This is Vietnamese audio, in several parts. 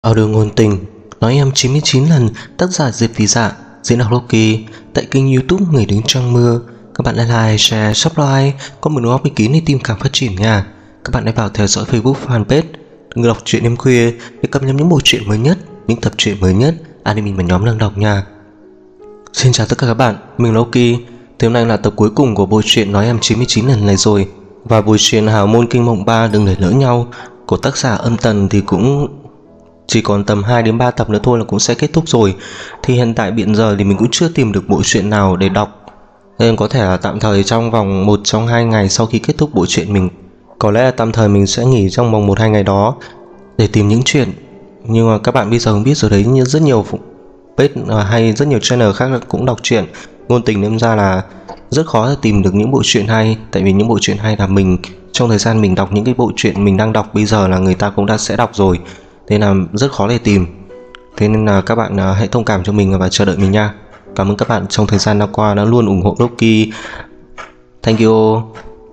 Ở đường ngôn tình, nói em 99 lần, tác giả Diệp Tí Dạ, diễn đọc Loki, tại kênh YouTube Người Đứng Trăng Mưa. Các bạn like, share, subscribe, có một nút đăng ký để tìm cảm phát triển nha. Các bạn hãy vào theo dõi Facebook fanpage Đừng đọc truyện đêm khuya để cập nhật những bộ truyện mới nhất, những tập truyện mới nhất anime mà nhóm đang đọc nha. Xin chào tất cả các bạn, mình là Loki. Thì hôm nay là tập cuối cùng của bộ truyện nói em 99 lần này rồi. Và bộ truyện Hào Môn Kinh Mộng 3 Đừng Để Lỡ Nhau của tác giả Âm Tần thì cũng chỉ còn tầm 2 đến 3 tập nữa thôi là cũng sẽ kết thúc rồi. Thì hiện tại hiện giờ thì mình cũng chưa tìm được bộ truyện nào để đọc, nên có thể là tạm thời trong vòng 1 trong 2 ngày sau khi kết thúc bộ truyện mình có lẽ là tạm thời mình sẽ nghỉ trong vòng 1-2 ngày đó để tìm những chuyện. Nhưng mà các bạn bây giờ không biết rồi đấy, như rất nhiều page hay rất nhiều channel khác cũng đọc truyện ngôn tình, nên ra là rất khó để tìm được những bộ truyện hay. Tại vì những bộ truyện hay là mình trong thời gian mình đọc những cái bộ truyện mình đang đọc bây giờ là người ta cũng đã sẽ đọc rồi, thế là rất khó để tìm. Thế nên là các bạn hãy thông cảm cho mình và chờ đợi mình nha. Cảm ơn các bạn trong thời gian đã qua đã luôn ủng hộ Loki. Thank you.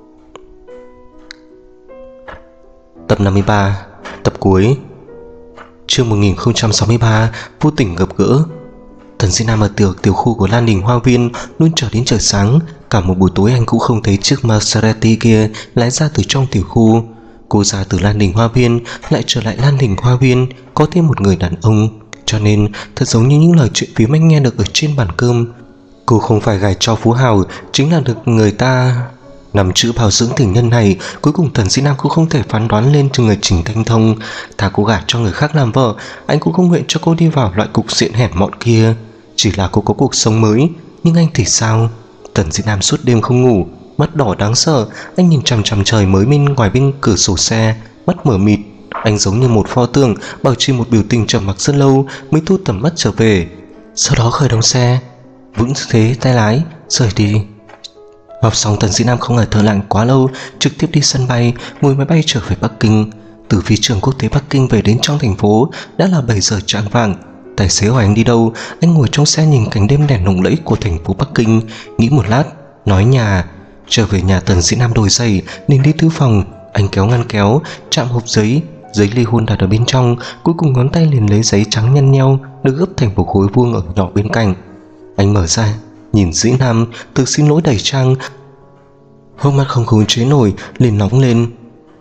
Tập 53, tập cuối, chương 1063, vô tình gặp gỡ. Tần Di Nam ở tiểu khu của Lan Đình Hoa Viên luôn chờ đến trời sáng. Cả một buổi tối anh cũng không thấy chiếc Maserati kia lái ra từ trong tiểu khu. Cô ra từ Lan Đình Hoa Viên lại trở lại Lan Đình Hoa Viên, có thêm một người đàn ông, cho nên thật giống như những lời chuyện phím anh nghe được ở trên bàn cơm. Cô không phải gả cho phú hào, chính là được người ta nằm chữ bảo dưỡng tình nhân này. Cuối cùng Tần Di Nam cũng không thể phán đoán lên cho người Trình Thanh Thông. Thà cô gả cho người khác làm vợ, anh cũng không nguyện cho cô đi vào loại cục diện hèn mọn kia. Chỉ là cô có cuộc sống mới, nhưng anh thì sao? Tần Di Nam suốt đêm không ngủ, mắt đỏ đáng sợ. Anh nhìn chằm chằm trời mới bên cửa sổ xe, mắt mở mịt. Anh giống như một pho tượng, bảo trì một biểu tình trầm mặc rất lâu mới thu tầm mắt trở về. Sau đó khởi động xe, vững thế tay lái rời đi. Học xong Tần Di Nam không ở thở lạnh quá lâu, trực tiếp đi sân bay, ngồi máy bay trở về Bắc Kinh. Từ phi trường quốc tế Bắc Kinh về đến trong thành phố đã là 7 giờ chạng vạng. Tài xế hỏi anh đi đâu, anh ngồi trong xe nhìn cảnh đêm đèn lộng lẫy của thành phố Bắc Kinh, nghĩ một lát, nói nhà. Trở về nhà, Tần Di Nam đổi giày nên đi thư phòng. Anh kéo ngăn kéo, chạm hộp giấy ly hôn đặt ở bên trong, cuối cùng ngón tay liền lấy giấy trắng nhăn nheo được gấp thành một khối vuông ở nhỏ bên cạnh. Anh mở ra, nhìn Dĩ Nam, từ xin lỗi đầy trang. Hốc mắt không khống chế nổi liền nóng lên,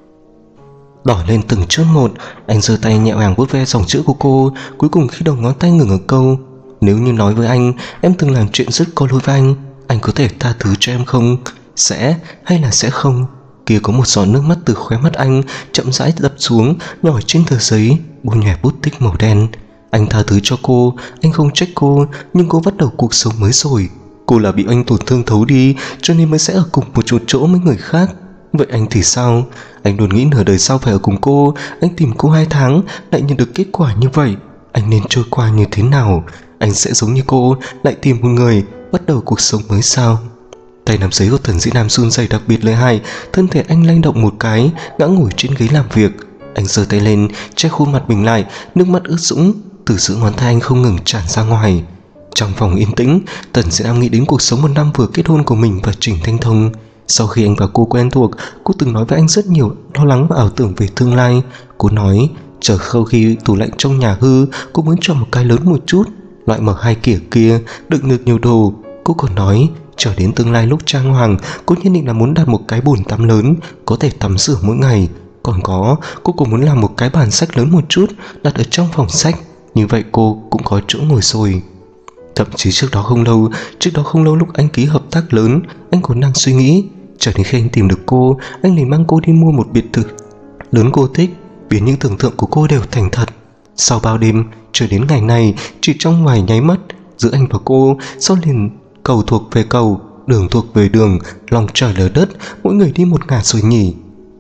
đỏ lên từng chút một. Anh giơ tay nhẹ nhàng vuốt ve dòng chữ của cô, cuối cùng khi đầu ngón tay ngừng ở câu nếu như nói với anh em từng làm chuyện rất có lỗi với anh có thể tha thứ cho em không? Sẽ hay là sẽ không? Kia có một giọt nước mắt từ khóe mắt anh chậm rãi đập xuống, nhỏ trên tờ giấy, bôi nhòe bút tích màu đen. Anh tha thứ cho cô, anh không trách cô, nhưng cô bắt đầu cuộc sống mới rồi. Cô là bị anh tổn thương thấu đi, cho nên mới sẽ ở cùng một chỗ với người khác. Vậy anh thì sao? Anh luôn nghĩ nửa đời sau phải ở cùng cô. Anh tìm cô 2 tháng lại nhận được kết quả như vậy. Anh nên trôi qua như thế nào? Anh sẽ giống như cô, lại tìm một người, bắt đầu cuộc sống mới sao? Tay nắm giấy của Tần Dĩ Nam run rẩy đặc biệt lợi hại, thân thể anh lay động một cái, ngã ngồi trên ghế làm việc. Anh giơ tay lên che khuôn mặt mình lại, nước mắt ướt sũng từ giữa ngón tay anh không ngừng tràn ra ngoài. Trong phòng yên tĩnh, Tần Dĩ Nam nghĩ đến cuộc sống 1 năm vừa kết hôn của mình và Trình Thanh Thông. Sau khi anh và cô quen thuộc, cô từng nói với anh rất nhiều lo lắng và ảo tưởng về tương lai. Cô nói chờ sau khi tủ lạnh trong nhà hư, cô muốn chọn một cái lớn một chút, loại mở 2 kỉa kia, đựng được nhiều đồ. Cô còn nói chờ đến tương lai lúc trang hoàng, cô nhất định là muốn đặt một cái bồn tắm lớn, có thể tắm rửa mỗi ngày. Còn có, cô cũng muốn làm một cái bàn sách lớn một chút, đặt ở trong phòng sách, như vậy cô cũng có chỗ ngồi rồi. Thậm chí trước đó không lâu lúc anh ký hợp tác lớn, anh còn đang suy nghĩ. Cho đến khi anh tìm được cô, anh liền mang cô đi mua một biệt thự lớn cô thích, biến những tưởng tượng của cô đều thành thật. Sau bao đêm chờ đến ngày này, chỉ trong vài nháy mắt, giữa anh và cô sau liền cầu thuộc về cầu, đường thuộc về đường, lòng trời lở đất, mỗi người đi một ngả rồi nhỉ.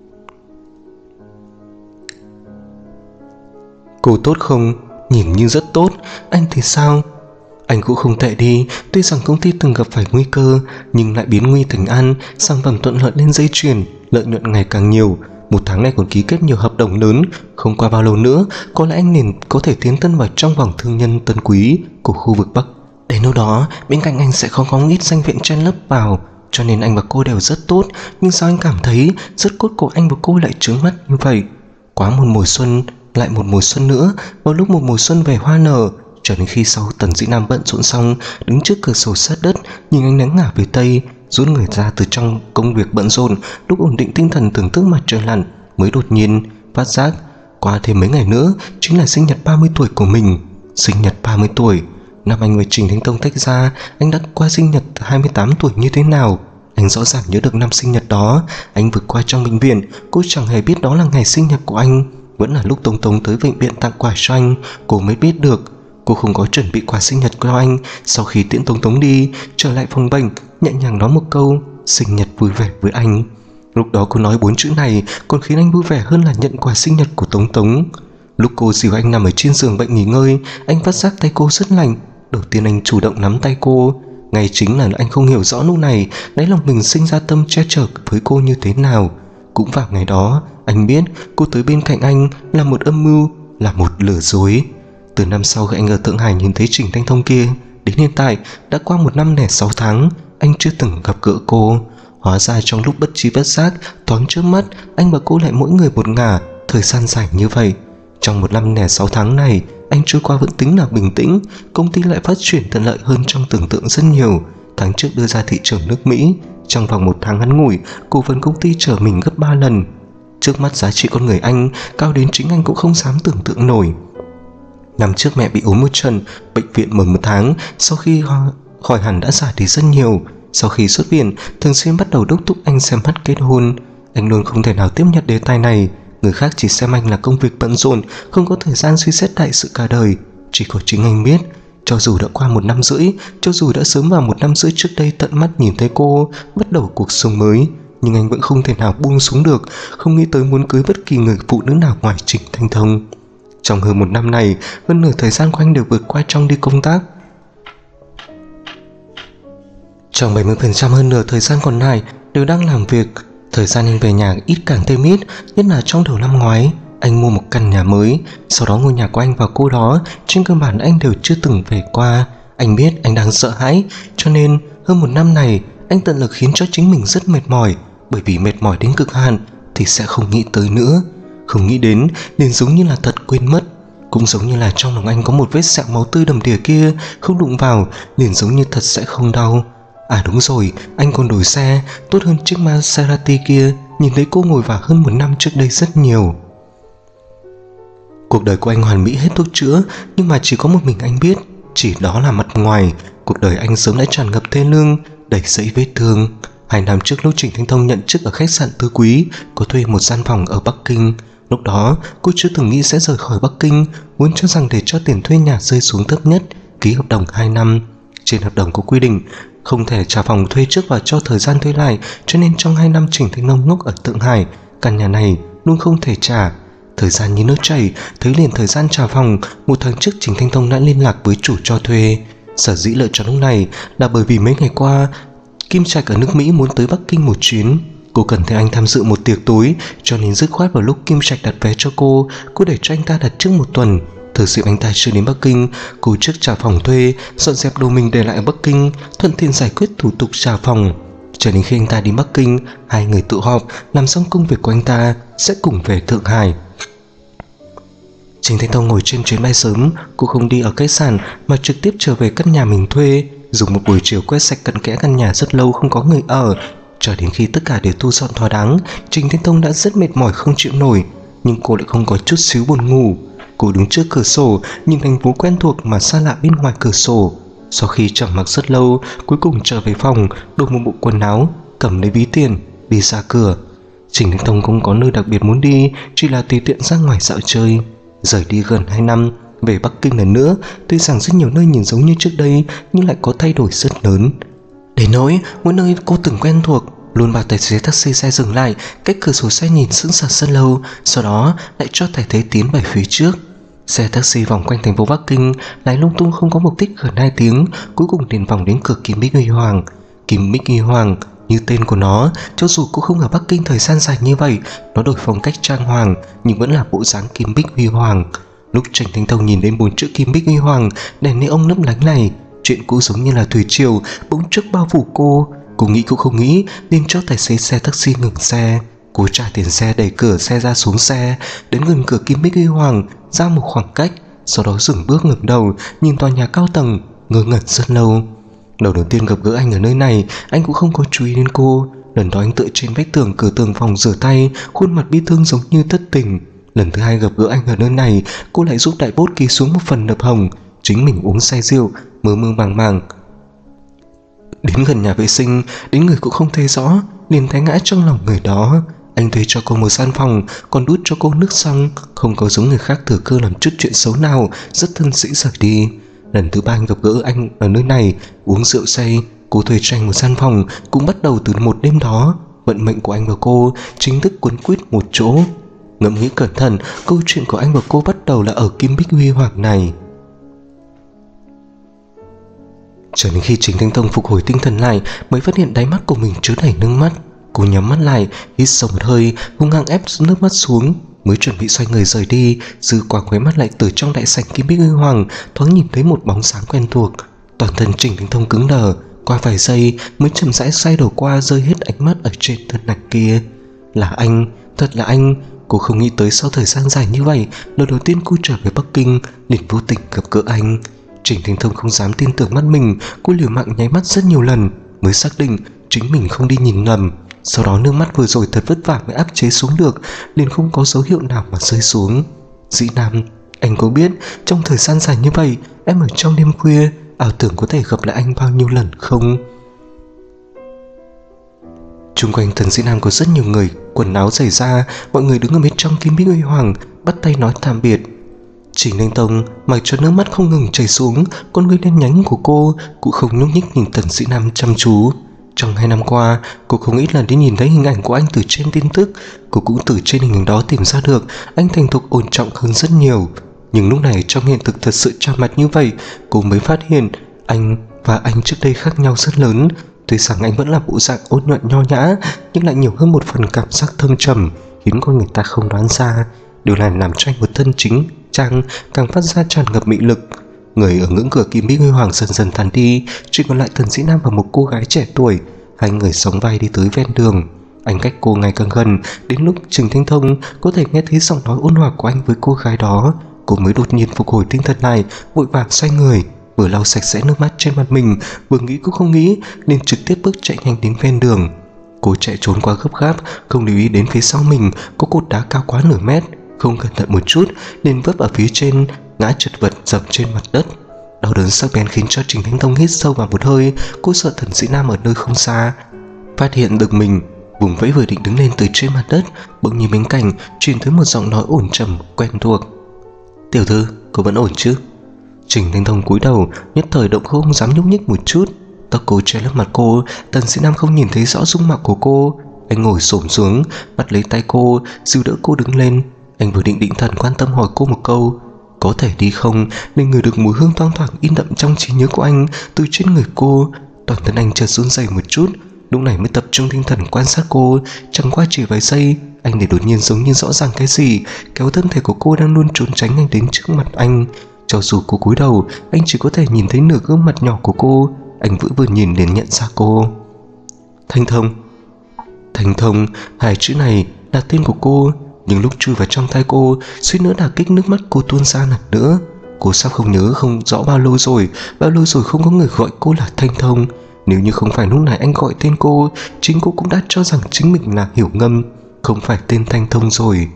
Cô tốt không? Nhìn như rất tốt. Anh thì sao? Anh cũng không tệ đi, tuy rằng công ty từng gặp phải nguy cơ nhưng lại biến nguy thành an, sản phẩm thuận lợi lên dây chuyền, lợi nhuận ngày càng nhiều. 1 tháng này còn ký kết nhiều hợp đồng lớn, không qua bao lâu nữa có lẽ anh liền có thể tiến thân vào trong vòng thương nhân tân quý của khu vực Bắc. Đến lúc đó bên cạnh anh sẽ không có ít danh viện chen lấp vào, cho nên anh và cô đều rất tốt. Nhưng sao anh cảm thấy rất cốt của anh và cô lại trướng mắt như vậy? Quá một mùa xuân Lại một mùa xuân nữa, vào lúc một mùa xuân về hoa nở, cho đến khi sau Tần Dĩ Nam bận rộn xong, đứng trước cửa sổ sát đất, nhìn ánh nắng ngả về tây, rút người ra từ trong công việc bận rộn, lúc ổn định tinh thần thưởng thức mặt trời lặn, mới đột nhiên phát giác qua thêm mấy ngày nữa chính là sinh nhật 30 tuổi của mình. Sinh nhật 30 tuổi. Năm anh với Trình Thánh Tông tách ra, anh đã qua sinh nhật 28 tuổi như thế nào? Anh rõ ràng nhớ được năm sinh nhật đó. Anh vượt qua trong bệnh viện, cô chẳng hề biết đó là ngày sinh nhật của anh. Vẫn là lúc Tống Tống tới bệnh viện tặng quà cho anh, cô mới biết được. Cô không có chuẩn bị quà sinh nhật cho anh. Sau khi tiễn Tống Tống đi, trở lại phòng bệnh, nhẹ nhàng nói một câu sinh nhật vui vẻ với anh. Lúc đó cô nói 4 chữ này còn khiến anh vui vẻ hơn là nhận quà sinh nhật của Tống Tống. Lúc cô dìu anh nằm ở trên giường bệnh nghỉ ngơi, anh phát giác tay cô rất lạnh. Đầu tiên anh chủ động nắm tay cô. Ngay chính là anh không hiểu rõ lúc này đáy lòng mình sinh ra tâm che chở với cô như thế nào. Cũng vào ngày đó, anh biết cô tới bên cạnh anh là một âm mưu, là một lừa dối. Từ năm sau khi anh ở Thượng Hải nhìn thấy Trình Thanh Thông kia, đến hiện tại đã qua 1 năm lẻ 6 tháng, anh chưa từng gặp gỡ cô. Hóa ra trong lúc bất trí bất giác, thoáng trước mắt, anh và cô lại mỗi người một ngả. Thời gian dài như vậy, trong 1 năm lẻ 6 tháng này, anh trôi qua vẫn tính là bình tĩnh. Công ty lại phát triển thuận lợi hơn trong tưởng tượng rất nhiều. Tháng trước đưa ra thị trường nước Mỹ, trong vòng 1 tháng ngắn ngủi, cổ phần công ty trở mình gấp 3 lần. Trước mắt giá trị con người anh cao đến chính anh cũng không dám tưởng tượng nổi. Năm trước mẹ bị ốm một trận, bệnh viện 1 tháng, sau khi khỏi hẳn đã giảm đi rất nhiều. Sau khi xuất viện, thường xuyên bắt đầu đốc thúc anh xem mắt kết hôn. Anh luôn không thể nào tiếp nhận đề tài này. Người khác chỉ xem anh là công việc bận rộn, không có thời gian suy xét đại sự cả đời. Chỉ có chính anh biết, cho dù đã qua 1 năm rưỡi, cho dù đã sớm vào 1 năm rưỡi trước đây tận mắt nhìn thấy cô bắt đầu cuộc sống mới, nhưng anh vẫn không thể nào buông xuống được, không nghĩ tới muốn cưới bất kỳ người phụ nữ nào ngoài Trình Thanh Thông. Trong hơn 1 năm này, hơn nửa thời gian của anh đều vượt qua trong đi công tác. Trong 70% hơn nửa thời gian còn lại đều đang làm việc. Thời gian anh về nhà ít càng thêm ít, nhất là trong đầu năm ngoái. Anh mua một căn nhà mới, sau đó ngôi nhà của anh và cô đó trên cơ bản anh đều chưa từng về qua. Anh biết anh đang sợ hãi, cho nên hơn 1 năm này anh tận lực khiến cho chính mình rất mệt mỏi. Bởi vì mệt mỏi đến cực hạn thì sẽ không nghĩ tới nữa. Không nghĩ đến liền giống như là thật quên mất. Cũng giống như là trong lòng anh có một vết sẹo máu tươi đầm đìa kia, không đụng vào liền giống như thật sẽ không đau. À đúng rồi, anh còn đổi xe, tốt hơn chiếc Maserati kia. Nhìn thấy cô ngồi vào hơn 1 năm trước đây rất nhiều. Cuộc đời của anh hoàn mỹ hết thuốc chữa, nhưng mà chỉ có một mình anh biết, chỉ đó là mặt ngoài. Cuộc đời anh sớm đã tràn ngập thê lương, đầy dẫy vết thương. 2 năm trước lúc Trình Thanh Thông nhận chức ở khách sạn Tứ Quý, có thuê một gian phòng ở Bắc Kinh. Lúc đó cô chưa từng nghĩ sẽ rời khỏi Bắc Kinh, vốn cho rằng để cho tiền thuê nhà rơi xuống thấp nhất, ký hợp đồng 2 năm. Trên hợp đồng có quy định không thể trả phòng thuê trước và cho thời gian thuê lại, cho nên trong 2 năm Trình Thanh Thông ngốc ở Thượng Hải, căn nhà này luôn không thể trả. Thời gian như nước chảy, thấy liền thời gian trả phòng. 1 tháng trước Trình Thanh Thông đã liên lạc với chủ cho thuê. Sở dĩ lựa chọn lúc này là bởi vì mấy ngày qua Kim Trạch ở nước Mỹ muốn tới Bắc Kinh một chuyến. Cô cần thấy anh tham dự một tiệc tối, cho nên dứt khoát vào lúc Kim Trạch đặt vé cho cô để cho anh ta đặt trước 1 tuần. Thời dịp anh ta chưa đến Bắc Kinh, cô trước trả phòng thuê, dọn dẹp đồ mình để lại ở Bắc Kinh, thuận tiện giải quyết thủ tục trả phòng. Cho đến khi anh ta đi Bắc Kinh, 2 người tụ họp, làm xong công việc của anh ta sẽ cùng về Thượng Hải. Trình Thanh Thông ngồi trên chuyến bay sớm, cô không đi ở khách sạn mà trực tiếp trở về căn nhà mình thuê, dùng một buổi chiều quét sạch cặn kẽ căn nhà rất lâu không có người ở. Cho đến khi tất cả đều thu dọn thỏa đáng, Trình Thanh Thông đã rất mệt mỏi không chịu nổi, nhưng cô lại không có chút xíu buồn ngủ. Cô đứng trước cửa sổ, nhìn thành phố quen thuộc mà xa lạ bên ngoài cửa sổ. Sau khi chẳng mặc rất lâu, cuối cùng trở về phòng, đổi một bộ quần áo, cầm lấy ví tiền, đi ra cửa. Trình Thanh Thông không có nơi đặc biệt muốn đi, chỉ là tùy tiện ra ngoài dạo chơi. Rời đi gần 2 năm, về Bắc Kinh lần nữa, tuy rằng rất nhiều nơi nhìn giống như trước đây, nhưng lại có thay đổi rất lớn. Đến nỗi mỗi nơi cô từng quen thuộc, luôn bảo tài xế taxi xe dừng lại cách cửa sổ xe nhìn sững sờ rất lâu, sau đó lại cho tài xế tiến về phía trước. Xe taxi vòng quanh thành phố Bắc Kinh, lái lung tung không có mục đích gần 2 tiếng, cuối cùng đến vòng đến cửa Kim Bích Huy Hoàng. Kim Bích Huy Hoàng như tên của nó, cho dù cô không ở Bắc Kinh thời gian dài như vậy, nó đổi phong cách trang hoàng nhưng vẫn là bộ dáng Kim Bích Huy Hoàng. Lúc Trình Thanh Thông nhìn đến 4 chữ Kim Bích Huy Hoàng, đèn neon lấp lánh này, chuyện cũ giống như là thủy triều bỗng chốc bao phủ cô. Cô nghĩ cũng không nghĩ, liền cho tài xế xe taxi ngừng xe. Cô trả tiền xe, đẩy cửa xe ra xuống xe, đến gần cửa Kim Bích Huy Hoàng ra một khoảng cách, sau đó dừng bước ngẩng đầu nhìn tòa nhà cao tầng, ngơ ngẩn rất lâu. Lần đầu tiên gặp gỡ anh ở nơi này, anh cũng không có chú ý đến cô. Lần đó anh tựa trên vách tường cửa tường phòng rửa tay, khuôn mặt bi thương giống như thất tình. Lần thứ hai gặp gỡ anh ở nơi này, cô lại giúp đại bốt ký xuống một phần nợ hồng, chính mình uống say rượu, mơ mơ màng màng. Đến gần nhà vệ sinh, đến người cũng không thấy rõ, liền té ngã trong lòng người đó. Anh thuê cho cô một gian phòng, còn đút cho cô nước xong, không có giống người khác thừa cơ làm chút chuyện xấu nào, rất thân sĩ rời đi. Lần thứ ba anh gặp gỡ anh ở nơi này, uống rượu say, cô thuê cho anh một gian phòng. Cũng bắt đầu từ một đêm đó, vận mệnh của anh và cô chính thức quấn quýt một chỗ. Ngẫm nghĩ cẩn thận, câu chuyện của anh và cô bắt đầu là ở Kim Bích Huy Hoàng này. Cho đến khi Trình Thanh Tông phục hồi tinh thần lại, mới phát hiện đáy mắt của mình chứa đầy nước mắt. Cô nhắm mắt lại, hít sâu một hơi, hung hăng ép nước mắt xuống, mới chuẩn bị xoay người rời đi. Dư quang khóe mắt lại từ trong đại sảnh Kim Bích Huy Hoàng thoáng nhìn thấy một bóng sáng quen thuộc. Toàn thân Trình Thanh Tông cứng đờ, qua vài giây mới chậm rãi xoay đầu qua, rơi hết ánh mắt ở trên thân ảnh kia. Là anh, thật là anh. Cô không nghĩ tới sau thời gian dài như vậy, lần đầu tiên cô trở về Bắc Kinh liền vô tình gặp gỡ anh. Trình Thanh Thông không dám tin tưởng mắt mình, cô liều mạng nháy mắt rất nhiều lần mới xác định chính mình không đi nhìn nhầm. Sau đó nước mắt vừa rồi thật vất vả mới áp chế xuống được, liền không có dấu hiệu nào mà rơi xuống. Dĩ Nam, anh có biết trong thời gian dài như vậy em ở trong đêm khuya ảo tưởng có thể gặp lại anh bao nhiêu lần không? Chung quanh Tần Dĩ Nam có rất nhiều người, quần áo rải ra, mọi người đứng ở bên trong Kim Bích Huy Hoàng bắt tay nói tạm biệt. Trình Thanh Tông mặc cho nước mắt không ngừng chảy xuống, con ngươi đen nhánh của cô cũng không nhúc nhích nhìn Tần Dĩ Nam chăm chú. Trong 2 năm qua, cô không ít lần đi nhìn thấy hình ảnh của anh từ trên tin tức. Cô cũng từ trên hình ảnh đó tìm ra được anh thành thục ổn trọng hơn rất nhiều. Nhưng lúc này trong hiện thực thật sự chạm mặt như vậy, cô mới phát hiện anh và anh trước đây khác nhau rất lớn. Tuy rằng anh vẫn là bộ dạng ôn nhuận nho nhã, nhưng lại nhiều hơn một phần cảm giác thâm trầm, khiến con người ta không đoán ra. Điều này làm cho anh một thân chính trang càng phát ra tràn ngập mị lực. Người ở ngưỡng cửa Kim Bích Huy Hoàng dần dần tàn đi, chỉ còn lại Tần Dĩ Nam và một cô gái trẻ tuổi. Hai người sóng vai đi tới ven đường. Anh cách cô ngày càng gần, đến lúc Trình Thanh Thông có thể nghe thấy giọng nói ôn hòa của anh với cô gái đó, cô mới đột nhiên phục hồi tinh thần lại, vội vàng xoay người, vừa lau sạch sẽ nước mắt trên mặt mình, vừa nghĩ cũng không nghĩ nên trực tiếp bước chạy nhanh đến ven đường. Cô chạy trốn quá gấp gáp, không lưu ý đến phía sau mình có cột đá cao quá nửa mét, không cẩn thận một chút nên vấp ở phía trên, ngã chật vật dập trên mặt đất. Đau đớn sắc bén khiến cho Trình Thanh Tông hít sâu vào một hơi. Cô sợ Tần Dĩ Nam ở nơi không xa phát hiện được mình, vùng vẫy vừa định đứng lên từ trên mặt đất, bỗng nhiên bên cạnh truyền tới một giọng nói ổn trầm quen thuộc. Tiểu thư, cô vẫn ổn chứ? Trình Thanh Thông cúi đầu, nhất thời động không dám nhúc nhích một chút. Tóc cô che lấp mặt cô, Tần Dĩ Nam không nhìn thấy rõ dung mạo của cô. Anh ngồi xổm xuống, bắt lấy tay cô, dìu đỡ cô đứng lên. Anh vừa định định thần quan tâm hỏi cô một câu, có thể đi không, nên ngửi được mùi hương thoang thoảng in đậm trong trí nhớ của anh từ trên người cô. Toàn thân anh chợt run rẩy một chút, lúc này mới tập trung tinh thần quan sát cô. Chẳng qua chỉ vài giây, anh để đột nhiên giống như rõ ràng cái gì, kéo thân thể của cô đang luôn trốn tránh anh đến trước mặt anh. Cho dù cô cúi đầu, anh chỉ có thể nhìn thấy nửa gương mặt nhỏ của cô. Anh vừa nhìn liền nhận ra cô. Thanh Thông. Thanh Thông, hai chữ này là tên của cô, nhưng lúc chui vào trong tay cô, suýt nữa đả kích, nước mắt cô tuôn ra lần nữa. Cô sắp không nhớ không rõ bao lâu rồi không có người gọi cô là Thanh Thông. Nếu như không phải lúc này anh gọi tên cô, chính cô cũng đã cho rằng chính mình là Hiểu Ngâm, không phải tên Thanh Thông rồi.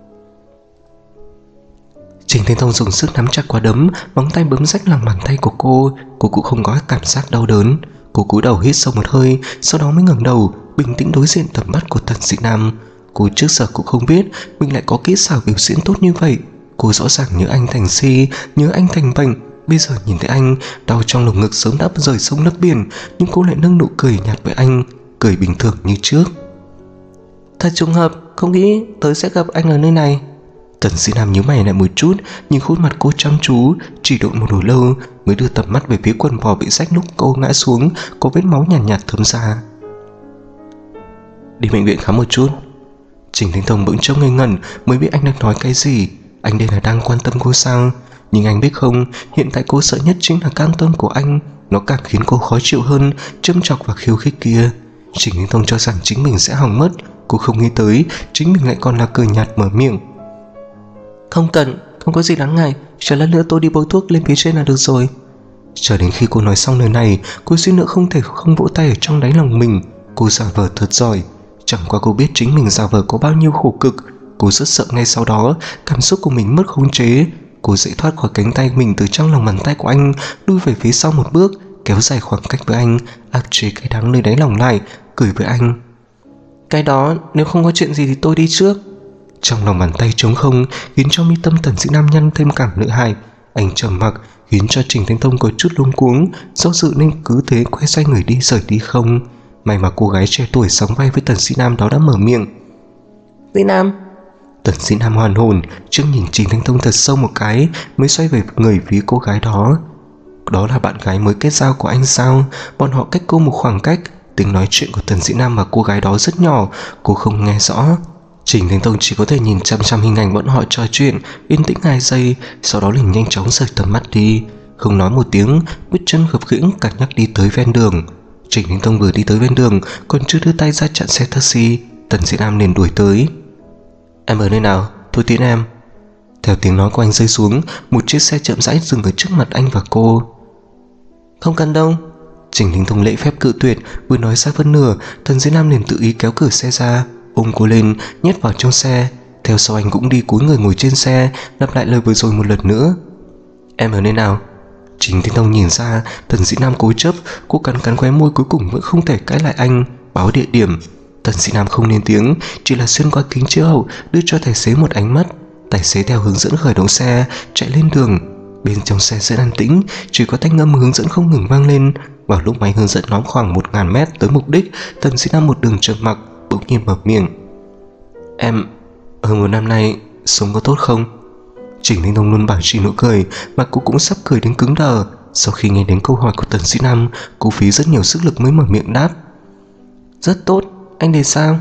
Trình Thanh Thông dùng sức nắm chặt quả đấm, móng tay bấm rách lòng bàn tay của cô cũng không có cảm giác đau đớn. Cô cúi đầu hít sâu một hơi, sau đó mới ngẩng đầu, bình tĩnh đối diện tầm mắt của Tần Dĩ Nam. Cô trước giờ cũng không biết mình lại có kỹ xảo biểu diễn tốt như vậy. Cô rõ ràng nhớ anh thành si, nhớ anh thành bệnh. Bây giờ nhìn thấy anh, đau trong lồng ngực sớm đã rời sông lấp biển, nhưng cô lại nâng nụ cười nhạt với anh, cười bình thường như trước. Thật trùng hợp, không nghĩ tới sẽ gặp anh ở nơi này. Tần Dĩ Nam nhíu mày lại một chút, nhìn khuôn mặt cô chăm chú, chỉ độ một hồi lâu mới đưa tầm mắt về phía quần bò bị rách lúc cô ngã xuống, có vết máu nhàn nhạt thấm ra. Đi bệnh viện khám một chút. Trình Thanh Thông bỗng trông ngây ngẩn, mới biết anh đang nói cái gì. Anh đây là đang quan tâm cô sao? Nhưng anh biết không, hiện tại cô sợ nhất chính là cam tâm của anh, nó càng khiến cô khó chịu hơn châm chọc và khiêu khích kia. Trình Thanh Thông cho rằng chính mình sẽ hỏng mất, Cô không nghĩ tới chính mình lại còn là cười nhạt mở miệng. Không cần, không có gì đáng ngại, chờ lát nữa tôi đi bôi thuốc lên phía trên là được rồi. Chờ đến khi cô nói xong lời này, cô suýt nữa không thể không vỗ tay ở trong đáy lòng mình. Cô giả vờ thật giỏi. Chẳng qua cô biết chính mình giả vờ có bao nhiêu khổ cực. Cô rất sợ ngay sau đó cảm xúc của mình mất khống chế. Cô dậy thoát khỏi cánh tay mình từ trong lòng bàn tay của anh, lui về phía sau một bước, kéo dài khoảng cách với anh, áp chế cái đắng nơi đáy lòng lại, cười với anh. Cái đó nếu không có chuyện gì thì tôi đi trước. Trong lòng bàn tay trống không khiến cho mi tâm Tần Dĩ Nam nhăn thêm cảm lợi hại. Anh trầm mặc khiến cho Trình Thanh Thông có chút luống cuống, do dự nên cứ thế quay xoay người đi rời đi không. May mà cô gái trẻ tuổi sóng vai với Tần Dĩ Nam đó đã mở miệng. Dĩ Nam. Tần Dĩ Nam hoàn hồn trước nhìn Trình Thanh Thông thật sâu một cái, mới xoay về người phía cô gái đó. Đó là bạn gái mới kết giao của anh sao? Bọn họ cách cô một khoảng cách. Tiếng nói chuyện của Tần Dĩ Nam và cô gái đó rất nhỏ, cô không nghe rõ. Trình Thanh Thông chỉ có thể nhìn chăm chăm hình ảnh bọn họ trò chuyện, yên tĩnh 2 giây, sau đó liền nhanh chóng rời tầm mắt đi, không nói một tiếng, bước chân khập khiễng cẳng nhắc đi tới ven đường. Trình Thanh Thông vừa đi tới ven đường, còn chưa đưa tay ra chặn xe taxi, Tần Dĩ Nam liền đuổi tới. Em ở nơi nào? Tôi tiễn em. Theo tiếng nói của anh rơi xuống, một chiếc xe chậm rãi dừng ở trước mặt anh và cô. Không cần đâu. Trình Thanh Thông lễ phép cự tuyệt, vừa nói ra phân nửa, Tần Dĩ Nam liền tự ý kéo cửa xe ra, ôm cô lên, nhét vào trong xe. Theo sau anh cũng đi cúi người ngồi trên xe, lặp lại lời vừa rồi một lần nữa. Em ở nơi nào? Trình Thanh Thông nhìn ra Tần Dĩ Nam cố chấp, cô cắn cắn khóe môi, cuối cùng vẫn không thể cãi lại anh, báo địa điểm. Tần Dĩ Nam không lên tiếng, chỉ là xuyên qua kính chiếu hậu đưa cho tài xế một ánh mắt. Tài xế theo hướng dẫn khởi động xe, chạy lên đường. Bên trong xe rất an tĩnh, chỉ có thanh âm hướng dẫn không ngừng vang lên. Vào lúc máy hướng dẫn nó khoảng 1000 mét tới mục đích, Tần Dĩ Nam một đường trầm mặc, bỗng nhiên mở miệng. Em, hơn một năm nay, sống có tốt không? Trình Thanh Thông luôn bảo trì nụ cười, mà cô cũng sắp cười đến cứng đờ. Sau khi nghe đến câu hỏi của Tần Dĩ Nam, cô phí rất nhiều sức lực mới mở miệng đáp. Rất tốt, anh thì sao?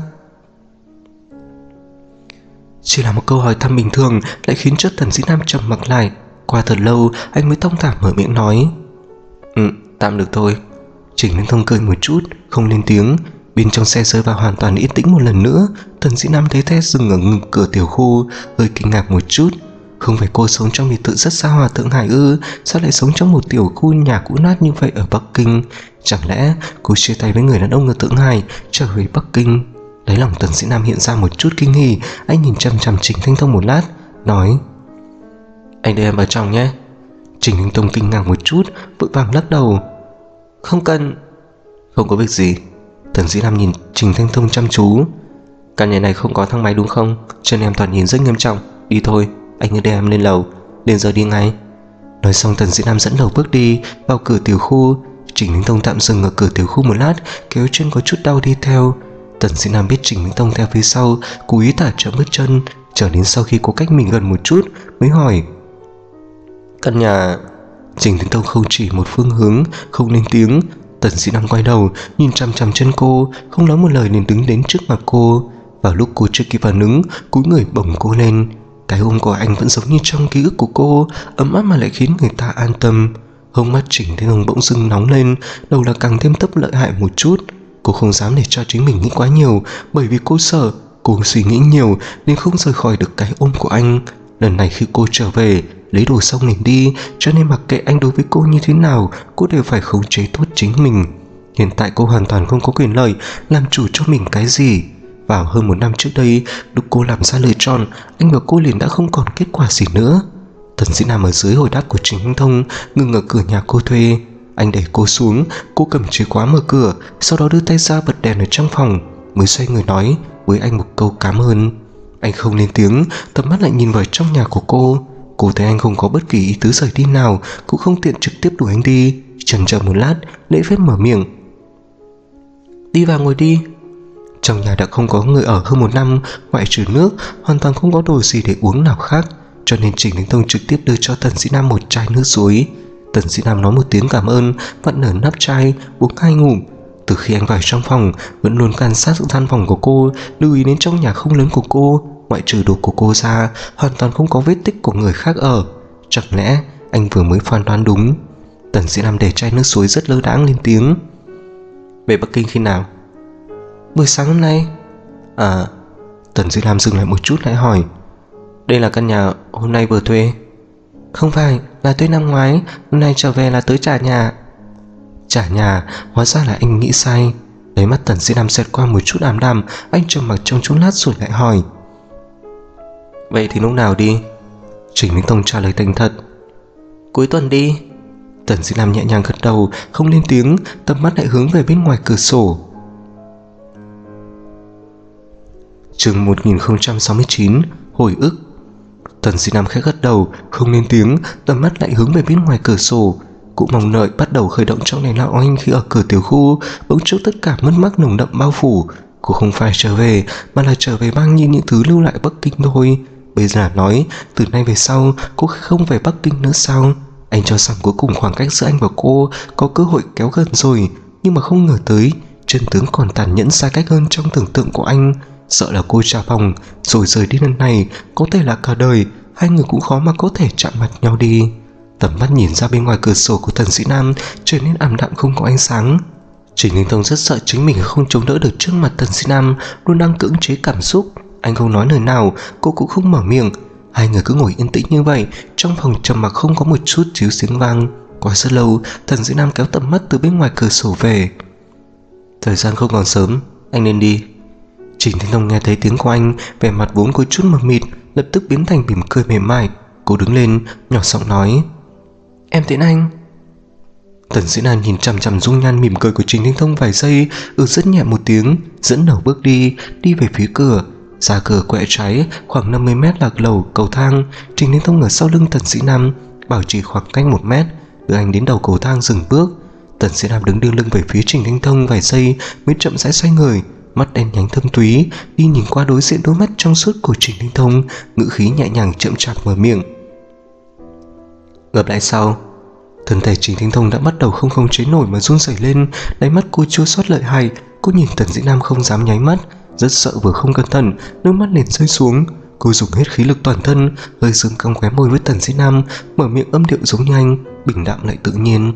Chỉ là một câu hỏi thăm bình thường lại khiến cho Tần Dĩ Nam trầm mặc lại. Qua thật lâu anh mới thong thả mở miệng nói. Tạm được thôi. Trình Thanh Thông cười một chút, không lên tiếng. Bên trong xe rơi vào hoàn toàn yên tĩnh một lần nữa. Tần Dĩ Nam thấy xe dừng ở ngực cửa tiểu khu, hơi kinh ngạc một chút. Không phải cô sống trong biệt thự rất xa hoa Thượng Hải ư? Sao lại sống trong một tiểu khu nhà cũ nát như vậy ở Bắc Kinh? Chẳng lẽ cô chia tay với người đàn ông ở Thượng Hải, trở về Bắc Kinh? Đáy lòng Tần Dĩ Nam hiện ra một chút kinh hỉ. Anh nhìn chằm chằm Trình Thanh Thông một lát, nói. Anh đưa em vào trong nhé. Trình Thanh Thông kinh ngạc một chút, vội vàng lắc đầu. Không cần. Không có việc gì. Tần Dĩ Nam nhìn Trình Thanh Thông chăm chú. Căn nhà này không có thang máy đúng không? Chân em toàn nhìn rất nghiêm trọng. Đi thôi, anh đưa em lên lầu. Đến giờ đi ngay. Nói xong Tần Dĩ Nam dẫn đầu bước đi vào cửa tiểu khu. Trình Thanh Thông tạm dừng ở cửa tiểu khu một lát, kéo chân có chút đau đi theo. Tần Dĩ Nam biết Trình Thanh Thông theo phía sau, cố ý thả chậm bước chân, chờ đến sau khi cô cách mình gần một chút mới hỏi. Căn nhà... Trình Thanh Thông không chỉ một phương hướng, không lên tiếng. Tần Dĩ Nam quay đầu nhìn chằm chằm chân cô, không nói một lời liền đứng đến trước mặt cô. Vào lúc cô chưa kịp phản ứng, cúi người bồng cô lên. Cái ôm của anh vẫn giống như trong ký ức của cô, ấm áp mà lại khiến người ta an tâm. Hốc mắt Trình Thanh Thông bỗng dưng nóng lên, đầu là càng thêm tấp lợi hại một chút. Cô không dám để cho chính mình nghĩ quá nhiều, bởi vì cô sợ cô suy nghĩ nhiều nên không rời khỏi được cái ôm của anh. Lần này khi cô trở về, lấy đồ xong liền đi, cho nên mặc kệ anh đối với cô như thế nào, cô đều phải khống chế tốt chính mình. Hiện tại cô hoàn toàn không có quyền lợi làm chủ cho mình cái gì. Vào hơn 1 năm trước đây, lúc cô làm ra lựa chọn, anh và cô liền đã không còn kết quả gì nữa. Tần Dĩ Nam ở dưới hồi đáp của Trình Thanh Thông ngừng ở cửa nhà cô thuê. Anh đẩy cô xuống, cô cầm chìa khóa mở cửa, sau đó đưa tay ra bật đèn ở trong phòng, mới xoay người nói với anh một câu cảm ơn. Anh không lên tiếng, tầm mắt lại nhìn vào trong nhà của cô. Cô thấy anh không có bất kỳ ý tứ rời đi nào, cũng không tiện trực tiếp đuổi anh đi. Chần chờ một lát, lễ phép mở miệng. Đi vào ngồi đi. Trong nhà đã không có người ở hơn 1 năm, ngoại trừ nước, hoàn toàn không có đồ gì để uống nào khác, cho nên Trình Thanh Thông trực tiếp đưa cho Tần Dĩ Nam một chai nước suối. Tần Dĩ Nam nói một tiếng cảm ơn, vặn nở nắp chai, uống 2 ngụm. Từ khi anh vào trong phòng, vẫn luôn quan sát gian phòng của cô, lưu ý đến trong nhà không lớn của cô, ngoại trừ đồ của cô ra, hoàn toàn không có vết tích của người khác ở. Chẳng lẽ anh vừa mới phán đoán đúng? Tần Dĩ Nam để chai nước suối rất lơ đãng lên tiếng. Về Bắc Kinh khi nào? Buổi sáng hôm nay. À, Tần Duy Lam dừng lại một chút lại hỏi, đây là căn nhà hôm nay vừa thuê? Không phải, là thuê năm ngoái, hôm nay trở về là tới trả nhà. Trả nhà, hóa ra là anh nghĩ sai. Đáy mắt Tần Duy Lam xẹt qua một chút ảm đạm, anh trầm mặc trong chốc lát rồi lại hỏi, vậy thì lúc nào đi? Trình Minh Tông trả lời thành thật, cuối tuần đi. Tần Duy Lam nhẹ nhàng gật đầu, không lên tiếng, tầm mắt lại hướng về bên ngoài cửa sổ. Chương 1069, hồi ức. Tần Duy Lam khẽ gật đầu, không lên tiếng, tầm mắt lại hướng về bên ngoài cửa sổ. Cụ mong đợi bắt đầu khởi động trong này lão anh khi ở cửa tiểu khu, bỗng chốc tất cả mất mát nồng đậm bao phủ. Cô không phải trở về, mà là trở về mang nhìn những thứ lưu lại Bắc Kinh thôi. Bây giờ nói, từ nay về sau, cô không về Bắc Kinh nữa sao? Anh cho rằng cuối cùng khoảng cách giữa anh và cô có cơ hội kéo gần rồi, nhưng mà không ngờ tới, chân tướng còn tàn nhẫn xa cách hơn trong tưởng tượng của anh. Sợ là cô trả phòng, rồi rời đi lần này, có thể là cả đời, hai người cũng khó mà có thể chạm mặt nhau đi. Tầm mắt nhìn ra bên ngoài cửa sổ của Tần Dĩ Nam trở nên ảm đạm không có ánh sáng. Trình Linh Thông rất sợ chính mình không chống đỡ được trước mặt Tần Dĩ Nam, luôn đang cưỡng chế cảm xúc. Anh không nói lời nào, cô cũng không mở miệng. Hai người cứ ngồi yên tĩnh như vậy, trong phòng trầm mặc không có một chút xíu tiếng vang. Qua rất lâu, Tần Dĩ Nam kéo tầm mắt từ bên ngoài cửa sổ về. Thời gian không còn sớm, anh nên đi. Trình Linh Thông nghe thấy tiếng của anh, vẻ mặt vốn có chút mờ mịt lập tức biến thành mỉm cười mềm mại. Cô đứng lên, nhỏ giọng nói, em tiễn anh. Tần Dĩ Nam nhìn chằm chằm dung nhan mỉm cười của Trình Linh Thông vài giây, rất nhẹ một tiếng, dẫn đầu bước đi về phía cửa. Ra cửa quẹo trái khoảng 50 mét là lầu cầu thang. Trình Linh Thông ở sau lưng Tần Dĩ Nam, bảo trì khoảng cách 1 mét, đưa anh đến đầu cầu thang dừng bước. Tần Dĩ Nam đứng đưa lưng về phía Trình Linh Thông vài giây mới chậm rãi xoay người, mắt đen nhánh thâm thúy đi nhìn qua đối diện đôi mắt trong suốt của Trình Linh Thông, ngữ khí nhẹ nhàng chậm chạp mở miệng, gặp lại sau. Thân thể Trình Linh Thông đã bắt đầu không khống chế nổi mà run rẩy lên, đáy mắt cô chua xót lợi hại. Cô nhìn Tần Dĩ Nam không dám nháy mắt, rất sợ vừa không cẩn thận nước mắt liền rơi xuống. Cô dùng hết khí lực toàn thân, hơi dương cong khóe môi với Tần Dĩ Nam, mở miệng âm điệu giống như anh, bình đạm lại tự nhiên.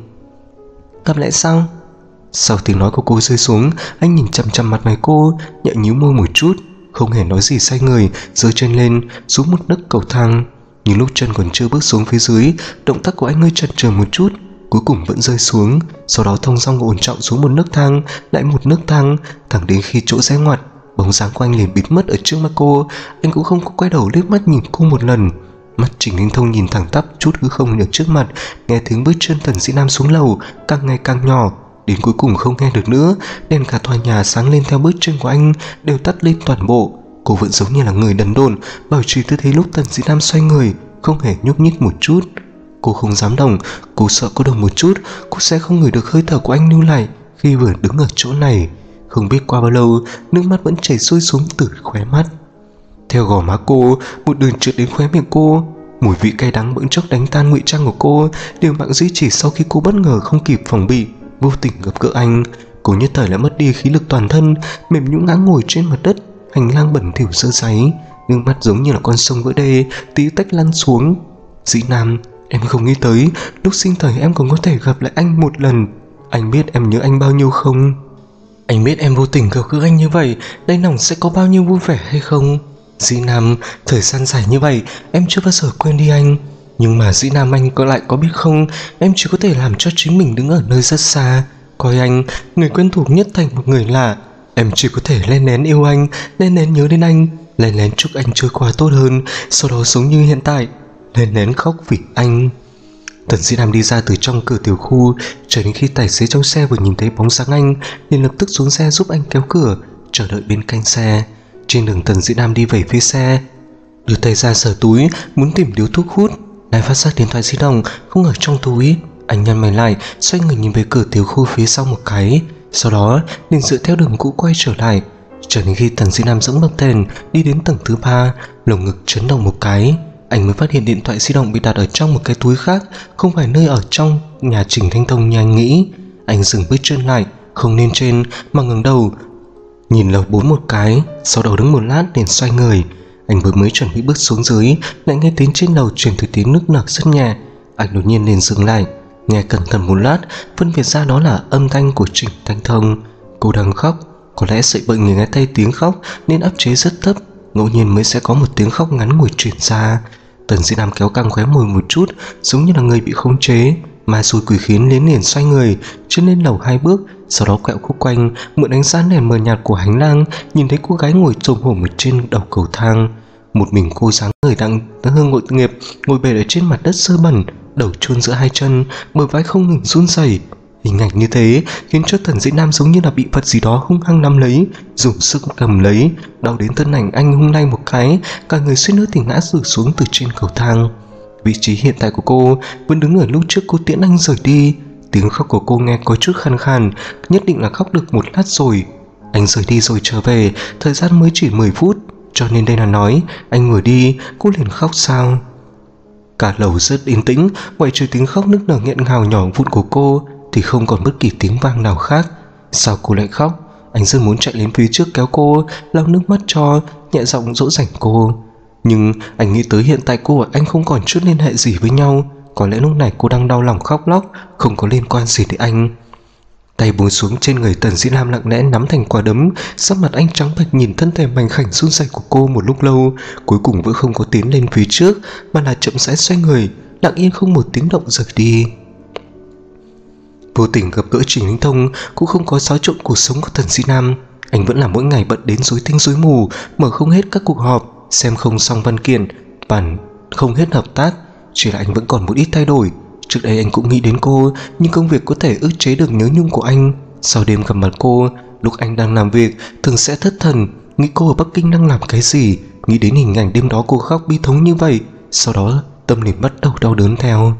Gặp lại sau. Sau tiếng nói của cô rơi xuống, anh nhìn chằm chằm mặt mày cô, nhẹ nhíu môi một chút, không hề nói gì, xoay người giơ chân lên xuống một nấc cầu thang. Nhưng lúc chân còn chưa bước xuống phía dưới, động tác của anh hơi chần chừ một chút, cuối cùng vẫn rơi xuống. Sau đó thong dong ổn trọng xuống một nấc thang, lại một nấc thang, thẳng đến khi chỗ rẽ ngoặt, bóng dáng của anh liền biến mất ở trước mắt cô. Anh cũng không có quay đầu liếc mắt nhìn cô một lần. Mắt Trình Linh Thông nhìn thẳng tắp chút hư không ở trước mặt, nghe tiếng bước chân Tần Dĩ Nam xuống lầu càng ngày càng nhỏ, đến cuối cùng không nghe được nữa. Đèn cả tòa nhà sáng lên theo bước chân của anh đều tắt lên toàn bộ. Cô vẫn giống như là người đần độn, bảo trì tư thế lúc Tần Dĩ Nam xoay người, không hề nhúc nhích một chút. Cô không dám động, cô sợ có động một chút cô sẽ không ngửi được hơi thở của anh lưu lại khi vừa đứng ở chỗ này. Không biết qua bao lâu, nước mắt vẫn chảy xuôi xuống từ khóe mắt. Theo gò má cô, một đường trượt đến khóe miệng cô. Mùi vị cay đắng bỗng chốc đánh tan ngụy trang của cô, đều mạng duy trì sau khi cô bất ngờ không kịp phòng bị, vô tình gặp gỡ anh. Cô nhất thời lại mất đi khí lực toàn thân, mềm nhũn ngã ngồi trên mặt đất. Hành lang bẩn thỉu dơ dáy, nước mắt giống như là con sông vỡ đê, tí tách lăn xuống. Dĩ Nam, em không nghĩ tới lúc sinh thời em còn có thể gặp lại anh một lần. Anh biết em nhớ anh bao nhiêu không? Anh biết em vô tình gặp gỡ anh như vậy, đáy lòng sẽ có bao nhiêu vui vẻ hay không? Dĩ Nam, thời gian dài như vậy em chưa bao giờ quên đi anh. Nhưng mà Dĩ Nam, anh lại có biết không, em chỉ có thể làm cho chính mình đứng ở nơi rất xa, coi anh, người quen thuộc nhất, thành một người lạ. Em chỉ có thể len lén yêu anh, len lén nhớ đến anh, len lén chúc anh trôi qua tốt hơn, sau đó giống như hiện tại, len lén khóc vì anh. Tần Dĩ Nam đi ra từ trong cửa tiểu khu, cho đến khi tài xế trong xe vừa nhìn thấy bóng dáng anh liền lập tức xuống xe giúp anh kéo cửa, chờ đợi bên cạnh xe. Trên đường Tần Dĩ Nam đi về phía xe, đưa tay ra sờ túi muốn tìm điếu thuốc hút, lại phát giác điện thoại di động không ở trong túi. Anh nhăn mày lại, xoay người nhìn về cửa tiểu khu phía sau một cái, sau đó liền dựa theo đường cũ quay trở lại. Cho đến khi Tần Dĩ Nam dẫm bậc thềm đi đến tầng thứ 3, lồng ngực chấn động một cái, anh mới phát hiện điện thoại di động bị đặt ở trong một cái túi khác, không phải nơi ở trong nhà Trình Thanh Thông như anh nghĩ. Anh dừng bước chân lại, không lên trên mà ngẩng đầu nhìn lầu 4 một cái, sau đó đứng một lát liền xoay người. Anh vừa mới chuẩn bị bước xuống dưới, lại nghe tiếng trên lầu truyền tới tiếng nức nở rất nhẹ. Anh đột nhiên liền dừng lại, nghe cẩn thận một lát, phân biệt ra đó là âm thanh của Trình Thanh Thông. Cô đang khóc, Có lẽ sợi bởi người nghe tay tiếng khóc nên áp chế rất thấp, ngẫu nhiên mới sẽ có một tiếng khóc ngắn ngủi truyền ra. Tần Di Nam kéo căng khóe môi một chút, giống như là người bị khống chế, mà rồi quỷ khiến liền xoay người chân lên lầu 2 bước, sau đó quẹo khúc quanh, mượn ánh sáng đèn mờ nhạt của hành lang, nhìn thấy cô gái ngồi chồm hổm ở trên đầu cầu thang. Một mình cô dáng người đang hương ngội nghiệp, ngồi bệt ở trên mặt đất sơ bẩn, đầu chôn giữa hai chân, bờ vai không ngừng run rẩy. Hình ảnh như thế khiến cho Tần Dĩ Nam giống như là bị vật gì đó hung hăng nắm lấy, dùng sức cầm lấy, đau đến thân ảnh anh hung lay một cái, cả người suýt nữa thì ngã rơi xuống từ trên cầu thang. Vị trí hiện tại của cô vẫn đứng ở lúc trước cô tiễn anh rời đi. Tiếng khóc của cô nghe có chút khàn khàn, nhất định là khóc được một lát rồi. Anh rời đi rồi trở về, thời gian mới chỉ 10 phút, cho nên đây là nói anh vừa đi cô liền khóc sao? Cả lầu rất yên tĩnh, ngoại trừ tiếng khóc nức nở nghẹn ngào nhỏ vụn của cô thì không còn bất kỳ tiếng vang nào khác. Sao cô lại khóc? Anh rất muốn chạy đến phía trước kéo cô, lau nước mắt cho, nhẹ giọng dỗ dành cô. Nhưng anh nghĩ tới hiện tại cô và anh không còn chút liên hệ gì với nhau, có lẽ lúc này cô đang đau lòng khóc lóc, không có liên quan gì đến anh. Tay buông xuống trên người Tần Dĩ Nam lặng lẽ nắm thành quả đấm, sắc mặt anh trắng bệch nhìn thân thể mảnh khảnh run rẩy của cô một lúc lâu, cuối cùng vẫn không có tiến lên phía trước, mà là chậm rãi xoay người, lặng yên không một tiếng động rời đi. Vô tình gặp gỡ Trình Linh Thông cũng không có xáo trộn cuộc sống của Tần Dĩ Nam. Anh vẫn là mỗi ngày bận đến rối tinh rối mù, mở không hết các cuộc họp, xem không xong văn kiện, bản không hết hợp tác. Chỉ là anh vẫn còn một ít thay đổi. Trước đây anh cũng nghĩ đến cô, nhưng công việc có thể ức chế được nhớ nhung của anh. Sau đêm gặp mặt cô, lúc anh đang làm việc, thường sẽ thất thần, nghĩ cô ở Bắc Kinh đang làm cái gì, nghĩ đến hình ảnh đêm đó cô khóc bi thống như vậy. Sau đó tâm liền bắt đầu đau đớn theo.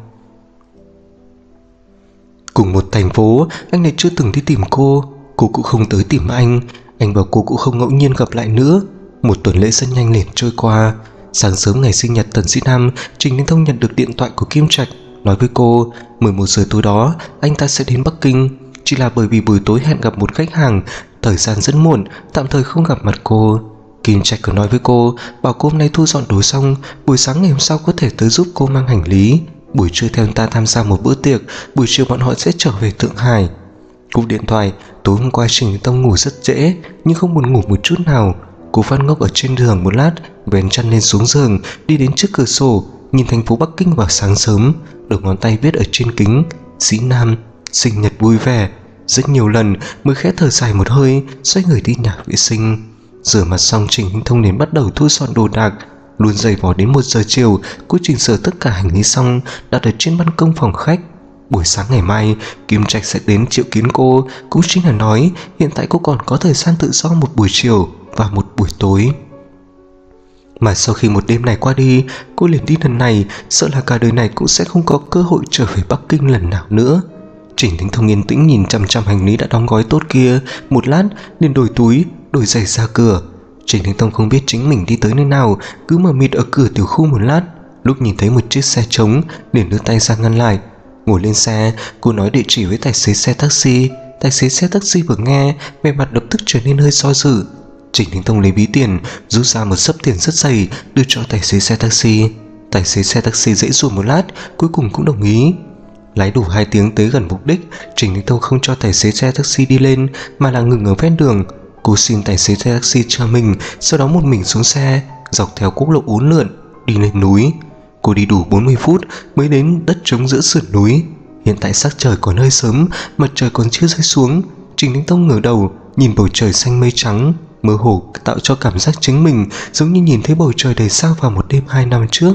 Cùng một thành phố, anh lại chưa từng đi tìm cô cũng không tới tìm anh và cô cũng không ngẫu nhiên gặp lại nữa. Một tuần lễ rất nhanh liền trôi qua. Sáng sớm ngày sinh nhật Tần Dĩ Nam, Trình Linh Thông nhận được điện thoại của Kim Trạch, nói với cô 11 giờ tối đó anh ta sẽ đến Bắc Kinh. Chỉ là bởi vì buổi tối hẹn gặp một khách hàng, thời gian rất muộn, tạm thời không gặp mặt cô. Kim Trạch còn nói với cô, bảo cô hôm nay thu dọn đồ xong, buổi sáng ngày hôm sau có thể tới giúp cô mang hành lý. Buổi trưa theo anh ta tham gia một bữa tiệc, buổi chiều bọn họ sẽ trở về Thượng Hải. Cúp điện thoại, tối hôm qua Trình Linh Thông ngủ rất trễ, nhưng không buồn ngủ một chút nào. Cô phát ngốc ở trên giường một lát, vén chăn lên xuống giường, đi đến trước cửa sổ, nhìn thành phố Bắc Kinh vào sáng sớm, đầu ngón tay viết ở trên kính Dĩ Nam, sinh nhật vui vẻ. Rất nhiều lần mới khẽ thở dài một hơi, xoay người đi nhà vệ sinh. Rửa mặt xong, Trình Linh Thông liền bắt đầu thu dọn đồ đạc. Luôn dày vò đến 1 giờ chiều, cô chỉnh sửa tất cả hành lý xong, đặt ở trên ban công phòng khách. Buổi sáng ngày mai, Kim Trạch sẽ đến triệu kiến cô, cũng chính là nói hiện tại cô còn có thời gian tự do một buổi chiều và một buổi tối. Mà sau khi một đêm này qua đi, cô liền đi lần này, sợ là cả đời này cũng sẽ không có cơ hội trở về Bắc Kinh lần nào nữa. Trình Linh Thông yên tĩnh nhìn chằm chằm hành lý đã đóng gói tốt kia, một lát liền đổi túi, đổi giày ra cửa. Trình Linh Thông không biết chính mình đi tới nơi nào, cứ mờ mịt ở cửa tiểu khu một lát, lúc nhìn thấy một chiếc xe trống liền đưa tay ra ngăn lại. Ngồi lên xe, cô nói địa chỉ với tài xế xe taxi. Tài xế xe taxi vừa nghe, vẻ mặt lập tức trở nên hơi do dự. Trình Linh Thông lấy ví tiền, rút ra một xấp tiền rất dày, đưa cho tài xế xe taxi. Tài xế xe taxi dễ dụa một lát, cuối cùng cũng đồng ý. Lái đủ 2 tiếng tới gần mục đích, Trình Linh Thông không cho tài xế xe taxi đi lên, mà là ngừng ở ven đường. Cô xin tài xế xe taxi cho mình, sau đó một mình xuống xe, dọc theo quốc lộ uốn lượn, đi lên núi. Cô đi đủ 40 phút mới đến đất trống giữa sườn núi. Hiện tại sắc trời còn hơi sớm, mặt trời còn chưa rơi xuống. Trình Linh Thông ngửa đầu, nhìn bầu trời xanh mây trắng, mơ hồ tạo cho cảm giác chính mình giống như nhìn thấy bầu trời đầy sao vào một đêm 2 năm trước.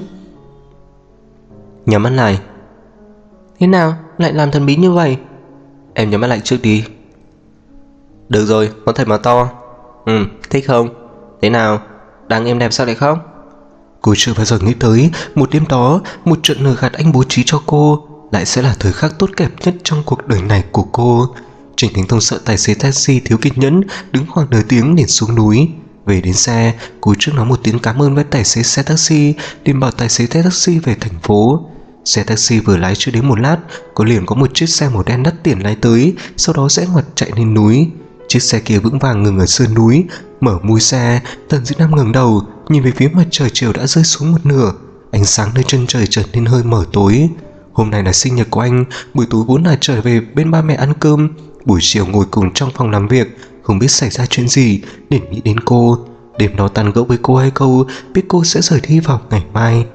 Nhắm mắt lại. Thế nào, lại làm thần bí như vậy? Em nhắm mắt lại trước đi. Được rồi, có thật mà to. Thích không? Thế nào, đang êm đẹp sao lại khóc? Cô chưa bao giờ nghĩ tới một đêm đó, một trận lừa gạt anh bố trí cho cô lại sẽ là thời khắc tốt đẹp nhất trong cuộc đời này của cô. Trình Linh Thông sợ tài xế taxi thiếu kiên nhẫn, đứng khoảng nửa tiếng liền xuống núi. Về đến xe, cô trước nói một tiếng cảm ơn với tài xế xe taxi, liền bảo tài xế taxi về thành phố. Xe taxi vừa lái chưa đến một lát, có liền có một chiếc xe màu đen đắt tiền lái tới, sau đó rẽ ngoặt chạy lên núi. Chiếc xe kia vững vàng ngừng ở sườn núi. Mở mui xe, Tần Dĩ Nam ngẩng đầu, nhìn về phía mặt trời chiều đã rơi xuống một nửa. Ánh sáng nơi chân trời trở nên hơi mờ tối. Hôm nay là sinh nhật của anh, buổi tối vốn là trở về bên ba mẹ ăn cơm, buổi chiều ngồi cùng trong phòng làm việc, không biết xảy ra chuyện gì nên nghĩ đến cô. Đêm đó tàn gẫu với cô hai câu, biết cô sẽ rời đi vào ngày mai.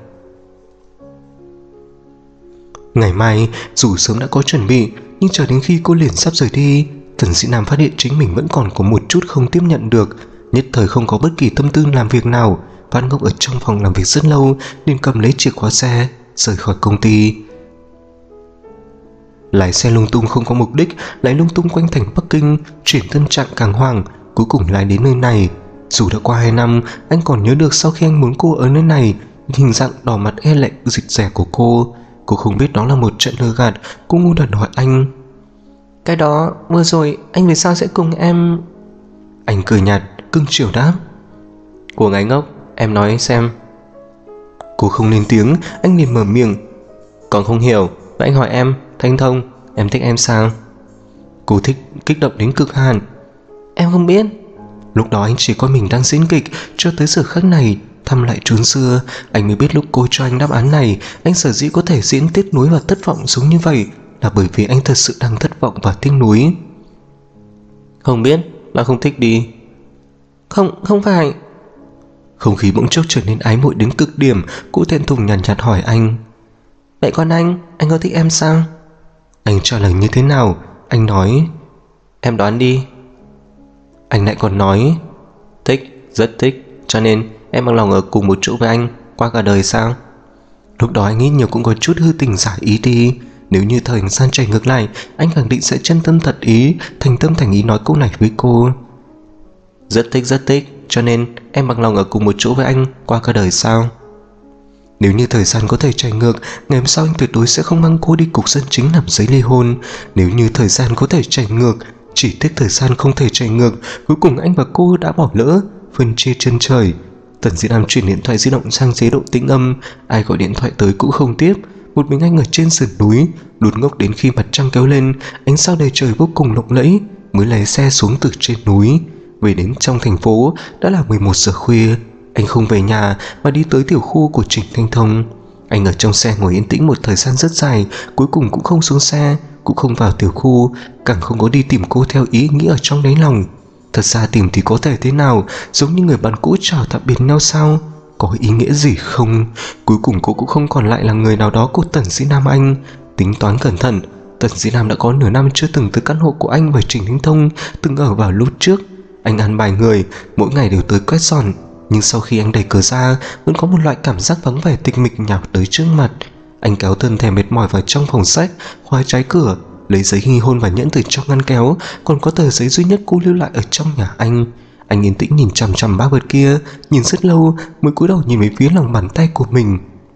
Ngày mai, dù sớm đã có chuẩn bị, nhưng chờ đến khi cô liền sắp rời đi, Tần Dĩ Nam phát hiện chính mình vẫn còn có một chút không tiếp nhận được. Nhất thời không có bất kỳ tâm tư làm việc nào, phát ngốc ở trong phòng làm việc rất lâu nên cầm lấy chìa khóa xe rời khỏi công ty. Lái xe lung tung không có mục đích, lái lung tung quanh thành Bắc Kinh, chuyển tâm trạng càng hoảng, cuối cùng lái đến nơi này. Dù đã qua 2 năm, anh còn nhớ được sau khi anh muốn cô ở nơi này, hình dạng đỏ mặt e lệ rịt rẻ của cô. Cô không biết đó là một trận lừa gạt. Cô ngu đần hỏi anh: "Cái đó vừa rồi anh vì sao sẽ cùng em?" Anh cười nhạt, cưng chiều đáp: "Cô gái ngốc, em nói xem." Cô không lên tiếng, anh liền mở miệng: "Còn không hiểu, vậy anh hỏi em, Thanh Thông, em thích em sao?" Cô thích kích động đến cực hạn: "Em không biết." Lúc đó anh chỉ coi mình đang diễn kịch, cho tới giờ khắc này thăm lại chốn xưa, anh mới biết lúc cô cho anh đáp án này, anh sở dĩ có thể diễn tiếc nuối và thất vọng giống như vậy là bởi vì anh thật sự đang thất vọng và tiếc nuối. "Không biết là không thích đi." Không phải." Không khí bỗng chốc trở nên ái muội đến cực điểm. Cô thẹn thùng nhàn nhạt hỏi anh: "Vậy còn anh có thích em sao?" Anh trả lời như thế nào? Anh nói: "Em đoán đi." Anh lại còn nói: "Thích, rất thích, cho nên em bằng lòng ở cùng một chỗ với anh qua cả đời sao?" Lúc đó anh nghĩ nhiều cũng có chút hư tình giả ý đi. Nếu như thời gian chạy ngược lại, anh khẳng định sẽ chân tâm thật ý, thành tâm thành ý nói câu này với cô: rất thích, cho nên em bằng lòng ở cùng một chỗ với anh qua cả đời sao?" Nếu như thời gian có thể chạy ngược, ngày hôm sau anh tuyệt đối sẽ không mang cô đi cục dân chính làm giấy ly hôn. Nếu như thời gian có thể chạy ngược, chỉ tiếc thời gian không thể chạy ngược, cuối cùng anh và cô đã bỏ lỡ, phân chia chân trời. Tần Dĩ Nam chuyển điện thoại di động sang chế độ tĩnh âm, ai gọi điện thoại tới cũng không tiếp. Một mình anh ở trên sườn núi, đột ngốc đến khi mặt trăng kéo lên, ánh sao đầy trời vô cùng lộng lẫy, mới lái xe xuống từ trên núi. Về đến trong thành phố đã là 11 giờ khuya. Anh không về nhà mà đi tới tiểu khu của Trịnh Thanh Thông. Anh ở trong xe ngồi yên tĩnh một thời gian rất dài, cuối cùng cũng không xuống xe, cũng không vào tiểu khu, càng không có đi tìm cô theo ý nghĩ ở trong đáy lòng. Thật ra tìm thì có thể thế nào, giống như người bạn cũ chào tạm biệt nhau sao? Có ý nghĩa gì không? Cuối cùng cô cũng không còn lại là người nào đó của Tần Dĩ Nam anh. Tính toán cẩn thận, Tần Dĩ Nam đã có nửa năm chưa từng tới căn hộ của anh và Trịnh Thanh Thông từng ở vào lúc trước. Anh ăn bài người, mỗi ngày đều tới quét dọn. Nhưng sau khi anh đẩy cửa ra, vẫn có một loại cảm giác vắng vẻ tịch mịch nhào tới trước mặt. Anh kéo thân thể mệt mỏi vào trong phòng sách, khóa trái cửa, lấy giấy ghi hôn và nhẫn từ trong ngăn kéo, còn có tờ giấy duy nhất cô lưu lại ở trong nhà anh. Anh yên tĩnh nhìn chằm chằm ba vật kia, nhìn rất lâu mới cúi đầu nhìn về phía lòng bàn tay của mình.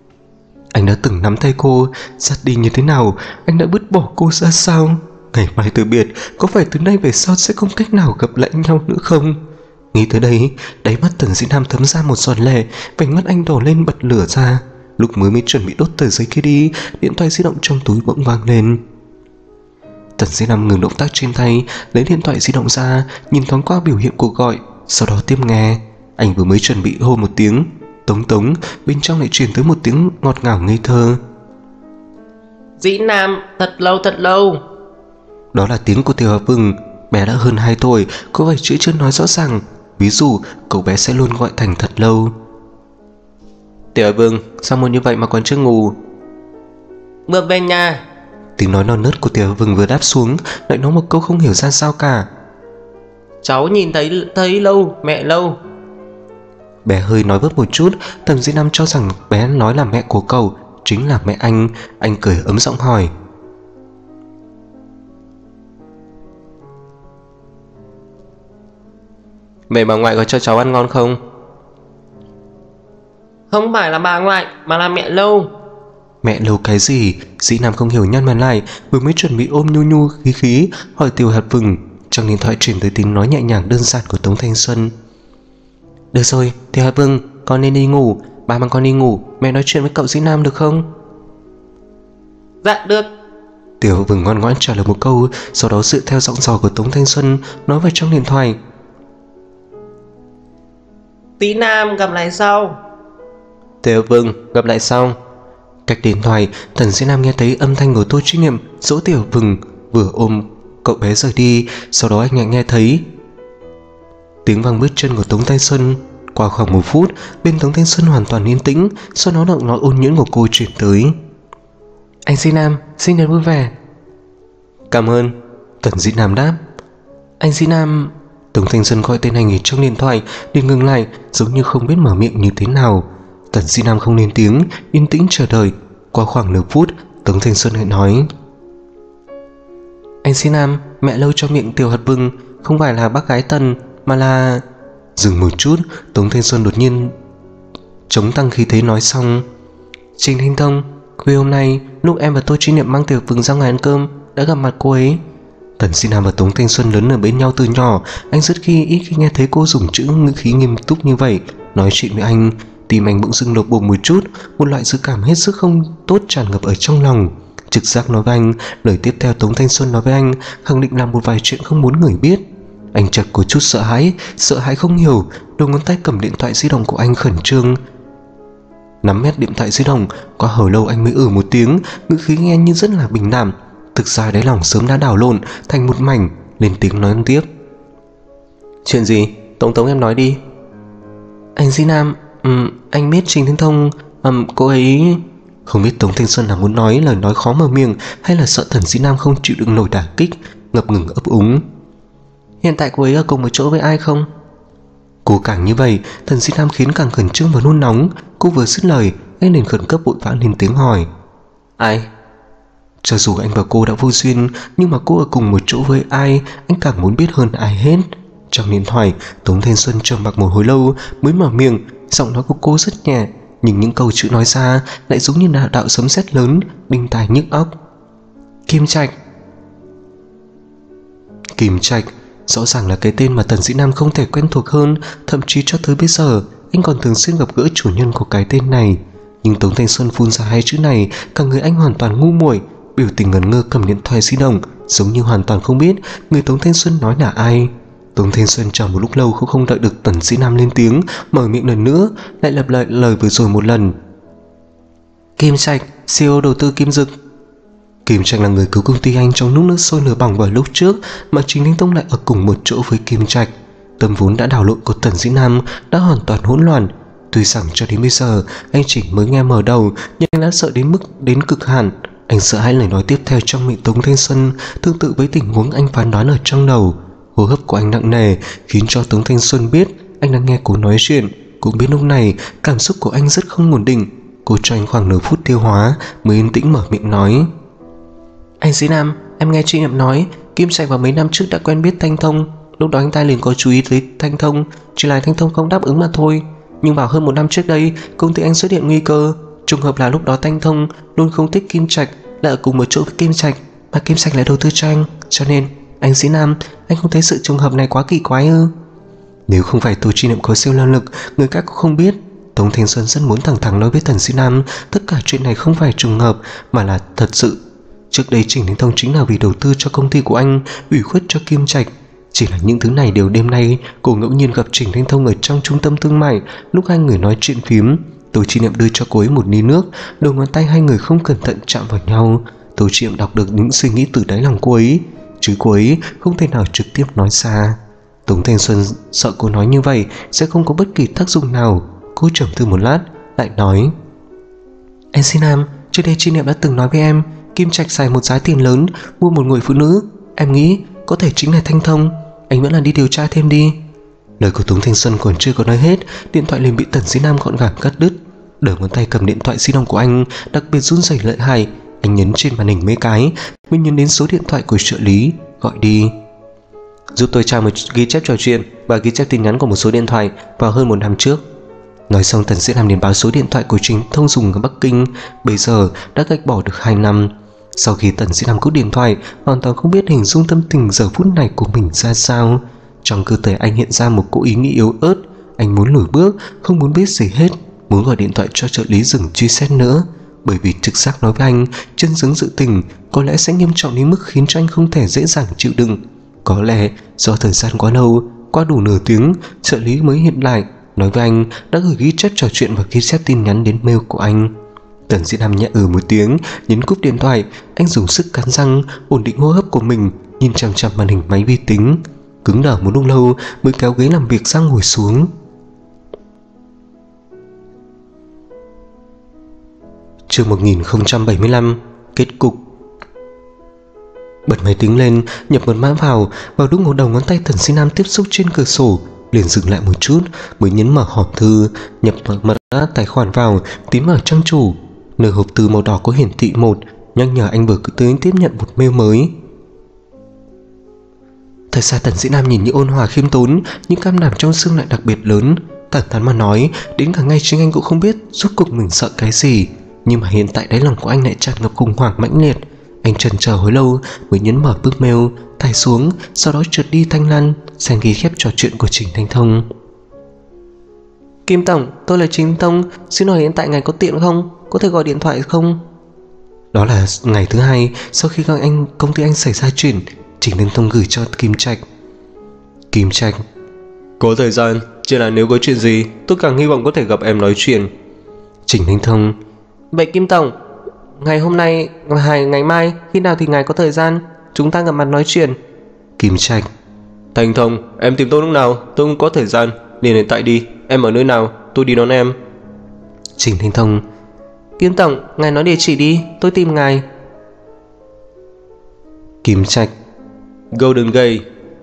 Anh đã từng nắm tay cô, dắt đi như thế nào, anh đã vứt bỏ cô ra sao? Ngày mai từ biệt, có phải từ nay về sau sẽ không cách nào gặp lại nhau nữa không? Nghĩ tới đây, đáy mắt Tần Dĩ Nam thấm ra một giọt lệ, vành mắt anh đỏ lên bật lửa ra. Lúc mới chuẩn bị đốt tờ giấy kia đi, điện thoại di động trong túi bỗng vang lên. Tần Dĩ Nam ngừng động tác trên tay, lấy điện thoại di động ra, nhìn thoáng qua biểu hiện cuộc gọi, sau đó tiếp nghe. Anh vừa mới chuẩn bị hô một tiếng tống tống, bên trong lại truyền tới một tiếng ngọt ngào ngây thơ: "Dĩ Nam, thật lâu." Đó là tiếng của Tiểu Hà Vừng. Bé đã hơn 2 tuổi, có vài chữ chưa nói rõ ràng, ví dụ cậu bé sẽ luôn gọi thành thật lâu. "Tiểu Hà Vừng, sao muộn như vậy mà còn chưa ngủ?" "Vừa về nhà." Tiếng nói non nớt của Tiểu Hà Vừng vừa đáp xuống, lại nói một câu không hiểu ra sao cả: "Cháu nhìn thấy lâu, mẹ lâu." Bé hơi nói vấp một chút. Tần Dĩ Nam cho rằng bé nói là mẹ của cậu, chính là mẹ anh. Anh cười ấm giọng hỏi: "Vậy bà ngoại có cho cháu ăn ngon không?" "Không phải là bà ngoại mà là mẹ lâu." Mẹ lâu cái gì? Dĩ Nam không hiểu, nhăn mặt lại, vừa mới chuẩn bị ôm nhu nhu khí hỏi Tiểu Hạt Vừng. Trong điện thoại truyền tới tiếng nói nhẹ nhàng đơn giản của Tống Thanh Xuân: "Được rồi, Tiểu Hạt Vừng, con nên đi ngủ. Ba mang con đi ngủ, mẹ nói chuyện với cậu Dĩ Nam được không?" "Dạ được." Tiểu Hạt Vừng ngoan ngoãn trả lời một câu, sau đó dựa theo giọng dò của Tống Thanh Xuân nói vào trong điện thoại: "Dĩ Nam, gặp lại sau." "Tiểu Hạt Vừng, gặp lại sau." Cách điện thoại, Tần Dĩ Nam nghe thấy âm thanh của Tô Trinh Nghiệm dỗ Tiểu Hạt Vừng vừa ôm cậu bé rời đi. Sau đó anh lại nghe thấy: Tiếng vang bước chân của Tống Thanh Xuân. Qua khoảng 1 phút, bên Tống Thanh Xuân hoàn toàn yên tĩnh, sau đó giọng nói ôn nhuyễn của cô truyền tới: "Anh Di Nam, sinh nhật vui vẻ." "Cảm ơn." Tần Di Nam đáp. "Anh Di Nam." Tống Thanh Xuân gọi tên anh ấy trong điện thoại để ngừng lại, giống như không biết mở miệng như thế nào. Tần Di Nam không lên tiếng, yên tĩnh chờ đợi. Qua khoảng nửa phút, Tống Thanh Xuân lại nói: "Anh Di Nam, mẹ Lâu cho miệng tiểu hạt vừng, không phải là bác gái Tần, mà là..." Dừng một chút, Tống Thanh Xuân đột nhiên chống tăng khí thế nói xong: "Trình Thanh Thông, khuya hôm nay lúc em và Tô Chi Niệm mang tiểu vừng ra ngoài ăn cơm đã gặp mặt cô ấy." Tần Di Nam và Tống Thanh Xuân lớn ở bên nhau từ nhỏ, anh rất ít khi nghe thấy cô dùng chữ ngữ khí nghiêm túc như vậy nói chuyện với anh. Tim anh bỗng dưng lột bột một chút, một loại dự cảm hết sức không tốt tràn ngập ở trong lòng. Trực giác nói với anh, lời tiếp theo Tống Thanh Xuân nói với anh khẳng định là một vài chuyện không muốn người biết. Anh chợt có chút sợ hãi không hiểu. Đầu ngón tay cầm điện thoại di động của anh khẩn trương nắm mét điện thoại di động. Qua hồi lâu anh mới một tiếng, ngữ khí nghe như rất là bình thản, thực ra đáy lòng sớm đã đảo lộn thành một mảnh. Lên tiếng nói tiếp: "Chuyện gì? Tống em nói đi." "Anh Di Nam, anh biết Trình Thanh Thông, cô ấy..." Không biết Tống Thanh Xuân là muốn nói lời nói khó mở miệng hay là sợ Tần Di Nam không chịu đựng nổi đả kích, ngập ngừng ấp úng: "Hiện tại cô ấy ở cùng một chỗ với ai không?" Cô càng như vậy, Tần Di Nam khiến càng khẩn trương và nôn nóng. Cô vừa dứt lời, anh liền khẩn cấp vội vã lên tiếng hỏi: "Ai?" Cho dù anh và cô đã vô duyên, nhưng mà cô ở cùng một chỗ với ai, anh càng muốn biết hơn ai hết. Trong điện thoại, Tống Thanh Xuân trầm mặc một hồi lâu mới mở miệng. Giọng nói của cô rất nhẹ, nhưng những câu chữ nói ra lại giống như là đạo sấm sét lớn, đinh tai nhức óc: "Kim Trạch." Kim Trạch rõ ràng là cái tên mà Tần Dĩ Nam không thể quen thuộc hơn. Thậm chí cho tới bây giờ anh còn thường xuyên gặp gỡ chủ nhân của cái tên này. Nhưng Tống Thanh Xuân phun ra hai chữ này, cả người anh hoàn toàn ngu muội, biểu tình ngẩn ngơ cầm điện thoại di động, giống như hoàn toàn không biết người Tống Thanh Xuân nói là ai. Tống Thanh Xuân chờ một lúc lâu không đợi được Tần Dĩ Nam lên tiếng, mở miệng lần nữa, lại lặp lại lời vừa rồi một lần: "Kim Trạch, CEO đầu tư Kim Dực." Kim Trạch là người cứu công ty anh trong lúc nước sôi lửa bỏng vào lúc trước, mà Trình Thanh Tông lại ở cùng một chỗ với Kim Trạch. Tâm vốn đã đảo lộn của Tần Dĩ Nam đã hoàn toàn hỗn loạn. Tuy rằng cho đến bây giờ anh chỉ mới nghe mở đầu, nhưng anh đã sợ đến cực hạn. Anh sợ hai lời nói tiếp theo trong miệng Tống Thanh Xuân tương tự với tình huống anh phán đoán ở trong đầu. Hô hấp của anh nặng nề khiến cho Tống Thanh Xuân biết anh đang nghe cô nói chuyện. Cũng biết lúc này cảm xúc của anh rất không ổn định. Cô cho anh khoảng nửa phút tiêu hóa mới yên tĩnh mở miệng nói: "Anh Dĩ Nam, em nghe chị Niệm nói Kim Trạch vào mấy năm trước đã quen biết Thanh Thông. Lúc đó anh ta liền có chú ý tới Thanh Thông, chỉ là Thanh Thông không đáp ứng mà thôi. Nhưng vào hơn 1 năm trước đây, công ty anh xuất hiện nguy cơ. Trùng hợp là lúc đó Thanh Thông luôn không thích Kim Trạch, lại ở cùng một chỗ với Kim Trạch, mà Kim Trạch lại đầu tư cho anh. Cho nên anh Dĩ Nam, anh không thấy sự trùng hợp này quá kỳ quái ư?" Nếu không phải Tô Chi Niệm có siêu năng lực, người khác cũng không biết. Tống Thanh Xuân rất muốn thẳng thắn nói với Tần Dĩ Nam tất cả chuyện này không phải trùng hợp mà là thật sự. Trước đây Trình Thanh Thông chính là vì đầu tư cho công ty của anh, ủy khuất cho Kim Trạch. Chỉ là những thứ này đều đêm nay cô ngẫu nhiên gặp Trình Thanh Thông ở trong trung tâm thương mại. Lúc hai người nói chuyện phím, Tô Chi Niệm đưa cho cô ấy một ly nước, đầu ngón tay hai người không cẩn thận chạm vào nhau. Tô Chi Niệm đọc được những suy nghĩ từ đáy lòng cô ấy, chứ cô ấy không thể nào trực tiếp nói ra. Tống Thanh Xuân sợ cô nói như vậy sẽ không có bất kỳ tác dụng nào. Cô trầm tư một lát lại nói: "Anh Di Nam, trước đây Chi Niệm đã từng nói với em Kim Trạch xài một giá tiền lớn mua một người phụ nữ. Em nghĩ có thể chính là Thanh Thông. Anh vẫn là đi điều tra thêm đi." Lời của Tống Thanh Xuân còn chưa có nói hết, điện thoại liền bị Tần Dĩ Nam gọn gàng cắt đứt. Đầu ngón tay cầm điện thoại di động của anh đặc biệt run rẩy lợi hại. Anh nhấn trên màn hình mấy cái mới nhấn đến số điện thoại của trợ lý, gọi đi: "Giúp tôi tra một ghi chép trò chuyện và ghi chép tin nhắn của một số điện thoại vào hơn 1 năm trước." Nói xong Tần Dĩ Nam liền báo số điện thoại của Trình Thông dùng ở Bắc Kinh, bây giờ đã gạch bỏ được 2 năm. Sau khi Tần Dĩ Nam cúp điện thoại, hoàn toàn không biết hình dung tâm tình giờ phút này của mình ra sao. Trong cơ thể anh hiện ra một cỗ ý nghĩ yếu ớt. Anh muốn lùi bước, không muốn biết gì hết, muốn gọi điện thoại cho trợ lý dừng truy xét nữa. Bởi vì trực giác nói với anh chân tướng sự tình có lẽ sẽ nghiêm trọng đến mức khiến cho anh không thể dễ dàng chịu đựng. Có lẽ do thời gian quá lâu, qua đủ nửa tiếng, trợ lý mới hiện lại nói với anh đã gửi ghi chép trò chuyện và ghi chép tin nhắn đến mail của anh. Tần Dĩ Nam nhẹ một tiếng, nhấn cúp điện thoại. Anh dùng sức cắn răng ổn định hô hấp của mình, nhìn chằm chằm màn hình máy vi tính. cứng đờ một lúc lâu mới kéo ghế làm việc ra ngồi xuống. Chương 1075. Kết cục. Bật máy tính lên, nhập mật mã vào đúng một đầu ngón tay Tần Sĩ Nam tiếp xúc trên cửa sổ, liền dừng lại một chút mới nhấn mở hòm thư, nhập mật mã tài khoản vào, tím ở trang chủ. Nơi hộp thư màu đỏ có hiển thị 1, nhắc nhở anh vừa tới tiếp nhận một mail mới. Thật ra Tần Sĩ Nam nhìn như ôn hòa khiêm tốn, nhưng cam đảm trong xương lại đặc biệt lớn. Thẳng thắn mà nói, đến cả ngay chính anh cũng không biết rốt cuộc mình sợ cái gì. Nhưng mà hiện tại đáy lòng của anh lại tràn ngập khủng hoảng mãnh liệt. Anh chần chờ hồi lâu mới nhấn mở bức mail, tải xuống, sau đó trượt đi thanh lăn, xem ghi khép trò chuyện của Trình Thanh Thông. Kim Tổng, tôi là Trình Thông, xin hỏi hiện tại ngài có tiện không? Có thể gọi điện thoại không? Đó là ngày thứ hai sau khi công ty anh xảy ra chuyện. Trình Thanh Thông gửi cho Kim Trạch. Kim Trạch: có thời gian, chỉ là nếu có chuyện gì tôi càng hy vọng có thể gặp em nói chuyện. Trình Thanh Thông: vậy Kim Tổng, ngày hôm nay hay ngày mai, khi nào thì ngài có thời gian, chúng ta gặp mặt nói chuyện. Kim Trạch: Thanh Thông, em tìm tôi lúc nào, tôi không có thời gian, liền hiện tại đi, em ở nơi nào, tôi đi đón em. Trình Thanh Thông: Kim Tổng, ngài nói địa chỉ đi, tôi tìm ngài. Kim Trạch: Golden Gate.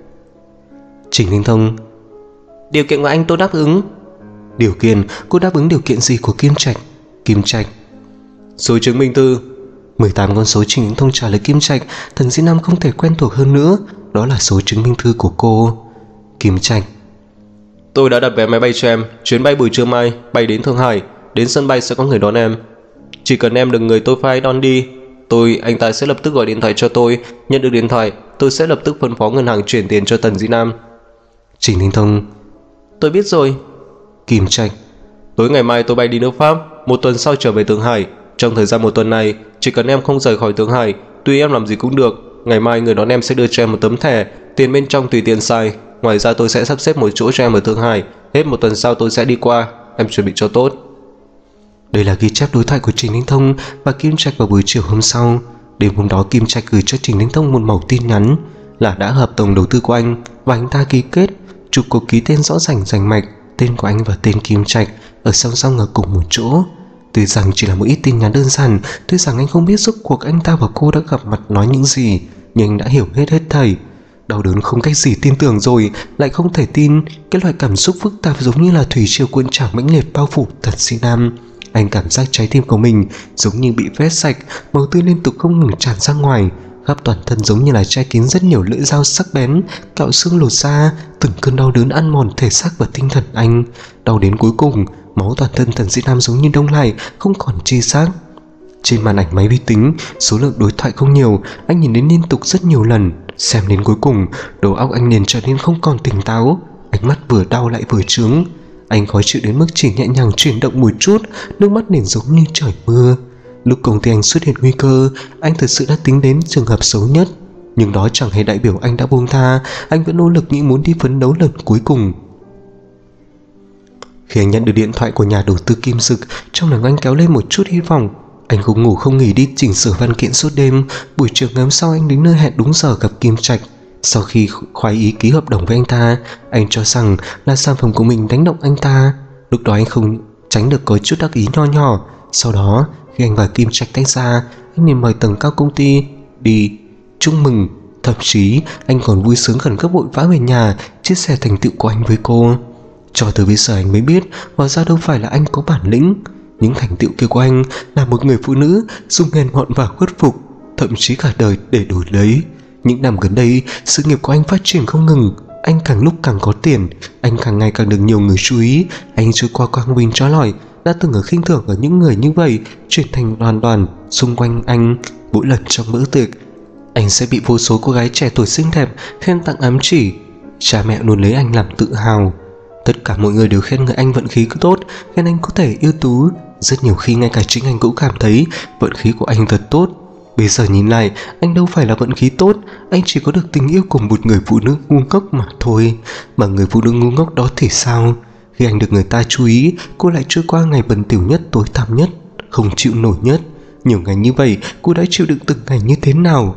Trình Thanh Thông: điều kiện của anh tôi đáp ứng. Điều kiện? Cô đáp ứng điều kiện gì của Kim Trạch? Kim Trạch: số chứng minh thư. 18 con số. Trình Thanh Thông trả lời Kim Trạch. Tần Sĩ Nam không thể quen thuộc hơn nữa, đó là số chứng minh thư của cô. Kim Trạch: tôi đã đặt vé máy bay cho em, chuyến bay buổi trưa mai bay đến Thượng Hải, đến sân bay sẽ có người đón em. Chỉ cần em được người tôi phái đón đi, anh ta sẽ lập tức gọi điện thoại cho tôi, nhận được điện thoại tôi sẽ lập tức phân phó ngân hàng chuyển tiền cho Tần Sĩ Nam. Trình Thanh Thông: tôi biết rồi. Kim Trạch: tối ngày mai tôi bay đi nước Pháp, một tuần sau trở về Thượng Hải. Trong thời gian một tuần này, chỉ cần em không rời khỏi Thượng Hải, tùy em làm gì cũng được. Ngày mai người đón em sẽ đưa cho em một tấm thẻ, tiền bên trong tùy tiện xài. Ngoài ra tôi sẽ sắp xếp một chỗ cho em ở Thượng Hải, hết một tuần sau tôi sẽ đi qua, em chuẩn bị cho tốt. Đây là ghi chép đối thoại của Trình Thanh Thông và Kim Trạch vào buổi chiều hôm sau. Đêm hôm đó Kim Trạch gửi cho Trình Thanh Thông một mẩu tin nhắn là đã hợp đồng đầu tư của anh và anh ta ký kết, chụp có ký tên rõ ràng rành mạch, tên của anh và tên Kim Trạch ở song song ở cùng một chỗ. Tuy rằng chỉ là một ít tin nhắn đơn giản, tuy rằng anh không biết rốt cuộc anh ta và cô đã gặp mặt nói những gì, nhưng anh đã hiểu hết thảy. Đau đớn không cách gì tin tưởng rồi lại không thể tin, cái loại cảm xúc phức tạp giống như là thủy triều cuộn trào mãnh liệt bao phủ Tần Sĩ Nam. Anh cảm giác trái tim của mình giống như bị vét sạch, máu tươi liên tục không ngừng tràn ra ngoài, khắp toàn thân giống như là che kín rất nhiều lưỡi dao sắc bén, cạo xương lột da. Từng cơn đau đớn ăn mòn thể xác và tinh thần anh, đau đến cuối cùng máu toàn thân Tần Sĩ Nam giống như đông lại, không còn chi xác. Trên màn ảnh máy vi tính, số lượng đối thoại không nhiều, anh nhìn đến liên tục rất nhiều lần. Xem đến cuối cùng, đầu óc anh liền trở nên không còn tỉnh táo, ánh mắt vừa đau lại vừa trướng. Anh khó chịu đến mức chỉ nhẹ nhàng chuyển động một chút, nước mắt liền giống như trời mưa. Lúc công ty anh xuất hiện nguy cơ, anh thật sự đã tính đến trường hợp xấu nhất, nhưng đó chẳng hề đại biểu anh đã buông tha. Anh vẫn nỗ lực nghĩ muốn đi phấn đấu lần cuối cùng. Khi anh nhận được điện thoại của nhà đầu tư Kim Dực, trong lòng anh kéo lên một chút hy vọng. Anh không ngủ không nghỉ đi chỉnh sửa văn kiện suốt đêm. Buổi chiều ngày hôm sau anh đến nơi hẹn đúng giờ gặp Kim Trạch. Sau khi khoái ý ký hợp đồng với anh ta, anh cho rằng là sản phẩm của mình đánh động anh ta. Lúc đó anh không tránh được có chút đắc ý nho nhỏ. Sau đó khi anh và Kim Trạch tách ra, anh liền mời tầng cao công ty đi chúc mừng. Thậm chí anh còn vui sướng khẩn cấp vội vã về nhà chia sẻ thành tựu của anh với cô. Cho tới bây giờ anh mới biết, hóa ra đâu phải là anh có bản lĩnh. Những thành tựu kia của anh là một người phụ nữ dùng hèn mọn và khuất phục, thậm chí cả đời để đổi lấy. Những năm gần đây, sự nghiệp của anh phát triển không ngừng. Anh càng lúc càng có tiền, anh càng ngày càng được nhiều người chú ý. Anh trôi qua quang minh trói lọi, đã từng ở khinh thường ở những người như vậy chuyển thành đoàn xung quanh anh. Mỗi lần trong bữa tiệc, anh sẽ bị vô số cô gái trẻ tuổi xinh đẹp khen tặng ám chỉ. Cha mẹ luôn lấy anh làm tự hào. Tất cả mọi người đều khen người anh vận khí tốt, khen anh có thể ưu tú. Rất nhiều khi ngay cả chính anh cũng cảm thấy vận khí của anh thật tốt. Bây giờ nhìn lại, anh đâu phải là vận khí tốt, anh chỉ có được tình yêu của một người phụ nữ ngu ngốc mà thôi. Mà người phụ nữ ngu ngốc đó thì sao? Khi anh được người ta chú ý, cô lại trôi qua ngày bần tiểu nhất, tối tăm nhất, không chịu nổi nhất. Nhiều ngày như vậy, cô đã chịu đựng từng ngày như thế nào?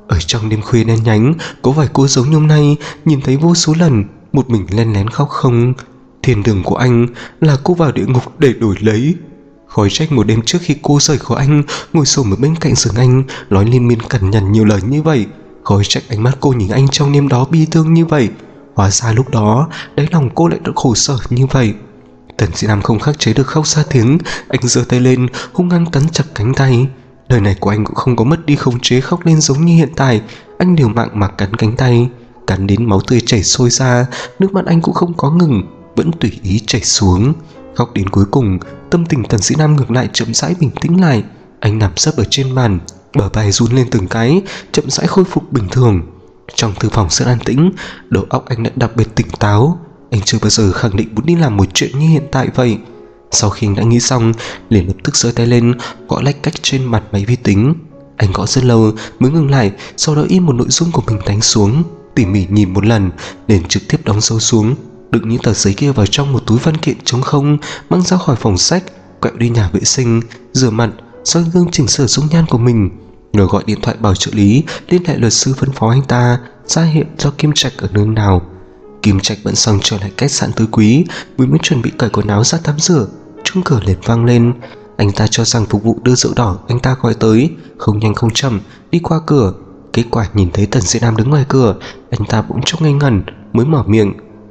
Ở trong đêm khuya đen nhánh, có vài cô giống như hôm nay nhìn thấy vô số lần một mình len lén khóc không? Thiên đường của anh là cô vào địa ngục để đổi lấy. Khỏi trách một đêm trước khi cô rời khỏi anh, ngồi xổm ở bên cạnh giường anh, nói liên miên cằn nhằn nhiều lời như vậy. Khỏi trách ánh mắt cô nhìn anh trong đêm đó bi thương như vậy. Hóa ra lúc đó đáy lòng cô lại được khổ sở như vậy. Tần Sĩ Nam không khắc chế được khóc ra tiếng. Anh giơ tay lên hung hăng cắn chặt cánh tay. Đời này của anh cũng không có mất đi khống chế khóc lên giống như hiện tại. Anh liều mạng mà cắn cánh tay, cắn đến máu tươi chảy sôi ra. Nước mắt anh cũng không có ngừng, vẫn tùy ý chảy xuống. Khóc đến cuối cùng, tâm tình Tần Sĩ Nam ngược lại chậm rãi bình tĩnh lại. Anh nằm sấp ở trên bàn, bờ vai run lên từng cái, chậm rãi khôi phục bình thường. Trong thư phòng rất an tĩnh, đầu óc anh đã đặc biệt tỉnh táo. Anh chưa bao giờ khẳng định muốn đi làm một chuyện như hiện tại vậy. Sau khi anh đã nghĩ xong, liền lập tức giơ tay lên gõ lách cách trên mặt máy vi tính. Anh gõ rất lâu mới ngừng lại, sau đó in một nội dung của mình đánh xuống, tỉ mỉ nhìn một lần, liền trực tiếp đóng dấu xuống, đựng những tờ giấy kia vào trong một túi văn kiện trống không, mang ra khỏi phòng sách, quẹo đi nhà vệ sinh, rửa mặt, soi gương chỉnh sửa dung nhan của mình, rồi gọi điện thoại bảo trợ lý liên hệ luật sư phân phó anh ta ra hiện cho Kim Trạch ở nơi nào. Kim Trạch bận xong trở lại khách sạn Tứ Quý, vừa mới chuẩn bị cởi quần áo ra tắm rửa, chuông cửa liền vang lên. Anh ta cho rằng phục vụ đưa rượu đỏ anh ta gọi tới, không nhanh không chậm đi qua cửa. Kết quả nhìn thấy Tần Sĩ Nam đứng ngoài cửa, anh ta bỗng chốc ngây ngẩn mới mở miệng.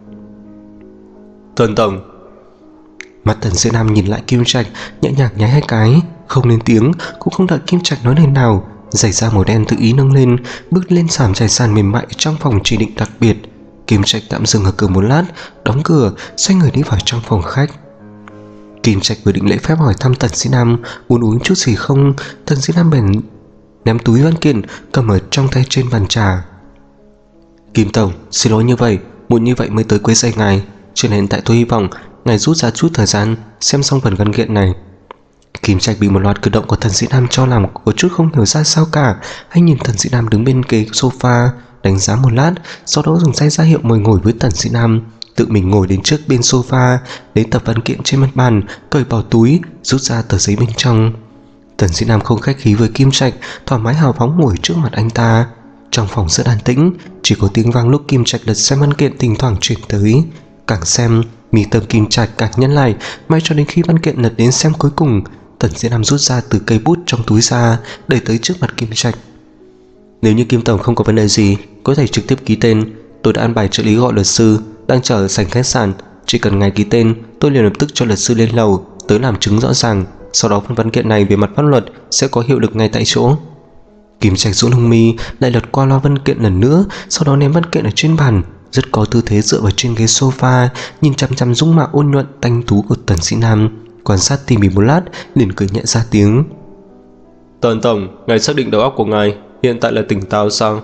Tần tổng. Mặt Tần Sĩ Nam nhìn lại Kim Trạch, nhẹ nhàng nháy hai cái, không lên tiếng, cũng không đợi Kim Trạch nói lời nào, giày da màu đen tự ý nâng lên, bước lên sàn trải sàn mềm mại trong phòng chỉ định đặc biệt. Kim Trạch tạm dừng ở cửa một lát, đóng cửa, xoay người đi vào trong phòng khách. Kim Trạch vừa định lễ phép hỏi thăm Tần Sĩ Nam muốn uống chút gì không, Tần Sĩ Nam bèn ném túi văn kiện cầm ở trong tay trên bàn trà. Kim tổng, xin lỗi như vậy, muộn như vậy mới tới quấy rầy ngài, cho nên tại tôi hy vọng ngài rút ra chút thời gian xem xong phần văn kiện này. Kim Trạch bị một loạt cử động của Tần Sĩ Nam cho làm có chút không hiểu ra sao cả. Anh nhìn Tần Sĩ Nam đứng bên ghế sofa, đánh giá một lát, sau đó dùng tay ra hiệu mời ngồi với Tần Sĩ Nam, tự mình ngồi đến trước bên sofa, lấy tập văn kiện trên mặt bàn, cởi bỏ túi, rút ra tờ giấy bên trong. Tần Sĩ Nam không khách khí với Kim Trạch, thoải mái hào phóng ngồi trước mặt anh ta. Trong phòng rất an tĩnh, chỉ có tiếng vang lúc Kim Trạch lật xem văn kiện thỉnh thoảng chuyển tới. Càng xem, mí tâm Kim Trạch càng nhăn lại, mãi cho đến khi văn kiện lật đến xem cuối cùng, Tần Sĩ Nam rút ra từ cây bút trong túi ra, đẩy tới trước mặt Kim Trạch. Nếu như Kim tổng không có vấn đề gì, có thể trực tiếp ký tên. Tôi đã an bài trợ lý gọi luật sư đang chờ ở sảnh khách sạn, chỉ cần ngài ký tên, tôi liền lập tức cho luật sư lên lầu tới làm chứng rõ ràng. Sau đó phần văn kiện này về mặt pháp luật sẽ có hiệu lực ngay tại chỗ. Kim Trạch rũ lông mi, lại lật qua loa văn kiện lần nữa, sau đó ném văn kiện ở trên bàn, rất có tư thế dựa vào trên ghế sofa, nhìn chăm chăm dung mạo ôn nhuận thanh tú của Tần Sĩ Nam, quan sát tỉ mỉ một lát, liền cười nhẹ ra tiếng. Tần tổng, ngài xác định đầu óc của ngài hiện tại là tỉnh táo sao?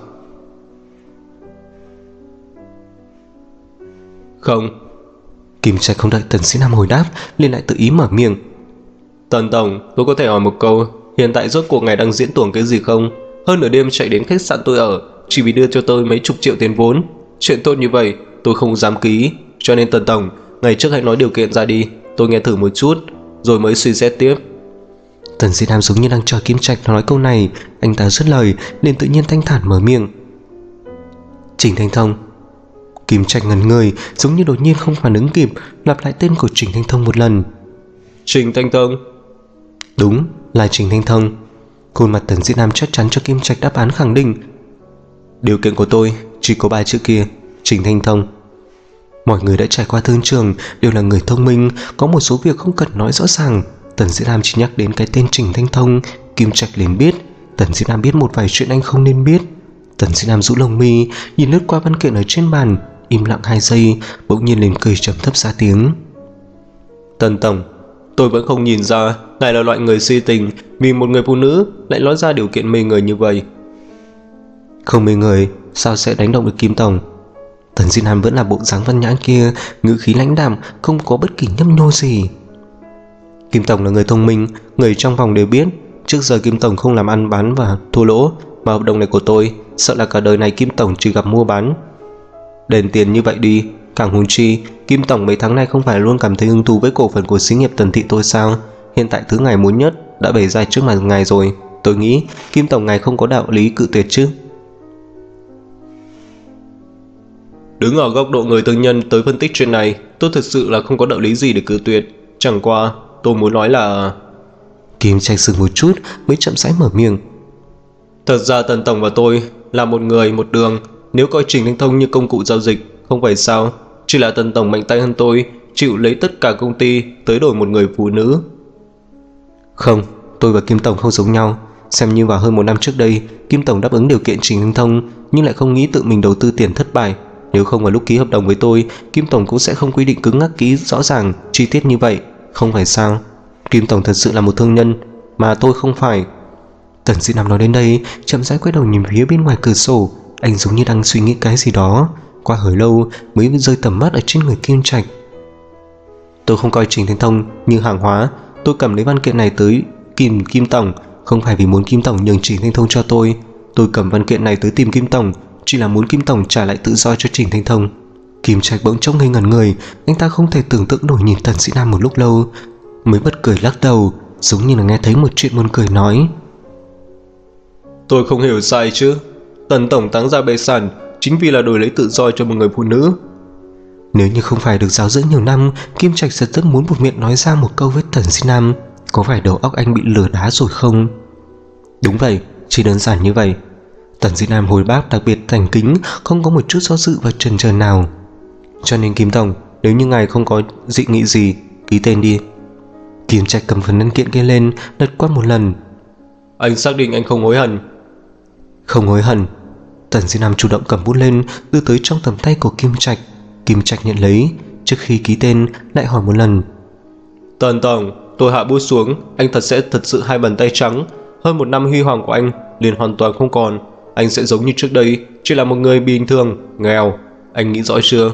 Không. Kim Trạch không đợi Tần Sĩ Nam hồi đáp, liền lại tự ý mở miệng. Tần tổng, tôi có thể hỏi một câu, hiện tại rốt cuộc ngài đang diễn tuồng cái gì không? Hơn nửa đêm chạy đến khách sạn tôi ở, chỉ vì đưa cho tôi mấy chục triệu tiền vốn. Chuyện tốt như vậy, tôi không dám ký. Cho nên Tần tổng, ngày trước hãy nói điều kiện ra đi, tôi nghe thử một chút, rồi mới suy xét tiếp. Tần Sĩ Nam giống như đang chờ Kim Trạch nói câu này, anh ta dứt lời, liền tự nhiên thanh thản mở miệng. Trình Thanh Thông. Kim Trạch ngẩn người, giống như đột nhiên không phản ứng kịp, lặp lại tên của Trình Thanh Thông một lần. Trình Thanh Thông. Đúng, là Trình Thanh Thông. Khuôn mặt Tần Sĩ Nam chắc chắn cho Kim Trạch đáp án khẳng định. Điều kiện của tôi chỉ có 3 chữ kia, Trình Thanh Thông. Mọi người đã trải qua thương trường, đều là người thông minh, có một số việc không cần nói rõ ràng. Tần Sĩ Nam chỉ nhắc đến cái tên Trình Thanh Thông, Kim Trạch liền biết. Tần Sĩ Nam biết một vài chuyện anh không nên biết. Tần Sĩ Nam rũ lông mi, nhìn lướt qua văn kiện ở trên bàn, im lặng 2 giây, bỗng nhiên liền cười trầm thấp ra tiếng. Tần tổng, tôi vẫn không nhìn ra ngài là loại người si tình, vì một người phụ nữ lại nói ra điều kiện mê người như vậy. Không mê người, sao sẽ đánh động được Kim tổng? Tần Sĩ Nam vẫn là bộ dáng văn nhã kia, ngữ khí lãnh đạm, không có bất kỳ nhấp nhô gì. Kim tổng là người thông minh, người trong vòng đều biết. Trước giờ Kim tổng không làm ăn bán và thua lỗ, mà hợp đồng này của tôi sợ là cả đời này Kim tổng chỉ gặp mua bán. Đền tiền như vậy đi, càng huống chi Kim tổng mấy tháng nay không phải luôn cảm thấy hứng thú với cổ phần của xí nghiệp Tần thị tôi sao? Hiện tại thứ ngài muốn nhất đã bày ra trước mặt ngài rồi, tôi nghĩ Kim tổng ngài không có đạo lý cự tuyệt chứ. Đứng ở góc độ người tư nhân tới phân tích chuyện này, tôi thật sự là không có đạo lý gì để cự tuyệt. Chẳng qua, tôi muốn nói là... Kim Trạch dừng một chút mới chậm rãi mở miệng. Thật ra Tần tổng và tôi là một người một đường. Nếu coi Trình Thanh Thông như công cụ giao dịch, không phải sao. Chỉ là Tần tổng mạnh tay hơn tôi, chịu lấy tất cả công ty tới đổi một người phụ nữ. Không, tôi và Kim tổng không giống nhau. Xem như vào hơn 1 năm trước đây, Kim tổng đáp ứng điều kiện Trình Thanh Thông, nhưng lại không nghĩ tự mình đầu tư tiền thất bại. Nếu không vào lúc ký hợp đồng với tôi, Kim tổng cũng sẽ không quy định cứng ngắc ký rõ ràng, chi tiết như vậy, không phải sao? Kim tổng thật sự là một thương nhân, mà tôi không phải. Tần Di Nam nói đến đây, chậm rãi quay đầu nhìn phía bên ngoài cửa sổ, anh giống như đang suy nghĩ cái gì đó. Qua hồi lâu mới rơi tầm mắt ở trên người Kim Trạch. Tôi không coi Trình Thanh Thông như hàng hóa, tôi cầm lấy văn kiện này tới tìm Kim tổng, không phải vì muốn Kim tổng nhường Trình Thanh Thông cho tôi. Tôi cầm văn kiện này tới tìm Kim tổng, chỉ là muốn Kim tổng trả lại tự do cho Trình Thanh Thông. Kim Trạch bỗng chốc ngây ngẩn người, anh ta không thể tưởng tượng nổi nhìn Tần Sĩ Nam một lúc lâu, mới bật cười lắc đầu, giống như là nghe thấy một chuyện buồn cười nói. Tôi không hiểu sai chứ? Tần tổng táng ra bại sản chính vì là đổi lấy tự do cho một người phụ nữ. Nếu như không phải được giáo dưỡng nhiều năm, Kim Trạch rất muốn buột miệng nói ra một câu với Tần Sĩ Nam. Có phải đầu óc anh bị lửa đá rồi không? Đúng vậy, chỉ đơn giản như vậy. Tần Sĩ Nam hồi đáp đặc biệt thành kính, không có một chút do dự và chần chờ nào. Cho nên Kim tổng, nếu như ngài không có dị nghị gì, ký tên đi. Kim Trạch cầm phần văn kiện kia lên, lật qua một lần. Anh xác định anh không hối hận? Không hối hận. Tần Sĩ Nam chủ động cầm bút lên, đưa tới trong tầm tay của Kim Trạch. Kim Trạch nhận lấy, trước khi ký tên lại hỏi một lần. Tần tổng, tôi hạ bút xuống, anh thật sự hai bàn tay trắng. Hơn 1 năm huy hoàng của anh liền hoàn toàn không còn. Anh sẽ giống như trước đây, chỉ là một người bình thường, nghèo. Anh nghĩ rõ chưa?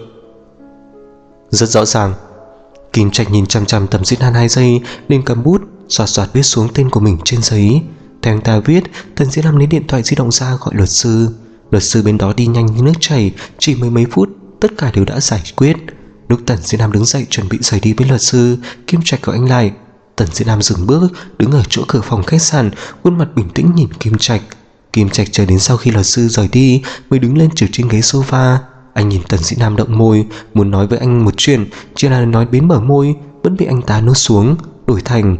Rất rõ ràng. Kim Trạch nhìn chằm chằm Tần Sĩ Nam 2 giây, liền cầm bút xoạt xoạt viết xuống tên của mình trên giấy. Theo anh ta viết, Tần Sĩ Nam lấy điện thoại di động ra gọi luật sư. Luật sư bên đó đi nhanh như nước chảy, chỉ mấy phút tất cả đều đã giải quyết. Lúc Tần Sĩ Nam đứng dậy chuẩn bị rời đi với luật sư, Kim Trạch gọi anh lại. Tần Sĩ Nam dừng bước, đứng ở chỗ cửa phòng khách sạn, khuôn mặt bình tĩnh nhìn Kim Trạch. Kim Trạch chờ đến sau khi luật sư rời đi mới đứng lên từ trên ghế sofa. Anh nhìn Tần Sĩ Nam động môi, muốn nói với anh một chuyện, chỉ là nói đến bờ môi vẫn bị anh ta nuốt xuống, đổi thành: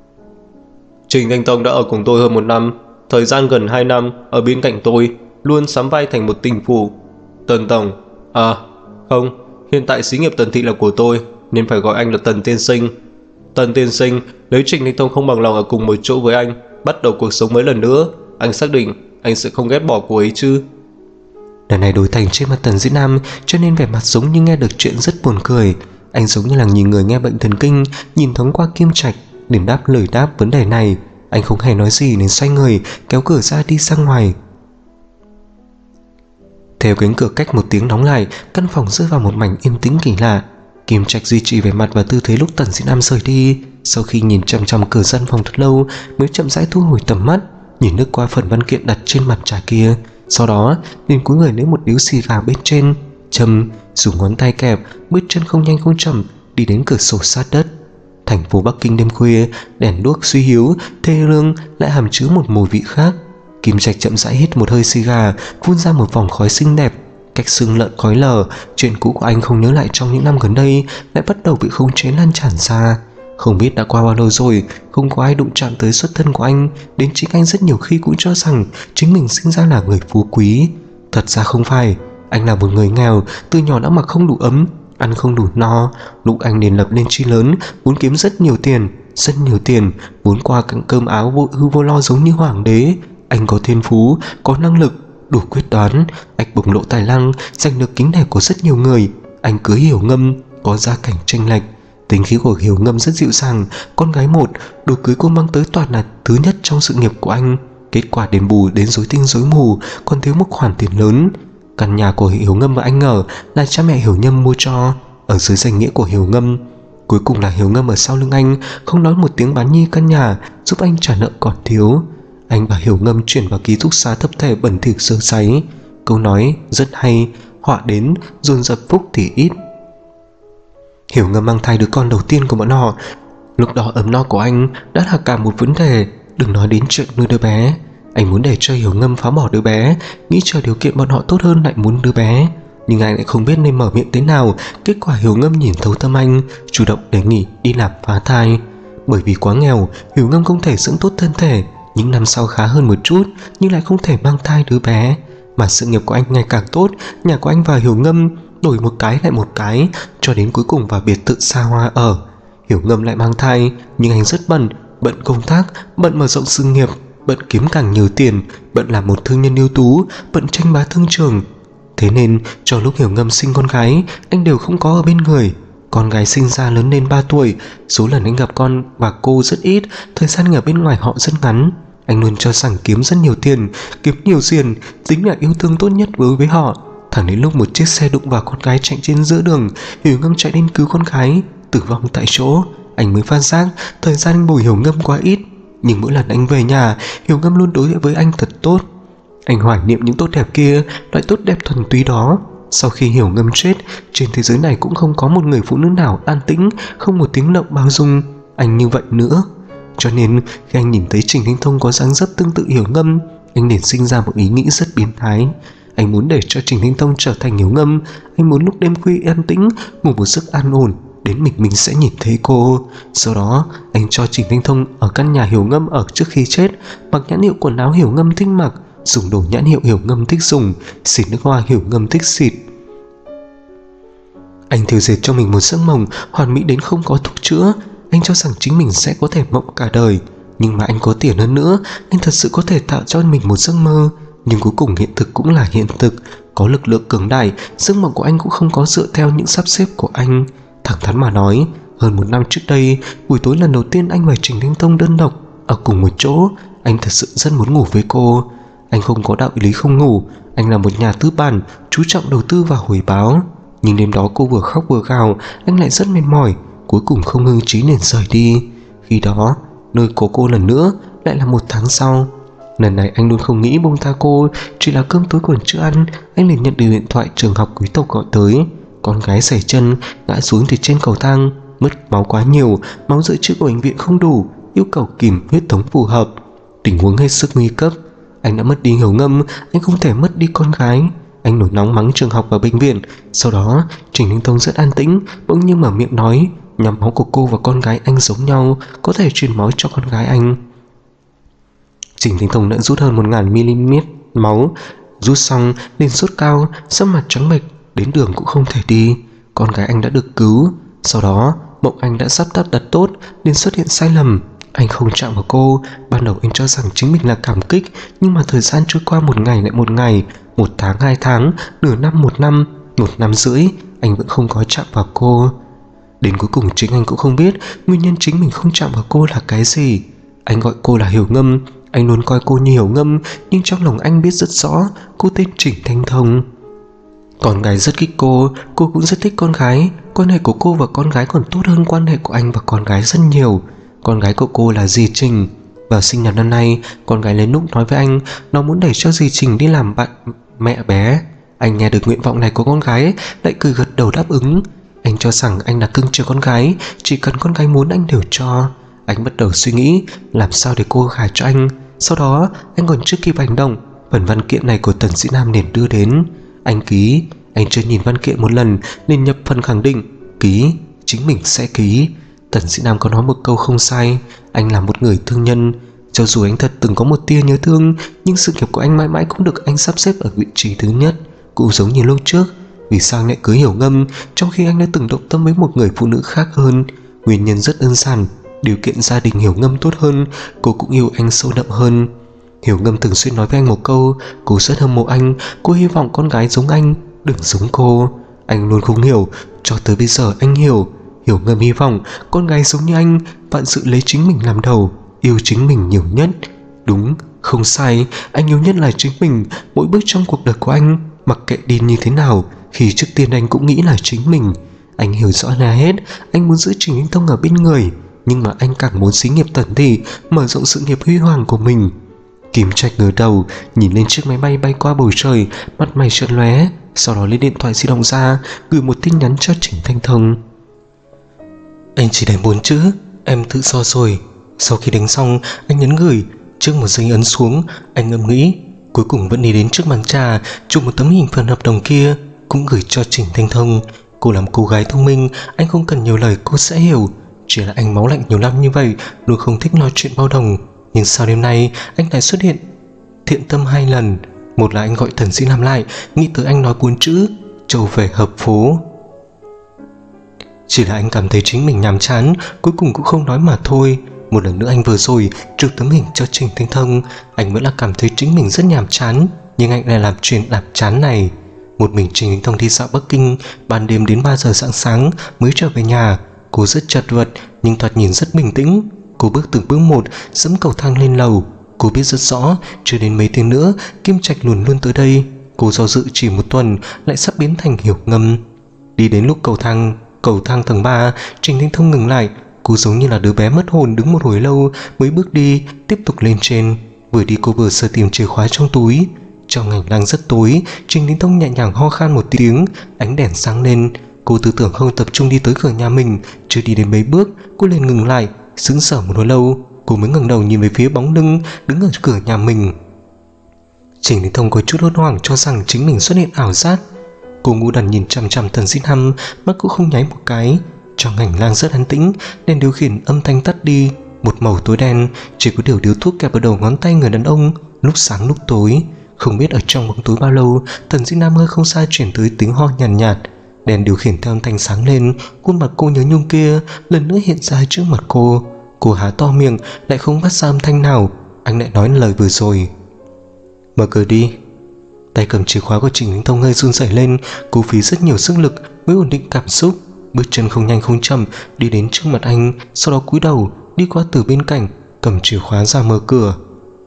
Trình Thanh Thông đã ở cùng tôi hơn 1 năm, thời gian gần 2 năm ở bên cạnh tôi, luôn sắm vai thành một tình phụ. Tần tổng, không, hiện tại xí nghiệp Tần thị là của tôi, nên phải gọi anh là Tần tiên sinh. Tần tiên sinh, nếu Trình Thanh Thông không bằng lòng ở cùng một chỗ với anh, bắt đầu cuộc sống mới lần nữa, anh xác định anh sẽ không ghét bỏ cô ấy chứ? Lần này đổi thành trên mặt Tần Sĩ Nam, cho nên vẻ mặt giống như nghe được chuyện rất buồn cười. Anh giống như là nhìn người nghe bệnh thần kinh, nhìn thoáng qua Kim Trạch để đáp lời đáp vấn đề này. Anh không hề nói gì nên xoay người kéo cửa ra đi ra ngoài. Theo cánh cửa cách 1 tiếng đóng lại, căn phòng rơi vào một mảnh yên tĩnh kỳ lạ. Kim Trạch duy trì vẻ mặt và tư thế lúc Tần Sĩ Nam rời đi. Sau khi nhìn chằm chằm cửa gian phòng thật lâu, mới chậm rãi thu hồi tầm mắt, nhìn lướt qua phần văn kiện đặt trên mặt trà kia. Sau đó liền cúi người lấy một điếu xì gà bên trên, châm, dùng ngón tay kẹp, bước chân không nhanh không chậm đi đến cửa sổ sát đất. Thành phố Bắc Kinh đêm khuya, đèn đuốc suy hiếu, thê lương lại hàm chứa một mùi vị khác. Kim Trạch chậm rãi hít một hơi xì gà, phun ra một vòng khói xinh đẹp. Cách xương lợn khói lở, chuyện cũ của anh không nhớ lại trong những năm gần đây lại bắt đầu bị khống chế lan tràn ra. Không biết đã qua bao lâu rồi, không có ai đụng chạm tới xuất thân của anh. Đến chính anh rất nhiều khi cũng cho rằng chính mình sinh ra là người phú quý. Thật ra không phải, anh là một người nghèo, từ nhỏ đã mặc không đủ ấm, ăn không đủ no. Lúc anh liền lập lên chi lớn, muốn kiếm rất nhiều tiền, muốn qua cặn cơm áo vô ưu vô lo giống như hoàng đế. Anh có thiên phú, có năng lực, đủ quyết đoán. Anh bộc lộ tài năng, giành được kính nể của rất nhiều người. Anh cưới Hiểu Ngâm, có gia cảnh chênh lệch. Tính khí của Hiểu Ngâm rất dịu dàng, con gái một, đồ cưới cô mang tới toàn là thứ nhất trong sự nghiệp của anh. Kết quả đền bù đến rối tinh rối mù, còn thiếu một khoản tiền lớn. Căn nhà của Hiểu Ngâm và anh ở là cha mẹ Hiểu Nhâm mua cho, ở dưới danh nghĩa của Hiểu Ngâm. Cuối cùng là Hiểu Ngâm ở sau lưng anh, không nói một tiếng bán nhi căn nhà, giúp anh trả nợ còn thiếu. Anh và Hiểu Ngâm chuyển vào ký túc xá thấp thể bẩn thỉu sơ sáy. Câu nói rất hay, họa đến dồn dập phúc thì ít. Hiểu Ngâm mang thai đứa con đầu tiên của bọn họ. Lúc đó ấm no của anh đã là cả một vấn đề, đừng nói đến chuyện nuôi đứa bé. Anh muốn để cho Hiểu Ngâm phá bỏ đứa bé, nghĩ chờ điều kiện bọn họ tốt hơn lại muốn đứa bé. nhưng anh lại không biết nên mở miệng thế nào. Kết quả Hiểu Ngâm nhìn thấu tâm anh, chủ động đề nghị đi làm phá thai. Bởi vì quá nghèo, Hiểu Ngâm không thể dưỡng tốt thân thể. Những năm sau khá hơn một chút, nhưng lại không thể mang thai đứa bé. Mà sự nghiệp của anh ngày càng tốt, nhà của anh và Hiểu Ngâm đổi một cái lại một cái, cho đến cuối cùng vào biệt thự xa hoa ở. Hiểu Ngâm lại mang thai, nhưng anh rất bận công tác, bận mở rộng sự nghiệp, bận kiếm càng nhiều tiền, bận làm một thương nhân ưu tú, bận tranh bá thương trường. Thế nên cho lúc Hiểu Ngâm sinh con gái, anh đều không có ở bên người. Con gái sinh ra lớn lên 3 tuổi, số lần anh gặp con và cô rất ít, thời gian ở bên ngoài họ rất ngắn. Anh luôn cho rằng kiếm rất nhiều tiền, kiếm nhiều tiền chính là yêu thương tốt nhất đối với họ. Thẳng đến lúc một chiếc xe đụng vào con gái chạy trên giữa đường, Hiểu Ngâm chạy đến cứu con gái, tử vong tại chỗ. Anh mới phát giác thời gian anh bồi Hiểu Ngâm quá ít. Nhưng mỗi lần anh về nhà, Hiểu Ngâm luôn đối với anh thật tốt. Anh hoài niệm những tốt đẹp kia, loại tốt đẹp thuần túy đó. Sau khi Hiểu Ngâm chết, trên thế giới này cũng không có một người phụ nữ nào an tĩnh, không một tiếng động bao dung anh như vậy nữa. Cho nên khi anh nhìn thấy Trình Thanh Thông có dáng dấp tương tự Hiểu Ngâm, anh liền sinh ra một ý nghĩ rất biến thái. Anh muốn để cho Trình Thanh Thông trở thành Hiểu Ngâm. Anh muốn lúc đêm khuya an tĩnh, ngủ một giấc an ổn, đến mình sẽ nhìn thấy cô. Sau đó anh cho Trình Thanh Thông ở căn nhà Hiểu Ngâm ở trước khi chết, mặc nhãn hiệu quần áo Hiểu Ngâm thích mặc, dùng đồ nhãn hiệu Hiểu Ngâm thích dùng, xịt nước hoa Hiểu Ngâm thích xịt. Anh thử dệt cho mình một giấc mộng hoàn mỹ đến không có thuốc chữa. Anh cho rằng chính mình sẽ có thể mộng cả đời. Nhưng mà anh có tiền hơn nữa, anh thật sự có thể tạo cho mình một giấc mơ. Nhưng cuối cùng hiện thực cũng là hiện thực. Có lực lượng cường đại, giấc mộng của anh cũng không có dựa theo những sắp xếp của anh. Thẳng thắn mà nói, hơn 1 năm trước đây, buổi tối lần đầu tiên anh và Trình Thanh Thông đơn độc ở cùng một chỗ, anh thật sự rất muốn ngủ với cô. Anh không có đạo lý không ngủ, anh là một nhà tư bản, chú trọng đầu tư và hồi báo. Nhưng đêm đó cô vừa khóc vừa gào, anh lại rất mệt mỏi, cuối cùng không hưng trí nên rời đi. Khi đó, nơi có cô lần nữa lại là 1 tháng sau. Lần này anh luôn không nghĩ buông tha cô, chỉ là cơm tối còn chưa ăn, anh liền nhận được điện thoại trường học quý tộc gọi tới. Con gái sẩy chân, ngã xuống từ trên cầu thang, mất máu quá nhiều, máu dự trữ của bệnh viện không đủ, yêu cầu kìm huyết thống phù hợp. Tình huống hết sức nguy cấp. Anh đã mất đi Hiểu Ngâm, anh không thể mất đi con gái. Anh nổi nóng mắng trường học và bệnh viện. Sau đó Trình Thanh Thông rất an tĩnh, bỗng nhiên mở miệng nói nhóm máu của cô và con gái anh giống nhau, có thể truyền máu cho con gái anh. Trình Thanh Thông đã rút hơn 1000ml máu, rút xong liền sốt cao, sắc mặt trắng bệch, đến đường cũng không thể đi. Con gái anh đã được cứu. Sau đó mộng anh đã sắp đặt tốt liền xuất hiện sai lầm. Anh không chạm vào cô. Ban đầu anh cho rằng chính mình là cảm kích, nhưng mà thời gian trôi qua 1 ngày lại 1 ngày, 1 tháng 2 tháng, nửa năm 1 năm, 1 năm rưỡi, anh vẫn không có chạm vào cô. Đến cuối cùng chính anh cũng không biết nguyên nhân chính mình không chạm vào cô là cái gì. Anh gọi cô là Hiểu Ngâm, anh luôn coi cô như Hiểu Ngâm, nhưng trong lòng anh biết rất rõ cô tên Trình Thanh Thông. Con gái rất thích cô cũng rất thích con gái. Quan hệ của cô và con gái còn tốt hơn quan hệ của anh và con gái rất nhiều. Con gái của cô là dì Trình. Vào sinh nhật năm nay, con gái lấy nút nói với anh nó muốn để cho dì Trình đi làm bạn mẹ bé. Anh nghe được nguyện vọng này của con gái lại cười gật đầu đáp ứng. Anh cho rằng anh là cưng chiều con gái, chỉ cần con gái muốn anh đều cho. Anh bắt đầu suy nghĩ làm sao để cô gả cho anh. Sau đó anh còn chưa kịp hành động, phần văn kiện này của Tần Sĩ Nam liền đưa đến. Anh ký. Anh chưa nhìn văn kiện một lần nên nhập phần khẳng định ký, chính mình sẽ ký. Tần Sĩ Nam có nói một câu không sai, anh là một người thương nhân. Cho dù anh thật từng có một tia nhớ thương, nhưng sự nghiệp của anh mãi mãi cũng được anh sắp xếp ở vị trí thứ nhất. Cũng giống như lúc trước, vì sao anh lại cưới Hiểu Ngâm trong khi anh đã từng động tâm với một người phụ nữ khác hơn? Nguyên nhân rất đơn giản, điều kiện gia đình Hiểu Ngâm tốt hơn, cô cũng yêu anh sâu đậm hơn. Hiểu Ngâm thường xuyên nói với anh một câu, cô rất hâm mộ anh, cô hy vọng con gái giống anh, đừng giống cô. Anh luôn không hiểu, cho tới bây giờ anh hiểu. Hiểu Ngâm hy vọng con gái giống như anh, vạn sự lấy chính mình làm đầu, yêu chính mình nhiều nhất. Đúng, không sai, anh yêu nhất là chính mình. Mỗi bước trong cuộc đời của anh, mặc kệ đi như thế nào, khi trước tiên anh cũng nghĩ là chính mình. Anh hiểu rõ là hết, anh muốn giữ Trình Thanh Thông ở bên người, nhưng mà anh càng muốn xí nghiệp tận thì mở rộng sự nghiệp huy hoàng của mình. Kim Trạch ngửa đầu nhìn lên chiếc máy bay bay qua bầu trời, mặt mày chợt lóe, sau đó lấy điện thoại di động ra gửi một tin nhắn cho Trình Thanh Thông. Anh chỉ đánh 4 chữ, em tự do rồi. Sau khi đánh xong, anh nhấn gửi. Trước một giây ấn xuống, anh ngẫm nghĩ, cuối cùng vẫn đi đến trước bàn trà chụp một tấm hình phần hợp đồng kia. cũng gửi cho Trình Thanh Thông. Cô làm cô gái thông minh, anh không cần nhiều lời cô sẽ hiểu. Chỉ là anh máu lạnh nhiều năm như vậy, luôn không thích nói chuyện bao đồng. Nhưng sao đêm nay anh lại xuất hiện thiện tâm 2 lần. Một là anh gọi Tần Dĩ Nam lại, nghĩ tới anh nói 4 chữ trầu về hợp phố. Chỉ là anh cảm thấy chính mình nhàm chán, cuối cùng cũng không nói mà thôi. Một lần nữa anh vừa rồi chụp tấm hình cho Trình Thanh Thông, anh vẫn là cảm thấy chính mình rất nhàm chán, nhưng anh lại làm chuyện nhàm chán này. Một mình Trình Thanh Thông đi dạo Bắc Kinh, ban đêm đến 3 giờ sáng sáng mới trở về nhà. Cô rất chật vật nhưng thoạt nhìn rất bình tĩnh. Cô bước từng bước một dẫm cầu thang lên lầu. Cô biết rất rõ chưa đến mấy tiếng nữa Kim Trạch luôn luôn tới đây. Cô do dự chỉ 1 tuần lại sắp biến thành hiểu ngầm. Đi đến lúc cầu thang tầng 3, Trình Thanh Thông ngừng lại. Cô giống như là đứa bé mất hồn đứng một hồi lâu mới bước đi tiếp tục lên trên. Vừa đi cô vừa sờ tìm chìa khóa trong túi. Trong hành lang rất tối, Trình Thanh Thông nhẹ nhàng ho khan một tiếng, ánh đèn sáng lên. Cô tư tưởng không tập trung đi tới cửa nhà mình. Chưa đi đến mấy bước cô liền ngừng lại, sững sờ một hồi lâu. Cô mới ngẩng đầu nhìn về phía bóng lưng đứng ở cửa nhà mình. Trình Thanh Thông có chút hốt hoảng cho rằng chính mình xuất hiện ảo giác. Cô ngu đần nhìn chằm chằm Tần Dĩ Nam, mắt cũng không nháy một cái. Trong hành lang rất an tĩnh, đèn điều khiển âm thanh tắt đi, một màu tối đen, chỉ có điều điếu thuốc kẹp ở đầu ngón tay người đàn ông, lúc sáng lúc tối. Không biết ở trong bóng tối bao lâu, Tần Dĩ Nam hơi không xa chuyển tới tiếng ho nhàn nhạt. Đèn điều khiển theo âm thanh sáng lên, khuôn mặt cô nhớ nhung kia lần nữa hiện ra trước mặt cô. Cô há to miệng lại không phát ra âm thanh nào. Anh lại nói lời vừa rồi. Mở cửa đi. Tay cầm chìa khóa của Trình Thanh Thông hơi run rẩy lên. Cô phí rất nhiều sức lực mới ổn định cảm xúc. Bước chân không nhanh không chậm đi đến trước mặt anh, sau đó cúi đầu đi qua từ bên cạnh, cầm chìa khóa ra mở cửa.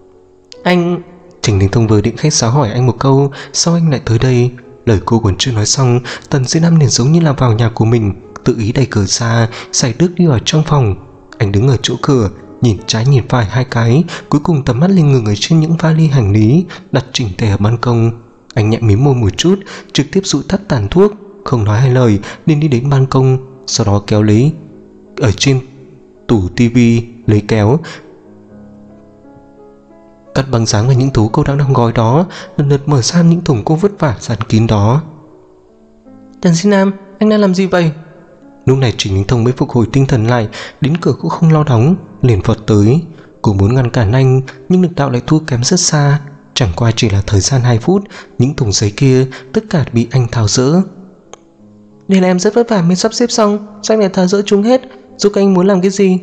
Anh... Trình Thanh Thông vừa định khách sáo hỏi anh một câu, sao anh lại tới đây? Lời cô còn chưa nói xong, Tần Dĩ Nam liền giống như là vào nhà của mình, tự ý đẩy cửa ra, sải bước đi vào trong phòng. Anh đứng ở chỗ cửa, nhìn trái nhìn phải 2 cái, cuối cùng tầm mắt lên ngừng ở trên những vali hành lý đặt chỉnh tề ở ban công. Anh nhẹ mím môi một chút, trực tiếp dụi tắt tàn thuốc, không nói hai lời nên đi đến ban công, sau đó kéo lấy ở trên tủ tivi lấy kéo cắt băng dán vào những túi cô đang đóng gói đó, lần lượt mở ra những thùng cô vất vả dàn kín đó. Tần Dĩ Nam, anh đang làm gì vậy? Lúc này Trình Thanh Thông mới phục hồi tinh thần lại, đến cửa cũng không lo đóng, liền vọt tới. Cô muốn ngăn cản anh nhưng lực đạo lại thua kém rất xa. Chẳng qua chỉ là thời gian 2 phút, những thùng giấy kia tất cả bị anh tháo dỡ. Đây là em rất vất vả mới sắp xếp xong, sao anh lại tháo dỡ chúng hết? Giúp anh muốn làm cái gì?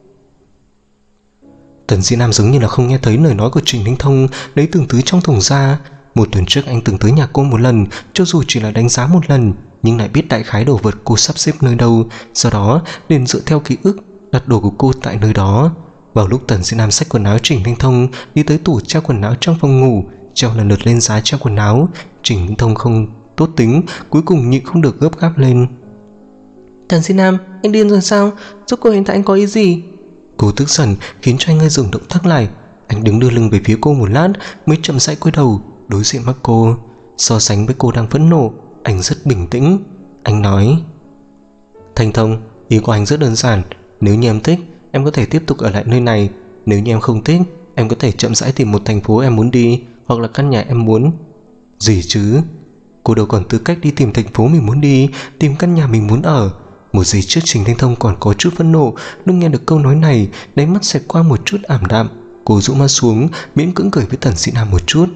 Tần Dĩ Nam giống như là không nghe thấy lời nói của Trình Thanh Thông, lấy từng thứ trong thùng ra. 1 tuần trước anh từng tới nhà cô một lần, cho dù chỉ là đánh giá một lần, nhưng lại biết đại khái đồ vật cô sắp xếp nơi đâu, sau đó liền dựa theo ký ức đặt đồ của cô tại nơi đó. Vào lúc Tần Dĩ Nam xách quần áo Trình Thanh Thông đi tới tủ treo quần áo trong phòng ngủ, treo lần lượt lên giá treo quần áo, Trình Thanh Thông không tốt tính, cuối cùng nhịn không được gấp gáp lên. Tần Dĩ Nam, anh điên rồi sao? Giúp cô hiện tại anh có ý gì? Cô tức giận khiến cho anh hơi dừng động tác lại. Anh đứng đưa lưng về phía cô một lát mới chậm rãi quay đầu đối diện mắt cô. So sánh với cô đang phẫn nộ, anh rất bình tĩnh. Anh nói: Thanh Thông, ý của anh rất đơn giản. Nếu như em thích, em có thể tiếp tục ở lại nơi này. Nếu như em không thích, em có thể chậm rãi tìm một thành phố em muốn đi, hoặc là căn nhà em muốn. Gì chứ? Cô đâu còn tư cách đi tìm thành phố mình muốn đi, tìm căn nhà mình muốn ở. Một giây trước Trình Thanh Thông còn có chút phẫn nộ, lúc nghe được câu nói này, đáy mắt xẹt qua một chút ảm đạm. Cô rũ mắt xuống, miễn cưỡng cười với Tần Dĩ Nam một chút.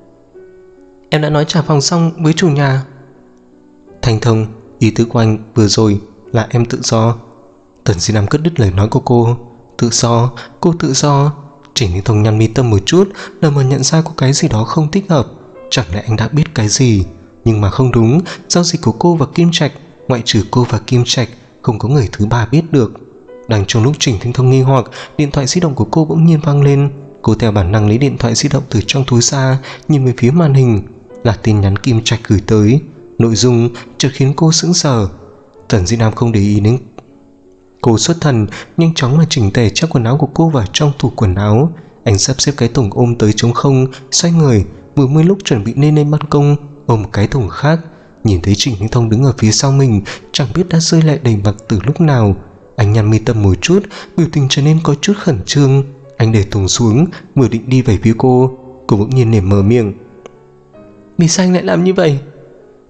Em đã nói trả phòng xong với chủ nhà. Thanh Thông, ý tứ của anh vừa rồi là em tự do. Tần Dĩ Nam cất đứt lời nói của cô. Tự do? Cô tự do? Trình Thanh Thông nhăn mi tâm một chút, lờ mờ nhận ra có cái gì đó không thích hợp. Chẳng lẽ anh đã biết cái gì? Nhưng mà không đúng, giao dịch của cô và Kim Trạch, ngoại trừ cô và Kim Trạch, không có người thứ ba biết được. Đang trong lúc Trình Thanh Thông nghi hoặc, điện thoại di động của cô bỗng nhiên vang lên. Cô theo bản năng lấy điện thoại di động từ trong túi ra, nhìn về phía màn hình. Là tin nhắn Kim Trạch gửi tới. Nội dung chợt khiến cô sững sờ. Tần Dĩ Nam không để ý đến cô, xuất thần nhanh chóng mà chỉnh tề chiếc quần áo của cô vào trong tủ quần áo. Anh sắp xếp cái thùng ôm tới trống không, xoay người, vừa mới lúc chuẩn bị lên ban công ôm một cái thùng khác, nhìn thấy Trình Thanh Thông đứng ở phía sau mình, chẳng biết đã rơi lệ đầy mặt từ lúc nào. Anh nhăn mi tâm một chút, biểu tình trở nên có chút khẩn trương. Anh để thùng xuống, vừa định đi về phía cô bỗng nhiên nể mở miệng. Vì sao anh lại làm như vậy?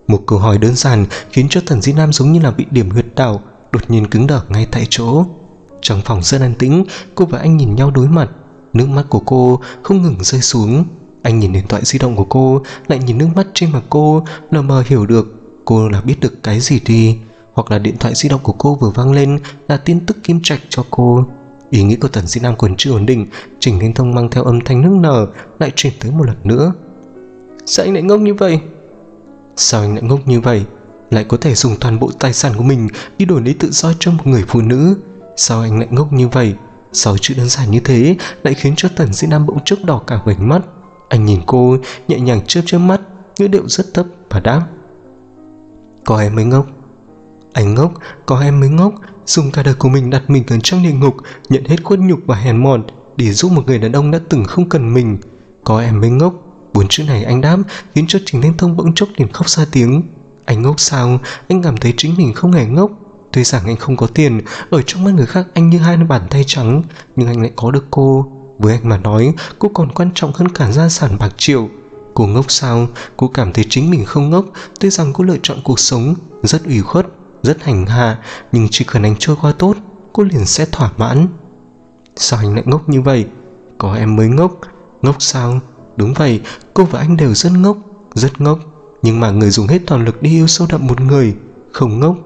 Một câu hỏi đơn giản khiến cho Tần Di Nam giống như là bị điểm huyệt đạo, đột nhiên cứng đờ ngay tại chỗ. Trong phòng rất an tĩnh, cô và anh nhìn nhau đối mặt. Nước mắt của cô không ngừng rơi xuống. Anh nhìn điện thoại di động của cô, lại nhìn nước mắt trên mặt cô, lờ mờ hiểu được cô là biết được cái gì đi. Hoặc là điện thoại di động của cô vừa vang lên là tin tức Kim Trạch cho cô. Ý nghĩ của Tần Di Nam còn chưa ổn định, Trình Thanh Thông mang theo âm thanh nức nở lại truyền tới một lần nữa. Sao anh lại ngốc như vậy? Sao anh lại ngốc như vậy? Lại có thể dùng toàn bộ tài sản của mình đi đổi lấy tự do cho một người phụ nữ? Sao anh lại ngốc như vậy? 6 chữ đơn giản như thế lại khiến cho Tần Di Nam bỗng chốc đỏ cả vành mắt. Anh nhìn cô nhẹ nhàng chớp mắt, ngữ điệu rất thấp và đáp: Có em mới ngốc. Anh ngốc, có em mới ngốc. Dùng cả đời của mình đặt mình ở trong địa ngục, nhận hết khuất nhục và hèn mọn để giúp một người đàn ông đã từng không cần mình. Có em mới ngốc. 4 chữ này anh đáp khiến cho Trình Thanh Thông bỗng chốc liền khóc ra tiếng. Anh ngốc sao? Anh cảm thấy chính mình không hề ngốc. Tuy rằng anh không có tiền, ở trong mắt người khác anh như hai bàn tay trắng, nhưng anh lại có được cô. Với anh mà nói, cô còn quan trọng hơn cả gia sản bạc triệu. Cô ngốc sao? Cô cảm thấy chính mình không ngốc. Tuy rằng cô lựa chọn cuộc sống rất ủy khuất, rất hành hạ, nhưng chỉ cần anh trôi qua tốt, cô liền sẽ thỏa mãn. Sao anh lại ngốc như vậy? Có em mới ngốc. Ngốc sao? Đúng vậy, cô và anh đều rất ngốc, rất ngốc. Nhưng mà người dùng hết toàn lực đi yêu sâu đậm một người không ngốc.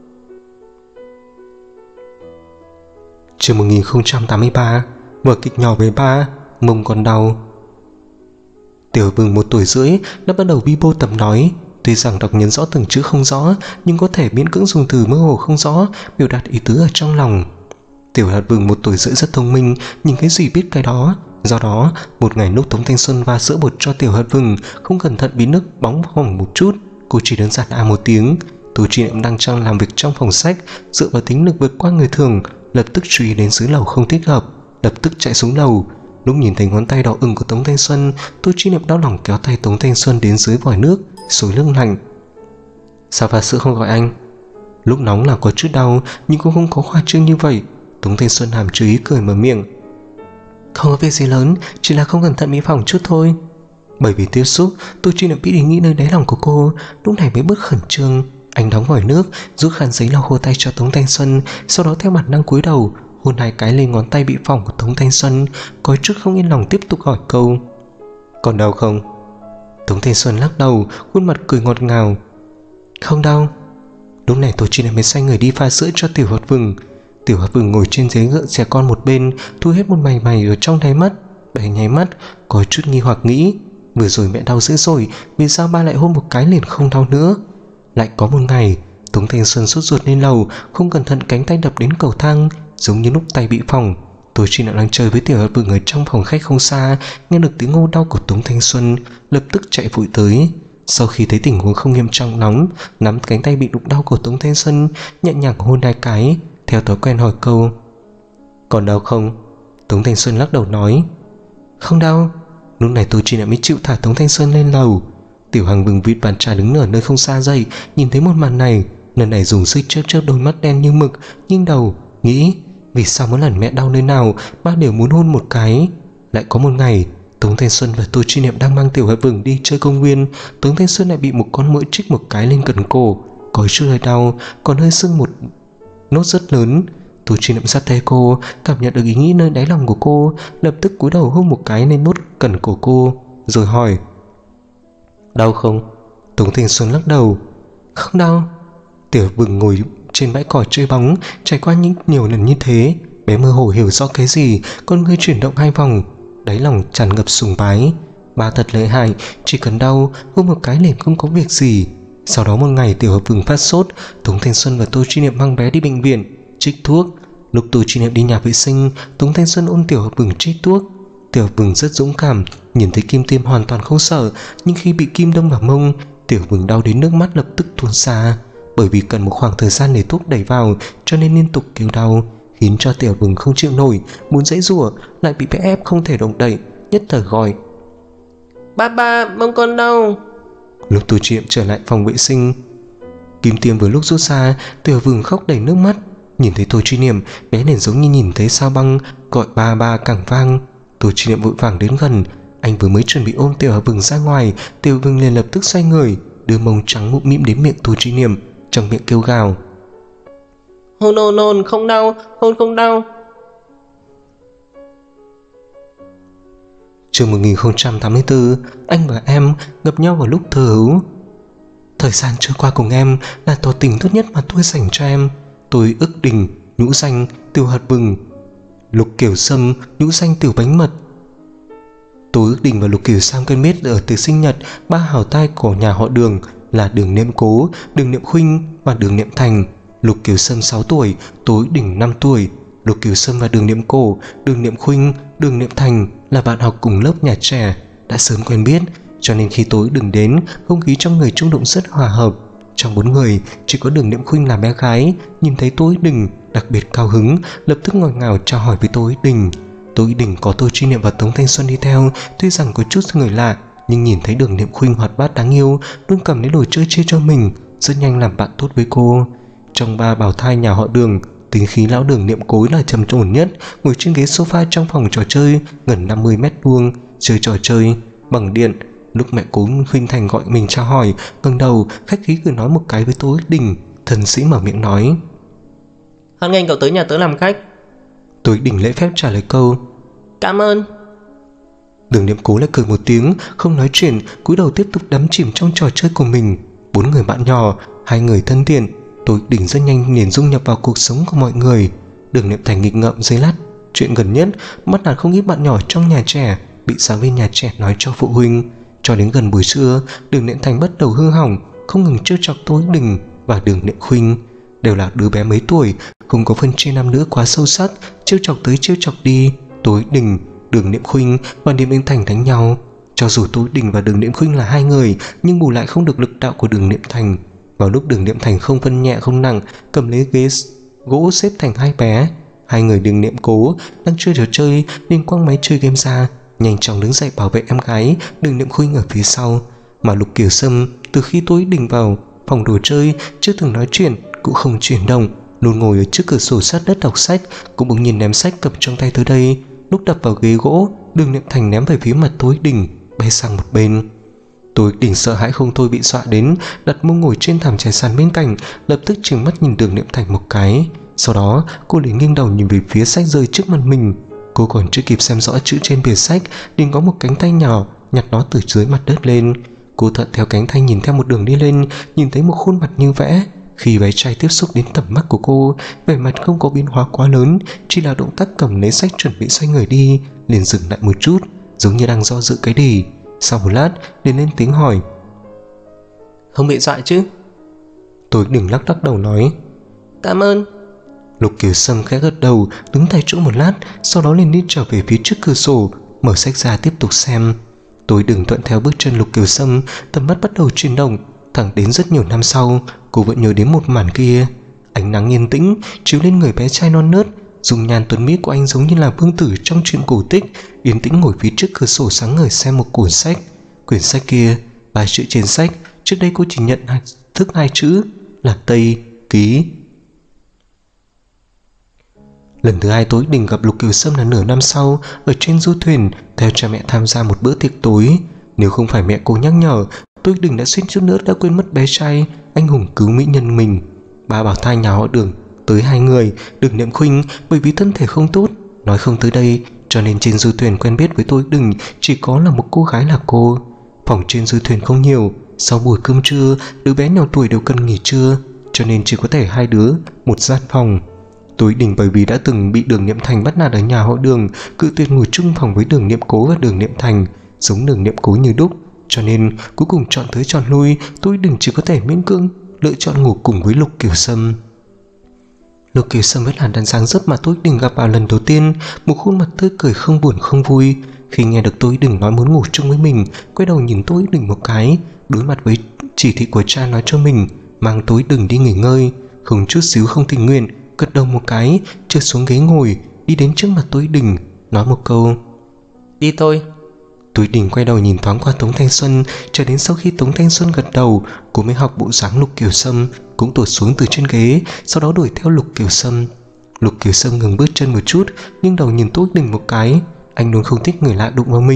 Chương 1083. Vở kịch nhỏ về ba, mông còn đau. Tiểu Vừng 1 tuổi rưỡi đã bắt đầu bi bô tập nói. Tuy rằng đọc nhấn rõ từng chữ không rõ, nhưng có thể miễn cưỡng dùng từ mơ hồ không rõ biểu đạt ý tứ ở trong lòng. Tiểu Hạt Vừng 1 tuổi rưỡi rất thông minh, nhìn cái gì biết cái đó. Do đó, một ngày lúc Tống Thanh Xuân va sữa bột cho Tiểu Hạt Vừng, không cẩn thận bị nước bóng hỏng một chút, cô chỉ đơn giản a một tiếng. Tô Chi Niệm đang trong làm việc trong phòng sách, dựa vào tính lực vượt qua người thường, lập tức chú ý đến dưới lầu không thích hợp, lập tức chạy xuống lầu. Lúc nhìn thấy ngón tay đỏ ửng của Tống Thanh Xuân, Tô Chi Niệm đau lòng kéo tay Tống Thanh Xuân đến dưới vòi nước, xối lưng lạnh. Sao pha sữa không gọi anh? Lúc nóng là có chút đau, nhưng cũng không có khoa trương như vậy. Tống Thanh Xuân hàm chứa ý cười mở miệng. Không có việc gì lớn, chỉ là không cẩn thận bị phỏng chút thôi. Bởi vì tiếp xúc, Tô Chi Niệm biết ý nghĩ nơi đáy lòng của cô, lúc này mới bớt khẩn trương. Anh đóng vòi nước, rút khăn giấy lau khô tay cho Tống Thanh Xuân, sau đó theo bản năng cúi đầu hôn 2 cái lên ngón tay bị phỏng của Tống Thanh Xuân, có chút không yên lòng tiếp tục hỏi câu: Còn đau không? Tống Thanh Xuân lắc đầu, khuôn mặt cười ngọt ngào. Không đau. Lúc này Tô Chi Niệm mới xoay người đi pha sữa cho Tiểu Hạt Vừng. Tiểu Hạt Vừng ngồi trên ghế ngựa trẻ con một bên, thu hết một mày ở trong đáy mắt. Bé nháy mắt, có chút nghi hoặc nghĩ: vừa rồi mẹ đau dữ rồi, vì sao ba lại hôn một cái liền không đau nữa? Lại có một ngày, Tống Thanh Xuân sốt ruột lên lầu, không cẩn thận cánh tay đập đến cầu thang, giống như lúc tay bị phỏng. Tô Chi Niệm đang chơi với Tiểu Hạt Vừng ở trong phòng khách không xa, nghe được tiếng hô đau của Tống Thanh Xuân, lập tức chạy vội tới. Sau khi thấy tình huống không nghiêm trọng lắm, nắm cánh tay bị đụng đau của Tống Thanh Xuân, nhẹ nhàng hôn 2 cái, theo thói quen hỏi câu: Còn đau không? Tống Thanh Xuân lắc đầu nói: Không đau. Lúc này Tô Chi Niệm mới chịu thả Tống Thanh Xuân lên lầu. Tiểu Hằng Vừng vịt bàn trà đứng ở nơi không xa dậy, nhìn thấy một màn này, lần này dùng sức chớp đôi mắt đen như mực, nghiêng đầu nghĩ: vì sao mỗi lần mẹ đau nơi nào ba đều muốn hôn một cái. Lại có một ngày, Tống Thanh Xuân và Tô Chi Niệm đang mang Tiểu Hạt Vừng đi chơi công viên, Tống Thanh Xuân lại bị một con muỗi trích một cái lên cần cổ, có chút hơi đau, còn hơi sưng một nốt rất lớn. Tô Chi Niệm sát tay cô, cảm nhận được ý nghĩ nơi đáy lòng của cô, lập tức cúi đầu hôn một cái lên nốt cần cổ cô, rồi hỏi: Đau không? Tống Thanh Xuân lắc đầu: Không đau. Tiểu Vừng ngồi trên bãi cỏ chơi bóng, trải qua nhiều lần như thế, bé mơ hồ hiểu rõ cái gì, con người chuyển động 2 vòng, đáy lòng tràn ngập sùng bái. Ba thật lợi hại, chỉ cần đau hôn một cái liền không có việc gì. Sau đó một ngày Tiểu Hạt Vừng phát sốt, Tống Thanh Xuân và Tô Chi Niệm mang bé đi bệnh viện trích thuốc. Lúc Tô Chi Niệm đi nhà vệ sinh, Tống Thanh Xuân ôm Tiểu Hạt Vừng trích thuốc. Tiểu Hạt Vừng rất dũng cảm, nhìn thấy kim tiêm hoàn toàn không sợ, nhưng khi bị kim đâm vào mông, Tiểu Vừng đau đến nước mắt lập tức tuôn ra. Bởi vì cần một khoảng thời gian để thuốc đẩy vào, cho nên liên tục kêu đau, khiến cho Tiểu Vừng không chịu nổi, muốn giãy giụa, lại bị bé ép không thể động đậy, nhất thời gọi: Ba, mông con đau. Lúc Tô Chi Niệm trở lại phòng vệ sinh, kim tiêm vừa lúc rút ra, Tiểu Vừng khóc đầy nước mắt. Nhìn thấy Tô Chi Niệm, bé liền giống như nhìn thấy sao băng, gọi ba càng vang. Tô Chi Niệm vội vàng đến gần, anh vừa mới chuẩn bị ôm Tiểu Hạt Vừng ra ngoài, Tiểu Vừng liền lập tức xoay người, đưa mông trắng mũm mĩm đến miệng Tô Trí Niệm, trong miệng kêu gào: Hôn không đau, hôn không đau. Chương 1084, anh và em gặp nhau vào lúc thơ hấu. Thời gian trôi qua cùng em là tỏ tình tốt nhất mà tôi dành cho em. Tôi ức Đình, nhũ danh Tiểu Hạt Vừng, Lục Kiểu Sâm, nhũ danh Tiểu Bánh Mật. Tôi ước Đình và Lục Kiểu Sam quen biết ở từ sinh nhật ba hảo tai của nhà họ Đường là Đường Niệm Cố, Đường Niệm Khuynh và Đường Niệm Thành. Lục Kiểu Sâm 6 tuổi, Tôi ước Đình 5 tuổi. Lục Kiểu Sâm và Đường Niệm Cổ, Đường Niệm Khuynh, Đường Niệm Thành là bạn học cùng lớp nhà trẻ, đã sớm quen biết, cho nên khi Tôi ước Đình đến, không khí trong người trung động rất hòa hợp. Trong 4 người, chỉ có Đường Niệm Khuynh là bé gái, nhìn thấy Tôi ước Đình đặc biệt cao hứng, lập tức ngọt ngào chào hỏi với Tôi ước Đình. Tôi ước Đình có Tô Trí Niệm và Tống Thanh Xuân đi theo, tuy rằng có chút người lạ, nhưng nhìn thấy Đường Niệm Khuynh hoạt bát đáng yêu, luôn cầm lấy đồ chơi chia cho mình, rất nhanh làm bạn tốt với cô. Trong ba bảo thai nhà họ Đường, tính khí lão Đường Niệm Cối là trầm ổn nhất, ngồi trên ghế sofa trong phòng trò chơi gần 50 mét vuông, chơi trò chơi bằng điện. Lúc mẹ Cố Khuynh Thành gọi mình chào hỏi, ngẩng đầu khách khí cười nói một cái với Tô ước Đình, thần sĩ mở miệng nói: Hoan nghênh cậu tới nhà tớ làm khách. Tô ước Đình lễ phép trả lời câu: Cảm ơn. Đường Niệm Cố lại cười một tiếng, không nói chuyện, cúi đầu tiếp tục đắm chìm trong trò chơi của mình. 4 người bạn nhỏ, 2 người thân thiện, Tô ước Đình rất nhanh liền dung nhập vào cuộc sống của mọi người. Đường Niệm Thành nghịch ngợm giây lát, chuyện gần nhất bắt nạt không ít bạn nhỏ trong nhà trẻ, bị giáo viên nhà trẻ nói cho phụ huynh. Cho đến gần buổi trưa, Đường Niệm Thành bắt đầu hư hỏng, không ngừng trêu chọc Tô ước Đình và Đường Niệm Khuynh. Đều là đứa bé mấy tuổi, không có phân chia nam nữ quá sâu sắc, trêu chọc tới trêu chọc đi. Tô ước Đình, Đường Niệm Khuynh và Niệm Thành đánh nhau. Cho dù Tô ước Đình và Đường Niệm Khuynh là 2 người, nhưng bù lại không được lực đạo của Đường Niệm Thành. Vào lúc Đường Niệm Thành không phân nhẹ không nặng, cầm lấy ghế gỗ xếp thành 2 bé, 2 người Đường Niệm Cố đang chơi trò chơi nên quăng máy chơi game ra, nhanh chóng đứng dậy bảo vệ em gái Đường Niệm Khuynh ở phía sau. Mà Lục Kiểu Sâm từ khi Tô ước Đình vào phòng đồ chơi chưa từng nói chuyện, cũng không chuyển động, luôn ngồi ở trước cửa sổ sát đất đọc sách, cũng bỗng nhiên ném sách cầm trong tay tới đây. Lúc đập vào ghế gỗ, Đường Niệm Thành ném về phía mặt Tô ước Đình, bay sang một bên. Tô ước Đình sợ hãi không thôi bị dọa đến, đặt mông ngồi trên thảm trải sàn bên cạnh, lập tức trừng mắt nhìn Đường Niệm Thành một cái. Sau đó cô liền nghiêng đầu nhìn về phía sách rơi trước mặt mình. Cô còn chưa kịp xem rõ chữ trên bìa sách, liền có một cánh tay nhỏ nhặt nó từ dưới mặt đất lên. Cô thuận theo cánh tay nhìn theo một đường đi lên, nhìn thấy một khuôn mặt như vẽ. Khi bé trai tiếp xúc đến tầm mắt của cô, vẻ mặt không có biến hóa quá lớn, chỉ là động tác cầm lấy sách chuẩn bị xoay người đi, liền dừng lại một chút, giống như đang do dự cái gì. Sau một lát liền lên tiếng hỏi: Không bị dọa chứ? Tôi đừng lắc đầu nói: Cảm ơn. Lục Kiểu Sâm khẽ gật đầu, đứng tại chỗ một lát, sau đó liền đi trở về phía trước cửa sổ, mở sách ra tiếp tục xem. Tôi đừng thuận theo bước chân Lục Kiểu Sâm, tầm mắt bắt đầu chuyển động. Thẳng đến rất nhiều năm sau, cô vẫn nhớ đến một màn kia. Ánh nắng yên tĩnh chiếu lên người bé trai non nớt, dung nhan tuấn mỹ của anh giống như là vương tử trong truyện cổ tích, yên tĩnh ngồi phía trước cửa sổ sáng ngời xem một cuốn sách. Quyển sách kia, 3 chữ trên sách, trước đây cô chỉ nhận thức 2 chữ là Tây Ký. Lần thứ 2 Tô ước Đình gặp Lục Kiểu Sâm là nửa năm sau, ở trên du thuyền, theo cha mẹ tham gia một bữa tiệc tối. Nếu không phải mẹ cô nhắc nhở, Tô ước Đình đã suýt chút nữa đã quên mất bé trai anh hùng cứu mỹ nhân mình. Ba bảo thai nhà họ Đường tới 2 người. Đường Niệm Khuynh bởi vì thân thể không tốt, nói không tới đây, cho nên trên du thuyền quen biết với Tô ước Đình chỉ có là một cô gái là cô. Phòng trên du thuyền không nhiều, sau buổi cơm trưa, đứa bé nhỏ tuổi đều cần nghỉ trưa, cho nên chỉ có thể 2 đứa một gian phòng. Tô ước Đình bởi vì đã từng bị Đường Niệm Thành bắt nạt ở nhà họ Đường, cự tuyệt ngồi chung phòng với Đường Niệm Cố và Đường Niệm Thành, giống Đường Niệm Cố như đúc, cho nên cuối cùng chọn tới chọn lui, Tô ước Đình chỉ có thể miễn cưỡng lựa chọn ngủ cùng với Lục Kiểu Sâm. Lục Kiểu Sâm vẫn là đàn dáng dấp mà Tô ước Đình gặp vào lần đầu tiên, một khuôn mặt tươi cười không buồn không vui. Khi nghe được Tô ước Đình nói muốn ngủ chung với mình, quay đầu nhìn Tô ước Đình một cái, đối mặt với chỉ thị của cha nói cho mình mang Tô ước Đình đi nghỉ ngơi, không chút xíu không tình nguyện, gật đầu một cái, trượt xuống ghế ngồi, đi đến trước mặt Tô ước Đình, nói một câu: Đi thôi. Tô ước Đình quay đầu nhìn thoáng qua Tống Thanh Xuân, cho đến sau khi Tống Thanh Xuân gật đầu, cô mới học bộ dáng Lục Kiểu Sâm, cũng tụt xuống từ trên ghế, sau đó đuổi theo Lục Kiểu Sâm. Lục Kiểu Sâm ngừng bước chân một chút, nhưng đầu nhìn Tô ước Đình một cái, anh luôn không thích người lạ đụng vào mình,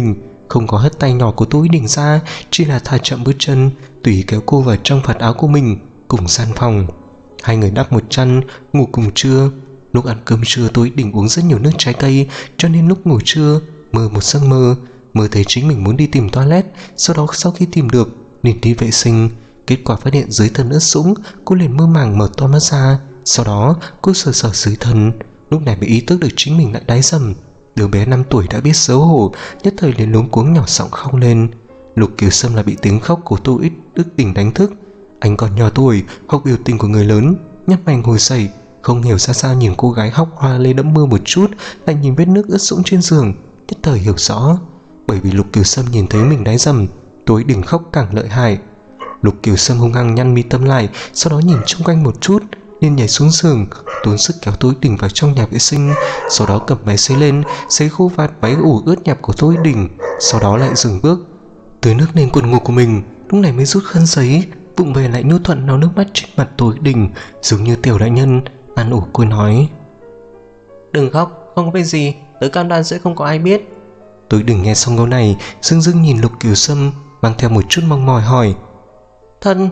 không có hất tay nhỏ của Tô Ý Đình ra, chỉ là thả chậm bước chân, tùy ý kéo cô vào trong vạt áo của mình, cùng gian phòng. Hai người đắp một chăn, ngủ cùng trưa. Lúc ăn cơm trưa Tô Ý Đình uống rất nhiều nước trái cây, cho nên lúc ngủ trưa mơ một giấc mơ thấy chính mình muốn đi tìm toilet. Sau đó sau khi tìm được liền đi vệ sinh, kết quả phát hiện dưới thân ướt sũng. Cô liền mơ màng mở to mắt ra. Sau đó cô sờ dưới thân, lúc này mới ý thức được chính mình đã đái dầm. Đứa bé 5 tuổi đã biết xấu hổ, nhất thời liền luống cuống nhỏ giọng khóc lên. Lục Kiều Sâm là bị tiếng khóc của Tô Ý Đình đánh thức. Anh còn nhỏ tuổi, học biểu tình của người lớn, nhấp mày ngồi dậy, không hiểu ra sao nhìn cô gái khóc hoa lê đẫm mưa một chút, lại nhìn vết nước ướt sũng trên giường, nhất thời hiểu rõ. Bởi vì Lục Kiều Sâm nhìn thấy mình đái dầm, Tô Ý Đình khóc càng lợi hại. Lục Kiều Sâm hung hăng nhăn mi tâm lại, sau đó nhìn xung quanh một chút, liền nhảy xuống giường, tốn sức kéo Tô Ý Đình vào trong nhà vệ sinh. Sau đó cầm máy sấy lên, sấy khô vạt váy ủ ướt nhẹp của Tô Ý Đình. Sau đó lại dừng bước, tưới nước lên quần ngủ của mình. Lúc này mới rút khăn giấy, vụng về lại nhu thuận lau nước mắt trên mặt Tô Ý Đình, giống như tiểu đại nhân an ủi cô nói: đừng khóc, không có việc gì, tớ cam đoan sẽ không có ai biết. Tô Ý Đình nghe xong câu này, dưng dưng nhìn Lục Kiều Sâm, mang theo một chút mong mỏi hỏi: Thân.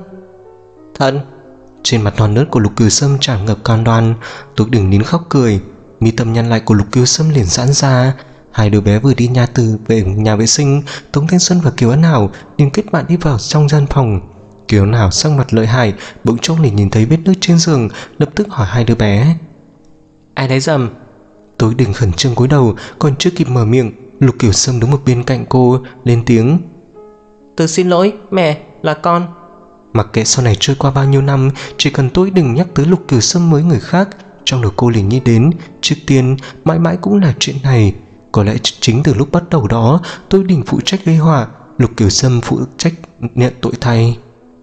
Trên mặt non nớt của Lục Kiều Sâm tràn ngập cam đoan. Tô Ý Đình nín khóc cười, mi tâm nhăn lại của Lục Kiều Sâm liền giãn ra. Hai đứa bé vừa đi về nhà vệ sinh, Tống Thanh Xuân và Kiều An Hảo liền kết bạn đi vào trong gian phòng. Kiều An Hảo sắc mặt lợi hại, bỗng chốc liền nhìn thấy vết nước trên giường, lập tức hỏi hai đứa bé: ai đái dầm? Tô Ý Đình khẩn trương cúi đầu, còn chưa kịp mở miệng, Lục Kiều Sâm đứng một bên cạnh cô lên tiếng: tớ xin lỗi mẹ, là con. Mặc kệ sau này trôi qua bao nhiêu năm, chỉ cần Tô Ý Đình nhắc tới Lục Kiều Sâm với người khác, trong đầu cô liền nghĩ đến trước tiên mãi mãi cũng là chuyện này. Có lẽ chính từ lúc bắt đầu đó, Tô Ý Đình phụ trách gây họa, Lục Kiều Sâm phụ trách nhận tội thay.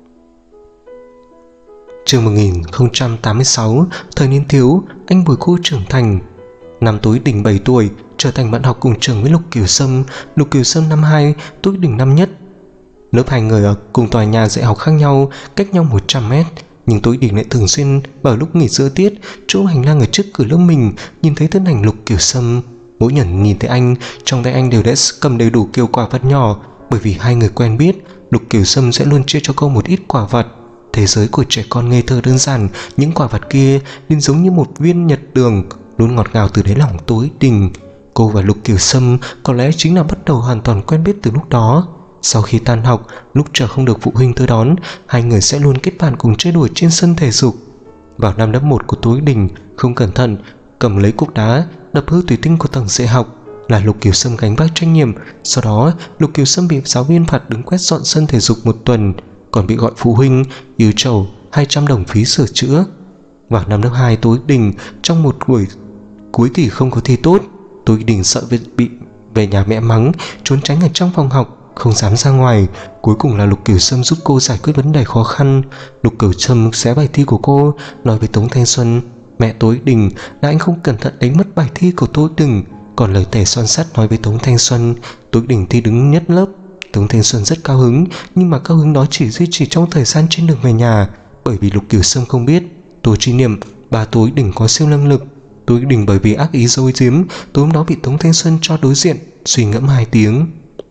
Chương 1086, thời niên thiếu, anh bồi cô trưởng thành. Năm Tô Ý Đình 7 tuổi, trở thành bạn học cùng trường với Lục Kiều Sâm. Lục Kiều Sâm năm 2, Tô Ý Đình năm nhất. Lớp hai người ở cùng tòa nhà dạy học khác nhau, cách nhau 100 mét. Nhưng Tô Ý Đình lại thường xuyên vào lúc nghỉ giữa tiết, chỗ hành lang ở trước cửa lớp mình, nhìn thấy thân ảnh Lục Kiều Sâm. Mỗi lần nhìn thấy anh, trong tay anh đều đã cầm đầy đủ kiểu quả vật nhỏ. Bởi vì hai người quen biết, Lục Kiều Sâm sẽ luôn chia cho cô một ít quả vật. Thế giới của trẻ con ngây thơ đơn giản, những quả vật kia nên giống như một viên nhật đường, luôn ngọt ngào từ đáy lòng Tô Ý Đình. Cô và Lục Kiều Sâm có lẽ chính là bắt đầu hoàn toàn quen biết từ lúc đó. Sau khi tan học, lúc chờ không được phụ huynh tới đón, hai người sẽ luôn kết bạn cùng chơi đùa trên sân thể dục. Vào năm lớp 1 của Tô Ý Đình, không cẩn thận cầm lấy cục đá đập hư thủy tinh của tầng dạy học, là Lục Kiều Sâm gánh vác trách nhiệm. Sau đó Lục Kiều Sâm bị giáo viên phạt đứng quét dọn sân thể dục 1 tuần, còn bị gọi phụ huynh yêu cầu 200 đồng phí sửa chữa. Vào năm lớp 2 Tô Ý Đình, trong một buổi cuối kỳ không có thi tốt, Tô Ý Đình sợ bị về nhà mẹ mắng, trốn tránh ở trong phòng học, không dám ra ngoài. Cuối cùng là Lục Kiều Sâm giúp cô giải quyết vấn đề khó khăn. Lục Kiều Sâm xé bài thi của cô, nói với Tống Thanh Xuân: mẹ Tô Ý Đình là anh không cẩn thận đánh mất bài thi của Tô Ý Đình. Còn lời thề son sắt nói với Tống Thanh Xuân: Tô Ý Đình thi đứng nhất lớp. Tống Thanh Xuân rất cao hứng, nhưng mà cao hứng đó chỉ duy trì trong thời gian trên đường về nhà, bởi vì Lục Kiều Sâm không biết Tô Chi Niệm bà Tô Ý Đình có siêu năng lực. Tô Ý Đình bởi vì ác ý giấu giếm, tối hôm đó bị Tống Thanh Xuân cho đối diện, suy ngẫm 2 tiếng.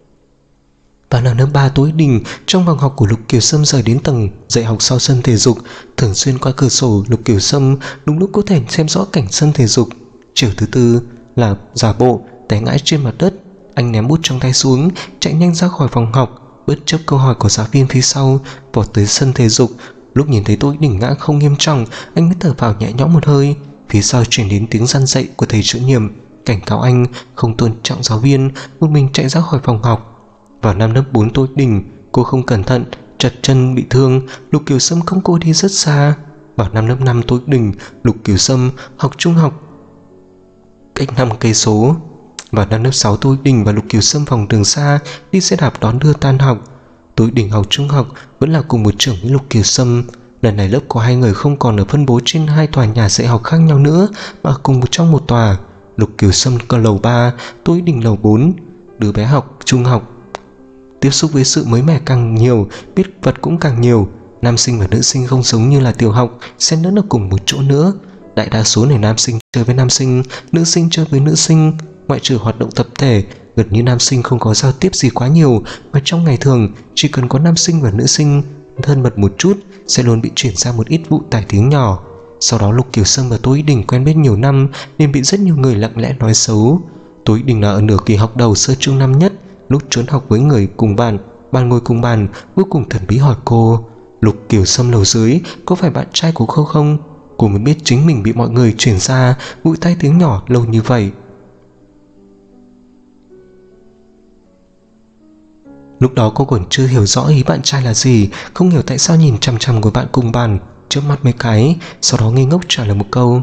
Và ở năm 3 Tô Ý Đình, trong phòng học của Lục Kiều Sâm rời đến tầng dạy học sau sân thể dục. Thường xuyên qua cửa sổ, Lục Kiều Sâm đúng lúc có thể xem rõ cảnh sân thể dục. Chiều thứ tư là giả bộ té ngã trên mặt đất, anh ném bút trong tay xuống, chạy nhanh ra khỏi phòng học, bất chấp câu hỏi của giáo viên phía sau, vọt tới sân thể dục. Lúc nhìn thấy Tô Ý Đình ngã không nghiêm trọng, anh mới thở phào nhẹ nhõm một hơi. Phía sau truyền đến tiếng răn dạy của thầy chủ nhiệm, cảnh cáo anh không tôn trọng giáo viên, một mình chạy ra khỏi phòng học. Vào năm lớp 4 Tô Ý Đình, cô không cẩn thận trật chân bị thương, Lục Kiều Sâm không cô đi rất xa. Vào năm lớp 5 Tô Ý Đình, Lục Kiều Sâm học trung học cách 5 cây số. Vào năm lớp 6 Tô Ý Đình và Lục Kiều Sâm vòng đường xa đi xe đạp đón đưa tan học. Tô Ý Đình học trung học vẫn là cùng một trường với Lục Kiều Sâm. Lần này lớp của hai người không còn ở phân bố trên 2 tòa nhà dạy học khác nhau nữa, mà cùng trong một tòa. Lục Kiều Sâm có lầu 3, Tô Ý Đình lầu 4. Đứa bé học trung học tiếp xúc với sự mới mẻ càng nhiều, biết vật cũng càng nhiều. Nam sinh và nữ sinh không giống như là tiểu học xen lẫn ở cùng một chỗ nữa. Đại đa số này nam sinh chơi với nam sinh, nữ sinh chơi với nữ sinh. Ngoại trừ hoạt động tập thể, gần như nam sinh không có giao tiếp gì quá nhiều, mà trong ngày thường chỉ cần có nam sinh và nữ sinh thân mật một chút sẽ luôn bị chuyển ra một ít vụ tai tiếng nhỏ. Sau đó Lục Kiều Sâm và Tô Ý Đình quen biết nhiều năm nên bị rất nhiều người lặng lẽ nói xấu. Tô Ý Đình là ở nửa kỳ học đầu sơ trung năm nhất, lúc trốn học với người cùng bàn ngồi cùng bàn, vô cùng thần bí hỏi cô: Lục Kiều Sâm lầu dưới có phải bạn trai của cô không? Cô mới biết chính mình bị mọi người chuyển ra vụ tai tiếng nhỏ lâu như vậy. Lúc đó cô còn chưa hiểu rõ ý bạn trai là gì, không hiểu tại sao nhìn chằm chằm người bạn cùng bàn trước mắt mấy cái, sau đó ngây ngốc trả lời một câu: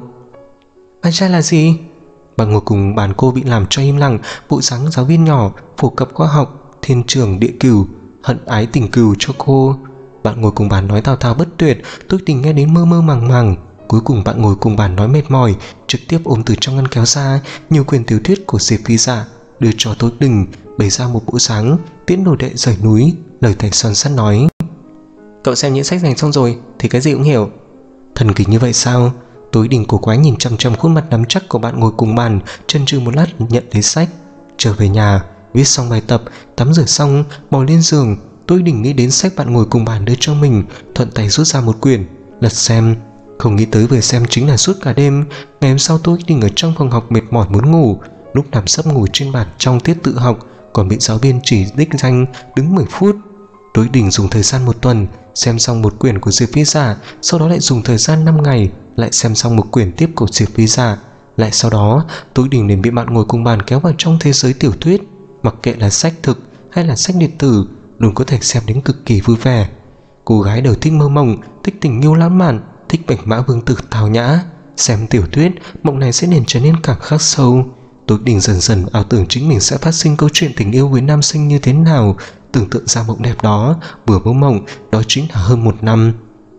bạn trai là gì? Bạn ngồi cùng bàn cô bị làm cho im lặng, bộ dáng giáo viên nhỏ phổ cập khoa học, thiên trường địa cửu, hận ái tình cừu cho cô. Bạn ngồi cùng bàn nói thao thao bất tuyệt, Tô Tình nghe đến mơ mơ màng màng. Cuối cùng bạn ngồi cùng bàn nói mệt mỏi, trực tiếp ôm từ trong ngăn kéo ra nhiều quyển tiểu thuyết của Diệp Vi Dạ đưa cho Tô Tình, bày ra một bộ dáng tiễn đồ đệ rời núi, lời thề son sắt nói: cậu xem những sách dành xong rồi thì cái gì cũng hiểu. Thần kỳ như vậy sao? Tô Tình cổ quái nhìn chăm chăm khuôn mặt nắm chắc của bạn ngồi cùng bàn, chần chừ một lát nhận lấy sách. Trở về nhà, viết xong bài tập, tắm rửa xong, bò lên giường, Tô Tình nghĩ đến sách bạn ngồi cùng bàn đưa cho mình, thuận tay rút ra một quyển, lật xem. Không nghĩ tới vừa xem chính là suốt cả đêm. Ngày hôm sau Tô Tình ở trong phòng học mệt mỏi muốn ngủ, lúc nằm sấp ngủ trên bàn trong tiết tự học còn bị giáo viên chỉ đích danh đứng 10 phút. Tô Tình dùng thời gian 1 tuần xem xong một quyển của Diệp Vi Dạ, sau đó lại dùng thời gian 5 ngày lại xem xong một quyển tiếp của Diệp Vi Dạ. Lại sau đó Tô Tình liền bị bạn ngồi cùng bàn kéo vào trong thế giới tiểu thuyết, mặc kệ là sách thực hay là sách điện tử luôn có thể xem đến cực kỳ vui vẻ. Cô gái đều thích mơ mộng, thích tình yêu lãng mạn, thích bạch mã vương tử tào nhã. Xem tiểu thuyết, mộng này sẽ liền trở nên càng khắc sâu. Tô Tình dần dần ảo tưởng chính mình sẽ phát sinh câu chuyện tình yêu với nam sinh như thế nào, tưởng tượng ra mộng đẹp đó. Vừa mơ mộng, đó chính là hơn 1 năm.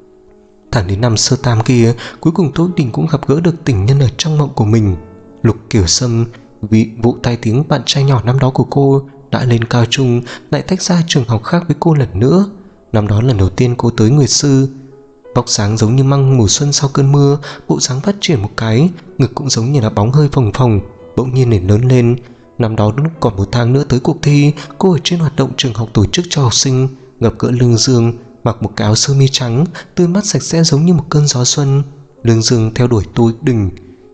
Thẳng đến năm sơ tam kia, cuối cùng Tô Tình cũng gặp gỡ được tình nhân ở trong mộng của mình. Lục Kiều Sâm, vì vụ tai tiếng bạn trai nhỏ năm đó của cô, đã lên cao trung lại tách ra trường học khác với cô lần nữa. Năm đó lần đầu tiên cô tới Nguyệt Sư, vóc dáng giống như măng mùa xuân sau cơn mưa, bộ dáng phát triển một cái, ngực cũng giống như là bóng hơi phồng phồng, bỗng nhiên liền lớn lên. Năm đó lúc còn 1 tháng nữa tới cuộc thi, cô ở trên hoạt động trường học tổ chức cho học sinh, gặp gỡ Lương Dương, mặc một cái áo sơ mi trắng, đôi mắt sạch sẽ giống như một cơn gió xuân. Lương Dương theo đuổi Tô Tình,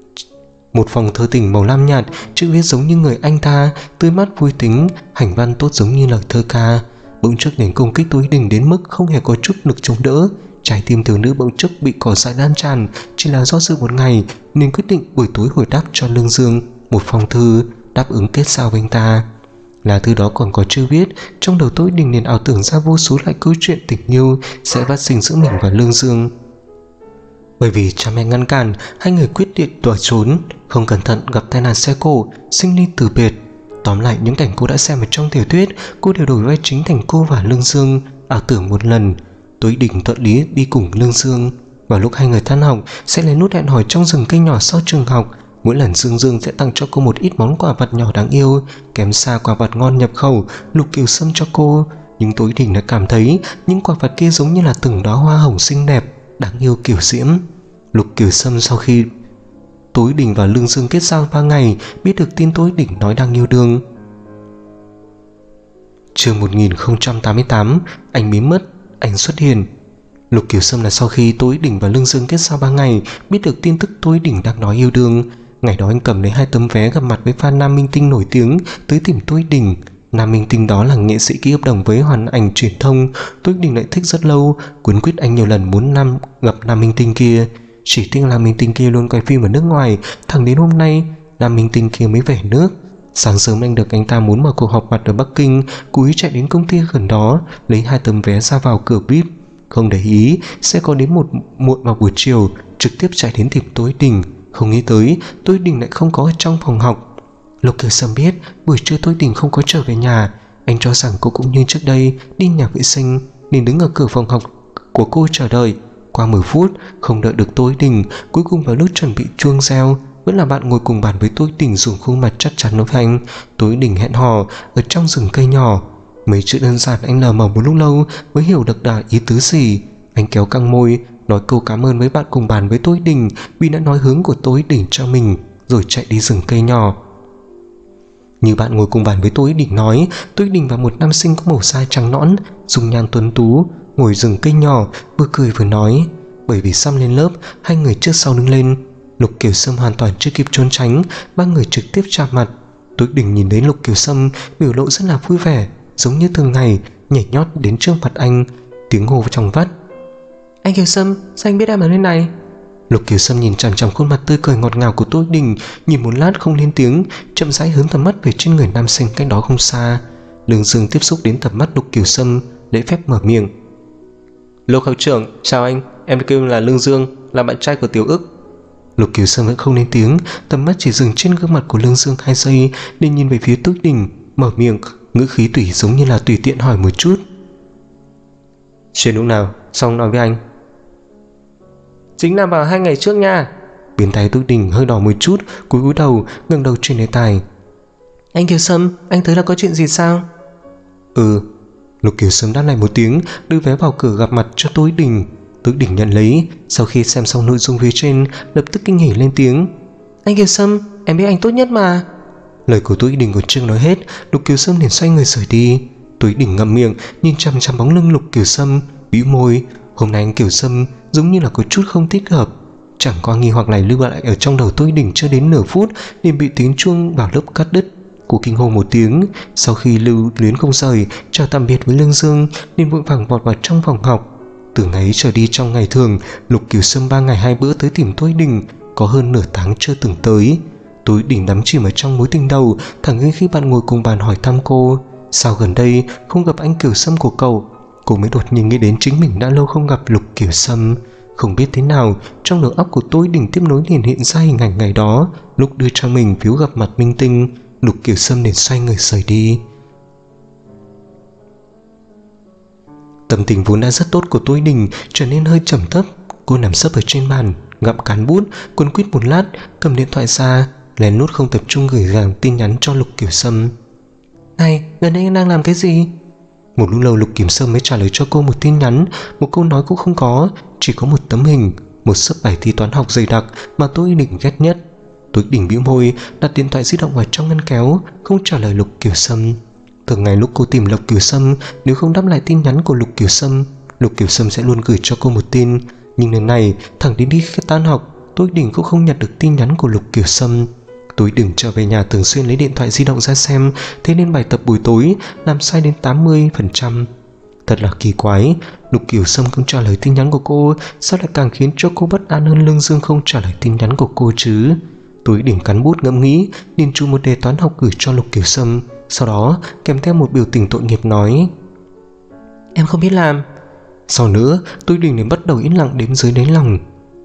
một phòng thơ tình màu lam nhạt, chữ viết giống như người anh ta, tươi mắt vui tính, hành văn tốt giống như lời thơ ca. Bỗng chốc liền công kích Tô Tình đến mức không hề có chút lực chống đỡ. Trái tim thiếu nữ bỗng chốc bị cỏ dại lan tràn, chỉ là do dự một ngày nên quyết định buổi tối hồi đáp cho Lương Dương một phong thư, đáp ứng kết giao với anh ta. Là thư đó còn có chữ viết, trong đầu Tô Tình liền ảo tưởng ra vô số loại câu chuyện tình yêu sẽ phát sinh giữa mình và Lương Dương. Bởi vì cha mẹ ngăn cản, hai người quyết định đuổi trốn, không cẩn thận gặp tai nạn xe cộ, sinh ly từ biệt. Tóm lại những cảnh cô đã xem ở trong tiểu thuyết, cô đều đổi vai chính thành cô và Lương Dương, ảo tưởng một lần. Tô Tình thuận lý đi cùng Lương Dương. Vào lúc hai người tan học sẽ lấy nút hẹn hò trong rừng cây nhỏ sau trường học. Mỗi lần Dương sẽ tặng cho cô một ít món quà vặt nhỏ đáng yêu, kém xa quà vặt ngon nhập khẩu Lục Kiều Sâm cho cô. Nhưng Tô Tình đã cảm thấy những quà vặt kia giống như là từng đóa hoa hồng xinh đẹp, đáng yêu kiều diễm. Lục Kiều Sâm sau khi Tô Tình và Lương Dương kết giao 3 ngày, biết được tin Tô Tình nói đang yêu đương. Chương 1088, anh biến mất, anh xuất hiện. Lục Kiều Sâm là sau khi Tô Tình và Lương Dương kết giao 3 ngày, biết được tin tức Tô Tình đang nói yêu đương. Ngày đó anh cầm lấy 2 tấm vé gặp mặt với fan nam minh tinh nổi tiếng tới tìm Tô Tình. Nam minh tinh đó là nghệ sĩ ký hợp đồng với Hoàn Ảnh Truyền thông. Tô Tình lại thích rất lâu, cuốn quyết anh nhiều lần muốn gặp nam minh tinh kia. Chỉ tiếc nam minh tinh kia luôn quay phim ở nước ngoài, thẳng đến hôm nay nam minh tinh kia mới về nước. Sáng sớm anh được anh ta muốn mở cuộc họp mặt ở Bắc Kinh, cố ý chạy đến công ty gần đó lấy 2 tấm vé ra vào cửa VIP, không để ý sẽ có đến muộn vào buổi chiều, trực tiếp chạy đến tìm Tô Tình. Không nghĩ tới Tô Tình lại không có ở trong phòng học. Lục Kiều Sâm biết buổi trưa Tô Tình không có trở về nhà, anh cho rằng cô cũng như trước đây đi nhà vệ sinh nên đứng ở cửa phòng học của cô chờ đợi. Qua 10 phút không đợi được Tô Tình, cuối cùng vào lúc chuẩn bị chuông reo, vẫn là bạn ngồi cùng bàn với Tô Tình dùng khuôn mặt chắc chắn với anh. Tô Tình hẹn hò ở trong rừng cây nhỏ. Mấy chữ đơn giản anh lờ mờ một lúc lâu mới hiểu được là ý tứ gì. Anh kéo căng môi nói câu cảm ơn với bạn cùng bàn với Tô Tình vì đã nói hướng của Tô Tình cho mình, rồi chạy đi rừng cây nhỏ. Như bạn ngồi cùng bàn với Tô Ích Đình nói, Tô Ích Đình và một nam sinh có màu da trắng nõn, dung nhan tuấn tú, ngồi rừng cây nhỏ, vừa cười vừa nói. Bởi vì sắp lên lớp, hai người trước sau đứng lên. Lục Kiều Sâm hoàn toàn chưa kịp trốn tránh, ba người trực tiếp chạm mặt. Tô Ích Đình nhìn đến Lục Kiều Sâm, biểu lộ rất là vui vẻ, giống như thường ngày, nhảy nhót đến trước mặt anh, tiếng hô trong vắt. Anh Kiều Sâm, sao anh biết em ở nơi này? Lục Kiều Sâm nhìn chằm chằm khuôn mặt tươi cười ngọt ngào của Tô Ích Đình, nhìn một lát không lên tiếng, chậm rãi hướng tầm mắt về trên người nam sinh cách đó không xa. Lương Dương tiếp xúc đến tầm mắt Lục Kiều Sâm, lễ phép mở miệng. Lục học trưởng, chào anh, em kêu là Lương Dương, là bạn trai của Tiểu Ức. Lục Kiều Sâm vẫn không lên tiếng, tầm mắt chỉ dừng trên gương mặt của Lương Dương 2 giây, nên nhìn về phía Tô Ích Đình, mở miệng, ngữ khí tùy giống như là tùy tiện hỏi một chút. Chuyện lúc nào, xong nói với anh. Chính là vào 2 ngày trước nha. Bên tay Tô Ích Đình hơi đỏ một chút, cúi đầu, ngẩng đầu chuyển đề tài. Anh Kiều Sâm, anh tới là có chuyện gì sao? Lục Kiều Sâm đáp lại một tiếng, đưa vé vào cửa gặp mặt cho Tô Ích Đình. Tô Ích Đình nhận lấy, sau khi xem xong nội dung phía trên, lập tức kinh hỉ lên tiếng. Anh Kiều Sâm, em biết anh tốt nhất mà. Lời của Tô Ích Đình còn chưa nói hết, Lục Kiều Sâm liền xoay người rời đi. Tô Ích Đình ngậm miệng, nhìn chằm chằm bóng lưng Lục Kiều Sâm, bĩu môi. Hôm nay anh Kiều Sâm giống như là có chút không thích hợp. Chẳng qua nghi hoặc này lưu lại ở trong đầu Tô Ích Đình chưa đến nửa phút, liền bị tiếng chuông vào lớp cắt đứt. Cô kinh hô một tiếng, sau khi lưu luyến không rời, chào tạm biệt với Lương Dương, liền vội vàng vọt vào trong phòng học. Từ ngày trở đi trong ngày thường, Lục Kiều Sâm 3 ngày 2 bữa tới tìm Tô Ích Đình, có hơn nửa tháng chưa từng tới. Tô Ích Đình đắm chìm ở trong mối tình đầu, thẳng đến khi bạn ngồi cùng bàn hỏi thăm cô, sao gần đây không gặp anh Kiều Sâm của cậu, cô mới đột nhiên nghĩ đến chính mình đã lâu không gặp Lục Kiều Sâm. Không biết thế nào, trong đầu óc của Tô Ích Đình tiếp nối liền hiện ra hình ảnh ngày đó, lúc đưa cho mình phiếu gặp mặt minh tinh. Lục Kiều Sâm liền xoay người rời đi. Tâm tình vốn đã rất tốt của Tô Ích Đình trở nên hơi trầm thấp. Cô nằm sấp ở trên bàn, gặm cán bút, quấn quýt một lát, cầm điện thoại ra, lén lút không tập trung gửi gàng tin nhắn cho Lục Kiều Sâm. Này, gần đây anh đang làm cái gì? Một lúc lâu Lục Kiều Sâm mới trả lời cho cô một tin nhắn, một câu nói cũng không có, chỉ có một tấm hình, một xấp bài thi toán học dày đặc mà Tô Ích Đình ghét nhất. Tô Ích Đình bĩu môi, đặt điện thoại di động vào trong ngăn kéo, không trả lời Lục Kiều Sâm. Thường ngày lúc cô tìm Lục Kiều Sâm, nếu không đáp lại tin nhắn của Lục Kiều Sâm sẽ luôn gửi cho cô một tin. Nhưng lần này, thẳng đến khi tan học, Tô Ích Đình cũng không nhận được tin nhắn của Lục Kiều Sâm. Tô Ích Đình trở về nhà thường xuyên lấy điện thoại di động ra xem, thế nên bài tập buổi tối làm sai đến 80%. Thật là kỳ quái, Lục Kiều Sâm không trả lời tin nhắn của cô, sao lại càng khiến cho cô bất an hơn Lương Dương không trả lời tin nhắn của cô chứ? Tô Ích Đình cắn bút ngẫm nghĩ, liền chụp một đề toán học gửi cho Lục Kiều Sâm, sau đó kèm theo một biểu tình tội nghiệp nói: Em không biết làm. Sau nữa, Tô Ích Đình liền bắt đầu yên lặng đếm dưới đáy lòng.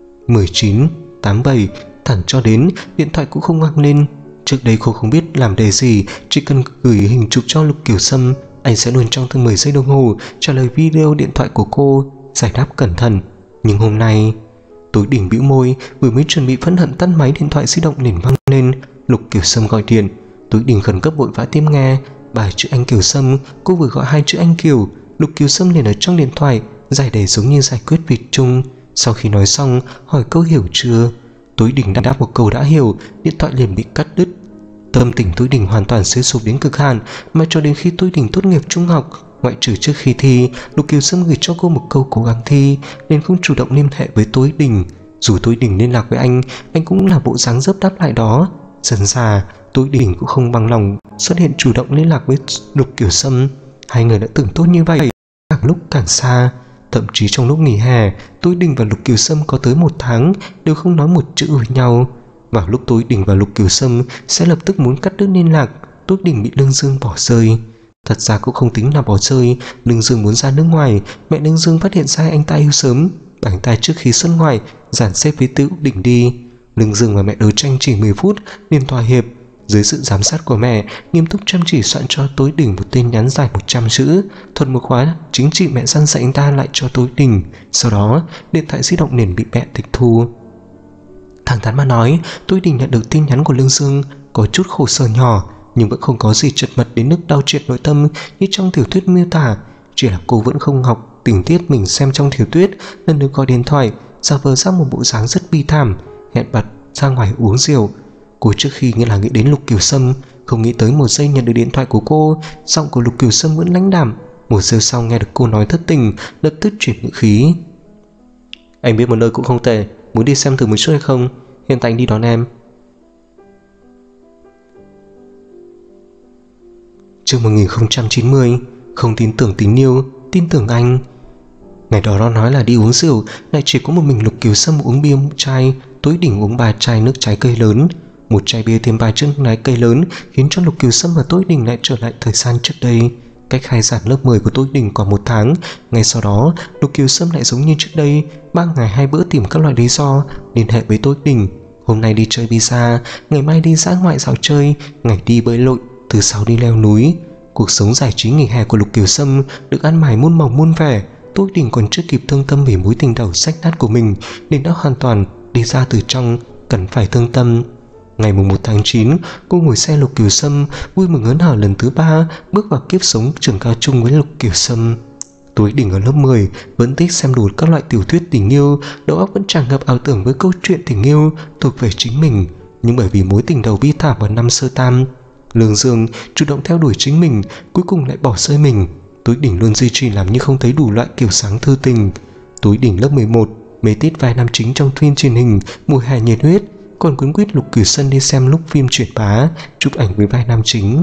19, 87, thẳng cho đến điện thoại cũng không vang lên. Trước đây cô không biết làm đề gì, chỉ cần gửi hình chụp cho Lục Kiều Sâm, anh sẽ luôn trong từ 10 giây đồng hồ trả lời video điện thoại của cô, giải đáp cẩn thận. Nhưng hôm nay, Tô Ích Đình bĩu môi, vừa mới chuẩn bị phẫn hận tắt máy, điện thoại di động liền vang lên. Lục Kiều Sâm gọi điện. Tô Ích Đình khẩn cấp vội vã tiếp nghe. 3 chữ anh Kiều Sâm, cô vừa gọi 2 chữ anh Kiều. Lục Kiều Sâm liền ở trong điện thoại giải đề giống như giải quyết việc chung. Sau khi nói xong, hỏi câu hiểu chưa. Tô Ích Đình đã đáp một câu đã hiểu, điện thoại liền bị cắt đứt. Tâm tình Tô Ích Đình hoàn toàn suy sụp đến cực hạn, mà cho đến khi Tô Ích Đình tốt nghiệp trung học, ngoại trừ trước khi thi, Lục Kiều Sâm gửi cho cô một câu cố gắng thi, nên không chủ động liên hệ với Tô Ích Đình. Dù Tô Ích Đình liên lạc với anh cũng là bộ dáng dấp đáp lại đó. Dần dà, Tô Ích Đình cũng không bằng lòng xuất hiện chủ động liên lạc với Lục Kiều Sâm. Hai người đã tưởng tốt như vậy, càng lúc càng xa. Thậm chí trong lúc nghỉ hè, Tô Ích Đình và Lục Kiều Sâm có tới 1 tháng đều không nói một chữ với nhau. Vào lúc Tô Ích Đình và Lục Kiều Sâm sẽ lập tức muốn cắt đứt liên lạc, Tô Ích Đình bị Lương Dương bỏ rơi. Thật ra cũng không tính là bỏ rơi, Lương Dương muốn ra nước ngoài, mẹ Lương Dương phát hiện ra anh ta yêu sớm, bảo anh ta trước khi xuất ngoại dàn xếp với Tô Ích Đình đi. Lương Dương và mẹ đấu tranh chỉ 10 phút liền thỏa hiệp. Dưới sự giám sát của mẹ, nghiêm túc chăm chỉ soạn cho Tô Ích Đình một tin nhắn dài 100 chữ, thuật một khóa chính trị mẹ dặn dạy anh ta lại cho Tô Ích Đình. Sau đó, điện thoại di động liền bị mẹ tịch thu. Thẳng thắn mà nói, Tô Ích Đình nhận được tin nhắn của Lương Dương có chút khổ sở nhỏ, nhưng vẫn không có gì chật vật đến mức đau triệt nội tâm như trong tiểu thuyết miêu tả. Chỉ là cô vẫn không học tình tiết mình xem trong tiểu thuyết, lần lượt gọi điện thoại, giả vờ ra một bộ dáng rất bi thảm, hẹn bật ra ngoài uống rượu. Cô trước khi nghĩ đến Lục Kiều Sâm, Không nghĩ tới một giây nhận được điện thoại của cô, giọng của Lục Kiều Sâm vẫn lãnh đạm. Một giây sau nghe được cô nói thất tình, lập tức chuyển ngữ khí. Anh biết một nơi cũng không tệ, muốn đi xem thử một chút hay không? Hiện tại anh đi đón em. Chương 1090. Không tin tưởng tình yêu, tin tưởng anh. Ngày đó nó nói là đi uống rượu, lại chỉ có một mình Lục Kiều Sâm uống bia một chai. Tối đỉnh uống 3 chai nước trái cây lớn. Một chai bia thêm 3 chiếc trái cây lớn khiến cho Lục Kiều Sâm và Tối đỉnh lại trở lại thời gian trước đây. Cách khai giảng lớp 10 của Tối đỉnh còn 1 tháng. Ngay sau đó Lục Kiều Sâm lại giống như trước đây, 3 ngày 2 bữa tìm các loại lý do liên hệ với Tối đỉnh. Hôm nay đi chơi pizza, ngày mai đi dã ngoại dạo chơi, ngày đi bơi lội, thứ 6 đi leo núi. Cuộc sống giải trí nghỉ hè của Lục Kiều Sâm được ăn mải muôn màu muôn vẻ. Tối đỉnh còn chưa kịp thương tâm vì mối tình đầu rách nát của mình nên đã hoàn toàn đi ra từ trong cần phải thương tâm. Ngày 1 tháng 9, cô ngồi xe Lục Kiều Sâm vui mừng hớn hở lần thứ 3 bước vào kiếp sống trường cao trung với Lục Kiều Sâm. Tối đỉnh ở lớp 10 vẫn thích xem đủ các loại tiểu thuyết tình yêu, đầu óc vẫn tràn ngập ảo tưởng với câu chuyện tình yêu thuộc về chính mình. Nhưng bởi vì mối tình đầu bi thảm vào năm sơ tam, Lương Dương chủ động theo đuổi chính mình, cuối cùng lại bỏ rơi mình. Tối đỉnh luôn duy trì làm như không thấy đủ loại kiểu sáng thư tình. Tối đỉnh lớp 11 mê tít vai nam chính trong phim truyền hình Mùa hè nhiệt huyết, còn cuốn quýt Lục Kiều Sâm đi xem lúc phim chuyển bá, chụp ảnh với vai nam chính.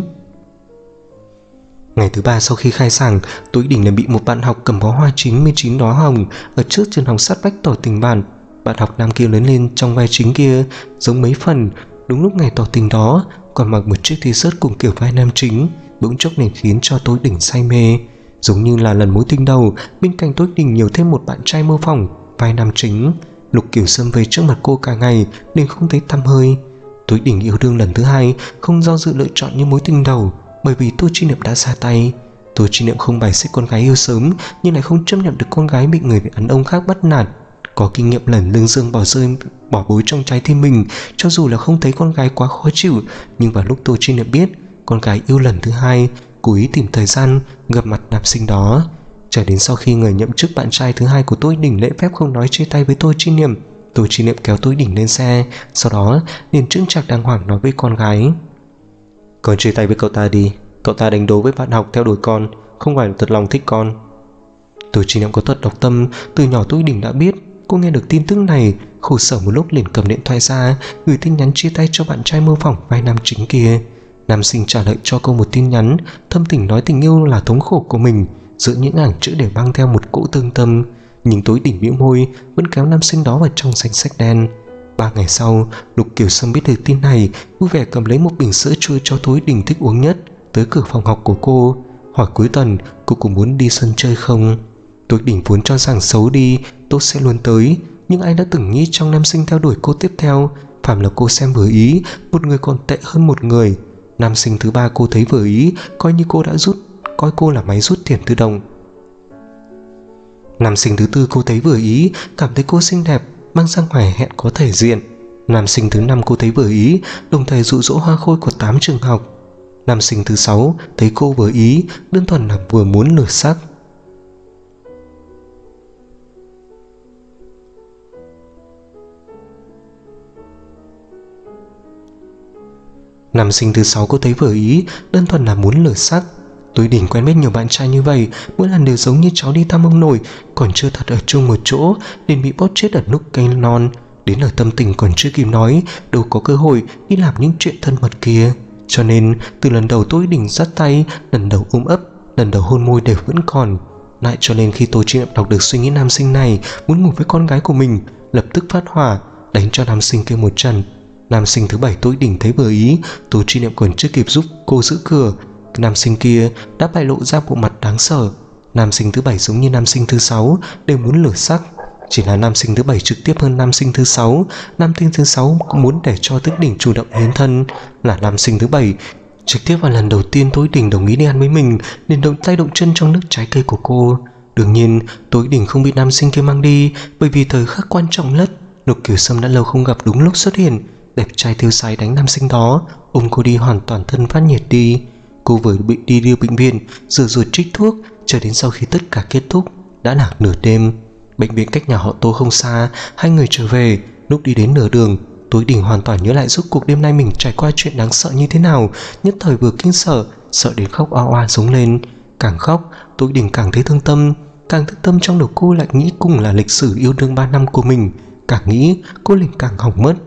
Ngày thứ 3 sau khi khai giảng, Tối đỉnh lại bị một bạn học cầm bó hoa 99 đóa hồng ở trước trường học sát vách tỏ tình bạn. Bạn học nam kia lớn lên trong vai chính kia giống mấy phần. Đúng lúc ngày tỏ tình đó, còn mặc một chiếc t-shirt cùng kiểu vai nam chính, bỗng chốc liền khiến cho Tối đỉnh say mê. Giống như là lần mối tình đầu, bên cạnh Tối đỉnh nhiều thêm một bạn trai mô phỏng vai nam chính. Lục Kiều Sâm về trước mặt cô cả ngày nên không thấy tăm hơi. Tối đỉnh yêu đương lần thứ 2 không do dự lựa chọn như mối tình đầu, bởi vì Tô Chi Niệm đã ra tay. Tô Chi Niệm không bài xích con gái yêu sớm, nhưng lại không chấp nhận được con gái bị người đàn ông khác bắt nạt. Có kinh nghiệm lần Lương Dương bỏ bối trong trái tim mình, cho dù là không thấy con gái quá khó chịu, nhưng vào lúc Tô Chi Niệm biết con gái yêu lần thứ 2, cố ý tìm thời gian gặp mặt nam sinh đó. Cho đến sau khi người nhậm chức bạn trai thứ 2 của Tối đỉnh lễ phép không nói chia tay với Tô Chi Niệm, Tô Chi Niệm kéo Tối đỉnh lên xe, sau đó liền chững chạc đàng hoàng nói với con gái: "Con chia tay với cậu ta đi, cậu ta đánh đố với bạn học theo đuổi con, không phải là thật lòng thích con." Tô Chi Niệm có thuật độc tâm, từ nhỏ Tối đỉnh đã biết. Cô nghe được tin tức này, khổ sở một lúc liền cầm điện thoại ra, gửi tin nhắn chia tay cho bạn trai mô phỏng vai nam chính kia. Nam sinh trả lời cho cô một tin nhắn, thâm tình nói tình yêu là thống khổ của mình, giữa những hàng chữ đều mang theo một cỗ tương tâm. Nhưng Tối đỉnh bĩu môi, vẫn kéo nam sinh đó vào trong danh sách đen. 3 ngày sau, Lục Kiều Sâm biết được tin này, vui vẻ cầm lấy một bình sữa chua cho Tối đỉnh thích uống nhất, tới cửa phòng học của cô, hỏi cuối tuần cô có muốn đi sân chơi không. Tối đỉnh vốn cho rằng xấu đi, tốt sẽ luôn tới, nhưng ai đã từng nghĩ trong nam sinh theo đuổi cô tiếp theo, phàm là cô xem vừa ý, một người còn tệ hơn một người. Nam sinh thứ 3 cô thấy vừa ý, coi cô là máy rút tiền tự động. Nam sinh thứ 4 cô thấy vừa ý, cảm thấy cô xinh đẹp, mang ra ngoài hẹn có thể diện. Nam sinh thứ 5 cô thấy vừa ý, đồng thời dụ dỗ hoa khôi của 8 trường học. Nam sinh thứ 6 thấy cô vừa ý, đơn thuần là vừa muốn lửa sắc. Nam sinh thứ 6 cô thấy vừa ý, đơn thuần là muốn lửa sắc. Tối đỉnh quen biết nhiều bạn trai như vậy, mỗi lần đều giống như cháu đi thăm ông nội, còn chưa thật ở chung một chỗ nên bị bóp chết ở nút cây non. Đến ở tâm tình còn chưa kịp nói, đâu có cơ hội đi làm những chuyện thân mật kia. Cho nên từ lần đầu Tối đỉnh dắt tay, lần đầu ôm ấp, lần đầu hôn môi đều vẫn còn. Lại cho nên khi Tô Chi Niệm đọc được suy nghĩ nam sinh này muốn ngủ với con gái của mình, lập tức phát hỏa, đánh cho nam sinh kia một trận. Nam sinh thứ 7 Tối đỉnh thấy vừa ý, Tô Chi Niệm còn chưa kịp giúp cô giữ cửa, nam sinh kia đã bại lộ ra bộ mặt đáng sợ. Nam sinh thứ 7 giống như nam sinh thứ 6 đều muốn lửa sắc, chỉ là nam sinh thứ 7 trực tiếp hơn nam sinh thứ 6. Nam sinh thứ 6 cũng muốn để cho Tối đỉnh chủ động hiến thân, là nam sinh thứ 7 trực tiếp vào lần đầu tiên Tối đỉnh đồng ý đi ăn với mình, liền động tay động chân trong nước trái cây của cô. Đương nhiên Tối đỉnh không bị nam sinh kia mang đi, bởi vì thời khắc quan trọng nhất, Lục Kiều Sâm đã lâu không gặp đúng lúc xuất hiện, đẹp trai tiêu sái đánh nam sinh đó, ôm cô đi hoàn toàn thân phát nhiệt đi. Cô vừa bị đi đưa bệnh viện, rửa ruột trích thuốc, cho đến sau khi tất cả kết thúc đã là nửa đêm. Bệnh viện cách nhà họ Tô không xa, hai người trở về. Lúc đi đến nửa đường, Tối Đình hoàn toàn nhớ lại rốt cuộc đêm nay mình trải qua chuyện đáng sợ như thế nào, nhất thời vừa kinh sợ, sợ đến khóc oa oa giống lên. Càng khóc, Tối Đình càng thấy thương tâm. Càng thương tâm trong đầu cô lại nghĩ cùng là lịch sử yêu đương 3 năm của mình. Càng nghĩ cô liền càng hỏng mất.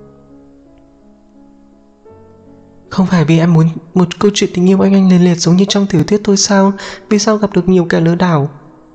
Không phải vì em muốn một câu chuyện tình yêu anh liệt liệt giống như trong tiểu thuyết thôi sao? Vì sao gặp được nhiều kẻ lừa đảo?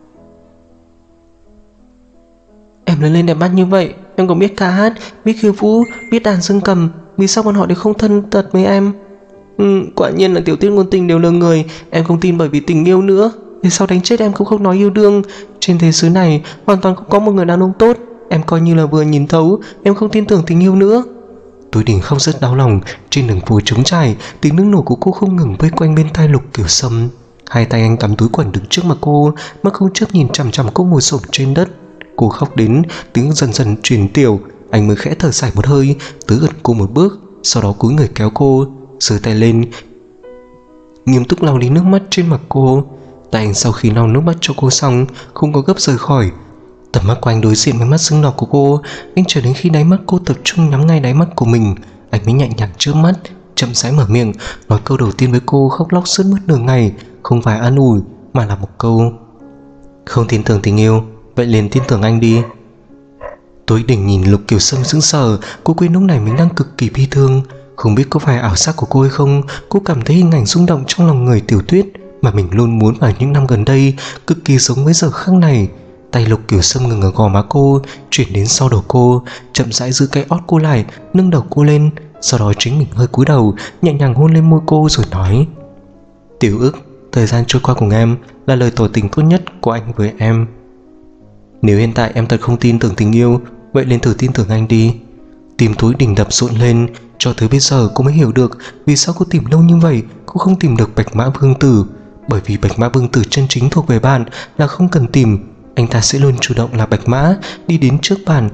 Em lớn lên đẹp mắt như vậy, em cũng biết ca hát, biết khiêu vũ, biết đàn dương cầm, vì sao bọn họ đều không thân tật với em? Quả nhiên là tiểu thuyết ngôn tình đều lừa người, em không tin bởi vì tình yêu nữa. Vì sao đánh chết em cũng không nói yêu đương? Trên thế giới này hoàn toàn không có một người đàn ông tốt, em coi như là vừa nhìn thấu, em không tin tưởng tình yêu nữa. Tối Đình khóc rất đau lòng. Trên đường phố trống trải, tiếng nước nổ của cô không ngừng vây quanh bên tai Lục Kiểu Sâm. Hai tay anh cắm túi quần đứng trước mặt cô, mắt không chớp nhìn chằm chằm cô ngồi xổm trên đất. Cô khóc đến tiếng dần dần truyền tiểu, anh mới khẽ thở dài một hơi, tới gần cô một bước, sau đó cúi người kéo cô, giơ tay lên, nghiêm túc lau đi nước mắt trên mặt cô. Tay anh sau khi lau nước mắt cho cô xong, không có gấp rời khỏi. Tầm mắt của anh đối diện với mắt sưng đỏ của cô. Anh chờ đến khi đáy mắt cô tập trung nhắm ngay đáy mắt của mình, anh mới nhẹ nhàng chớp mắt, chậm rãi mở miệng, nói câu đầu tiên với cô, khóc lóc sướt mướt nửa ngày. Không phải an ủi mà là một câu: không tin tưởng tình yêu, vậy liền tin tưởng anh đi. Tối Đình nhìn Lục Kiểu Sâm sững sờ. Cô quên lúc này mình đang cực kỳ bi thương. Không biết có phải ảo giác của cô hay không, cô cảm thấy hình ảnh rung động trong lòng người tiểu thuyết mà mình luôn muốn vào những năm gần đây cực kỳ giống với giờ khắc này. Tay Lục Kiểu Sâm ngừng ở gò má cô, chuyển đến sau đầu cô, chậm rãi giữ cái ót cô lại, nâng đầu cô lên. Sau đó chính mình hơi cúi đầu, nhẹ nhàng hôn lên môi cô rồi nói: Tiểu Ức, thời gian trôi qua cùng em là lời tỏ tình tốt nhất của anh với em. Nếu hiện tại em thật không tin tưởng tình yêu, vậy nên thử tin tưởng anh đi. Tim Tối Đình đập rộn lên. Cho tới bây giờ cô mới hiểu được vì sao cô tìm lâu như vậy cô không tìm được Bạch Mã Vương Tử. Bởi vì Bạch Mã Vương Tử chân chính thuộc về bạn, là không cần tìm, anh ta sẽ luôn chủ động là Bạch Mã đi đến trước bạn.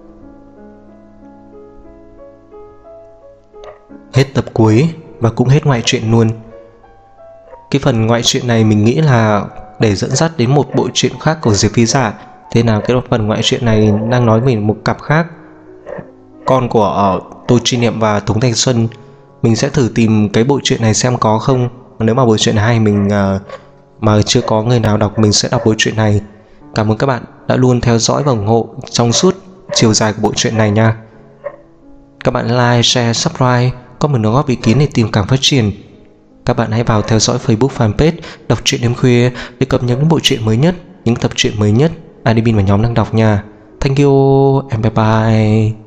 Hết tập cuối và cũng hết ngoại truyện luôn. Cái phần ngoại truyện này mình nghĩ là để dẫn dắt đến một bộ truyện khác của Diệp Phi Giả. Thế nào cái phần ngoại truyện này đang nói về một cặp khác, con của Tô Chi Niệm và Tống Thanh Xuân. Mình sẽ thử tìm cái bộ truyện này xem có không. Nếu mà bộ truyện hay mình mà chưa có người nào đọc, mình sẽ đọc bộ truyện này. Cảm ơn các bạn đã luôn theo dõi và ủng hộ trong suốt chiều dài của bộ truyện này nha. Các bạn like, share, subscribe, comment đóng góp ý kiến để tìm cảm phát triển. Các bạn hãy vào theo dõi Facebook fanpage Đọc Truyện Đêm Khuya để cập nhật những bộ truyện mới nhất, những tập truyện mới nhất admin và nhóm đang đọc nha. Thank you and bye bye.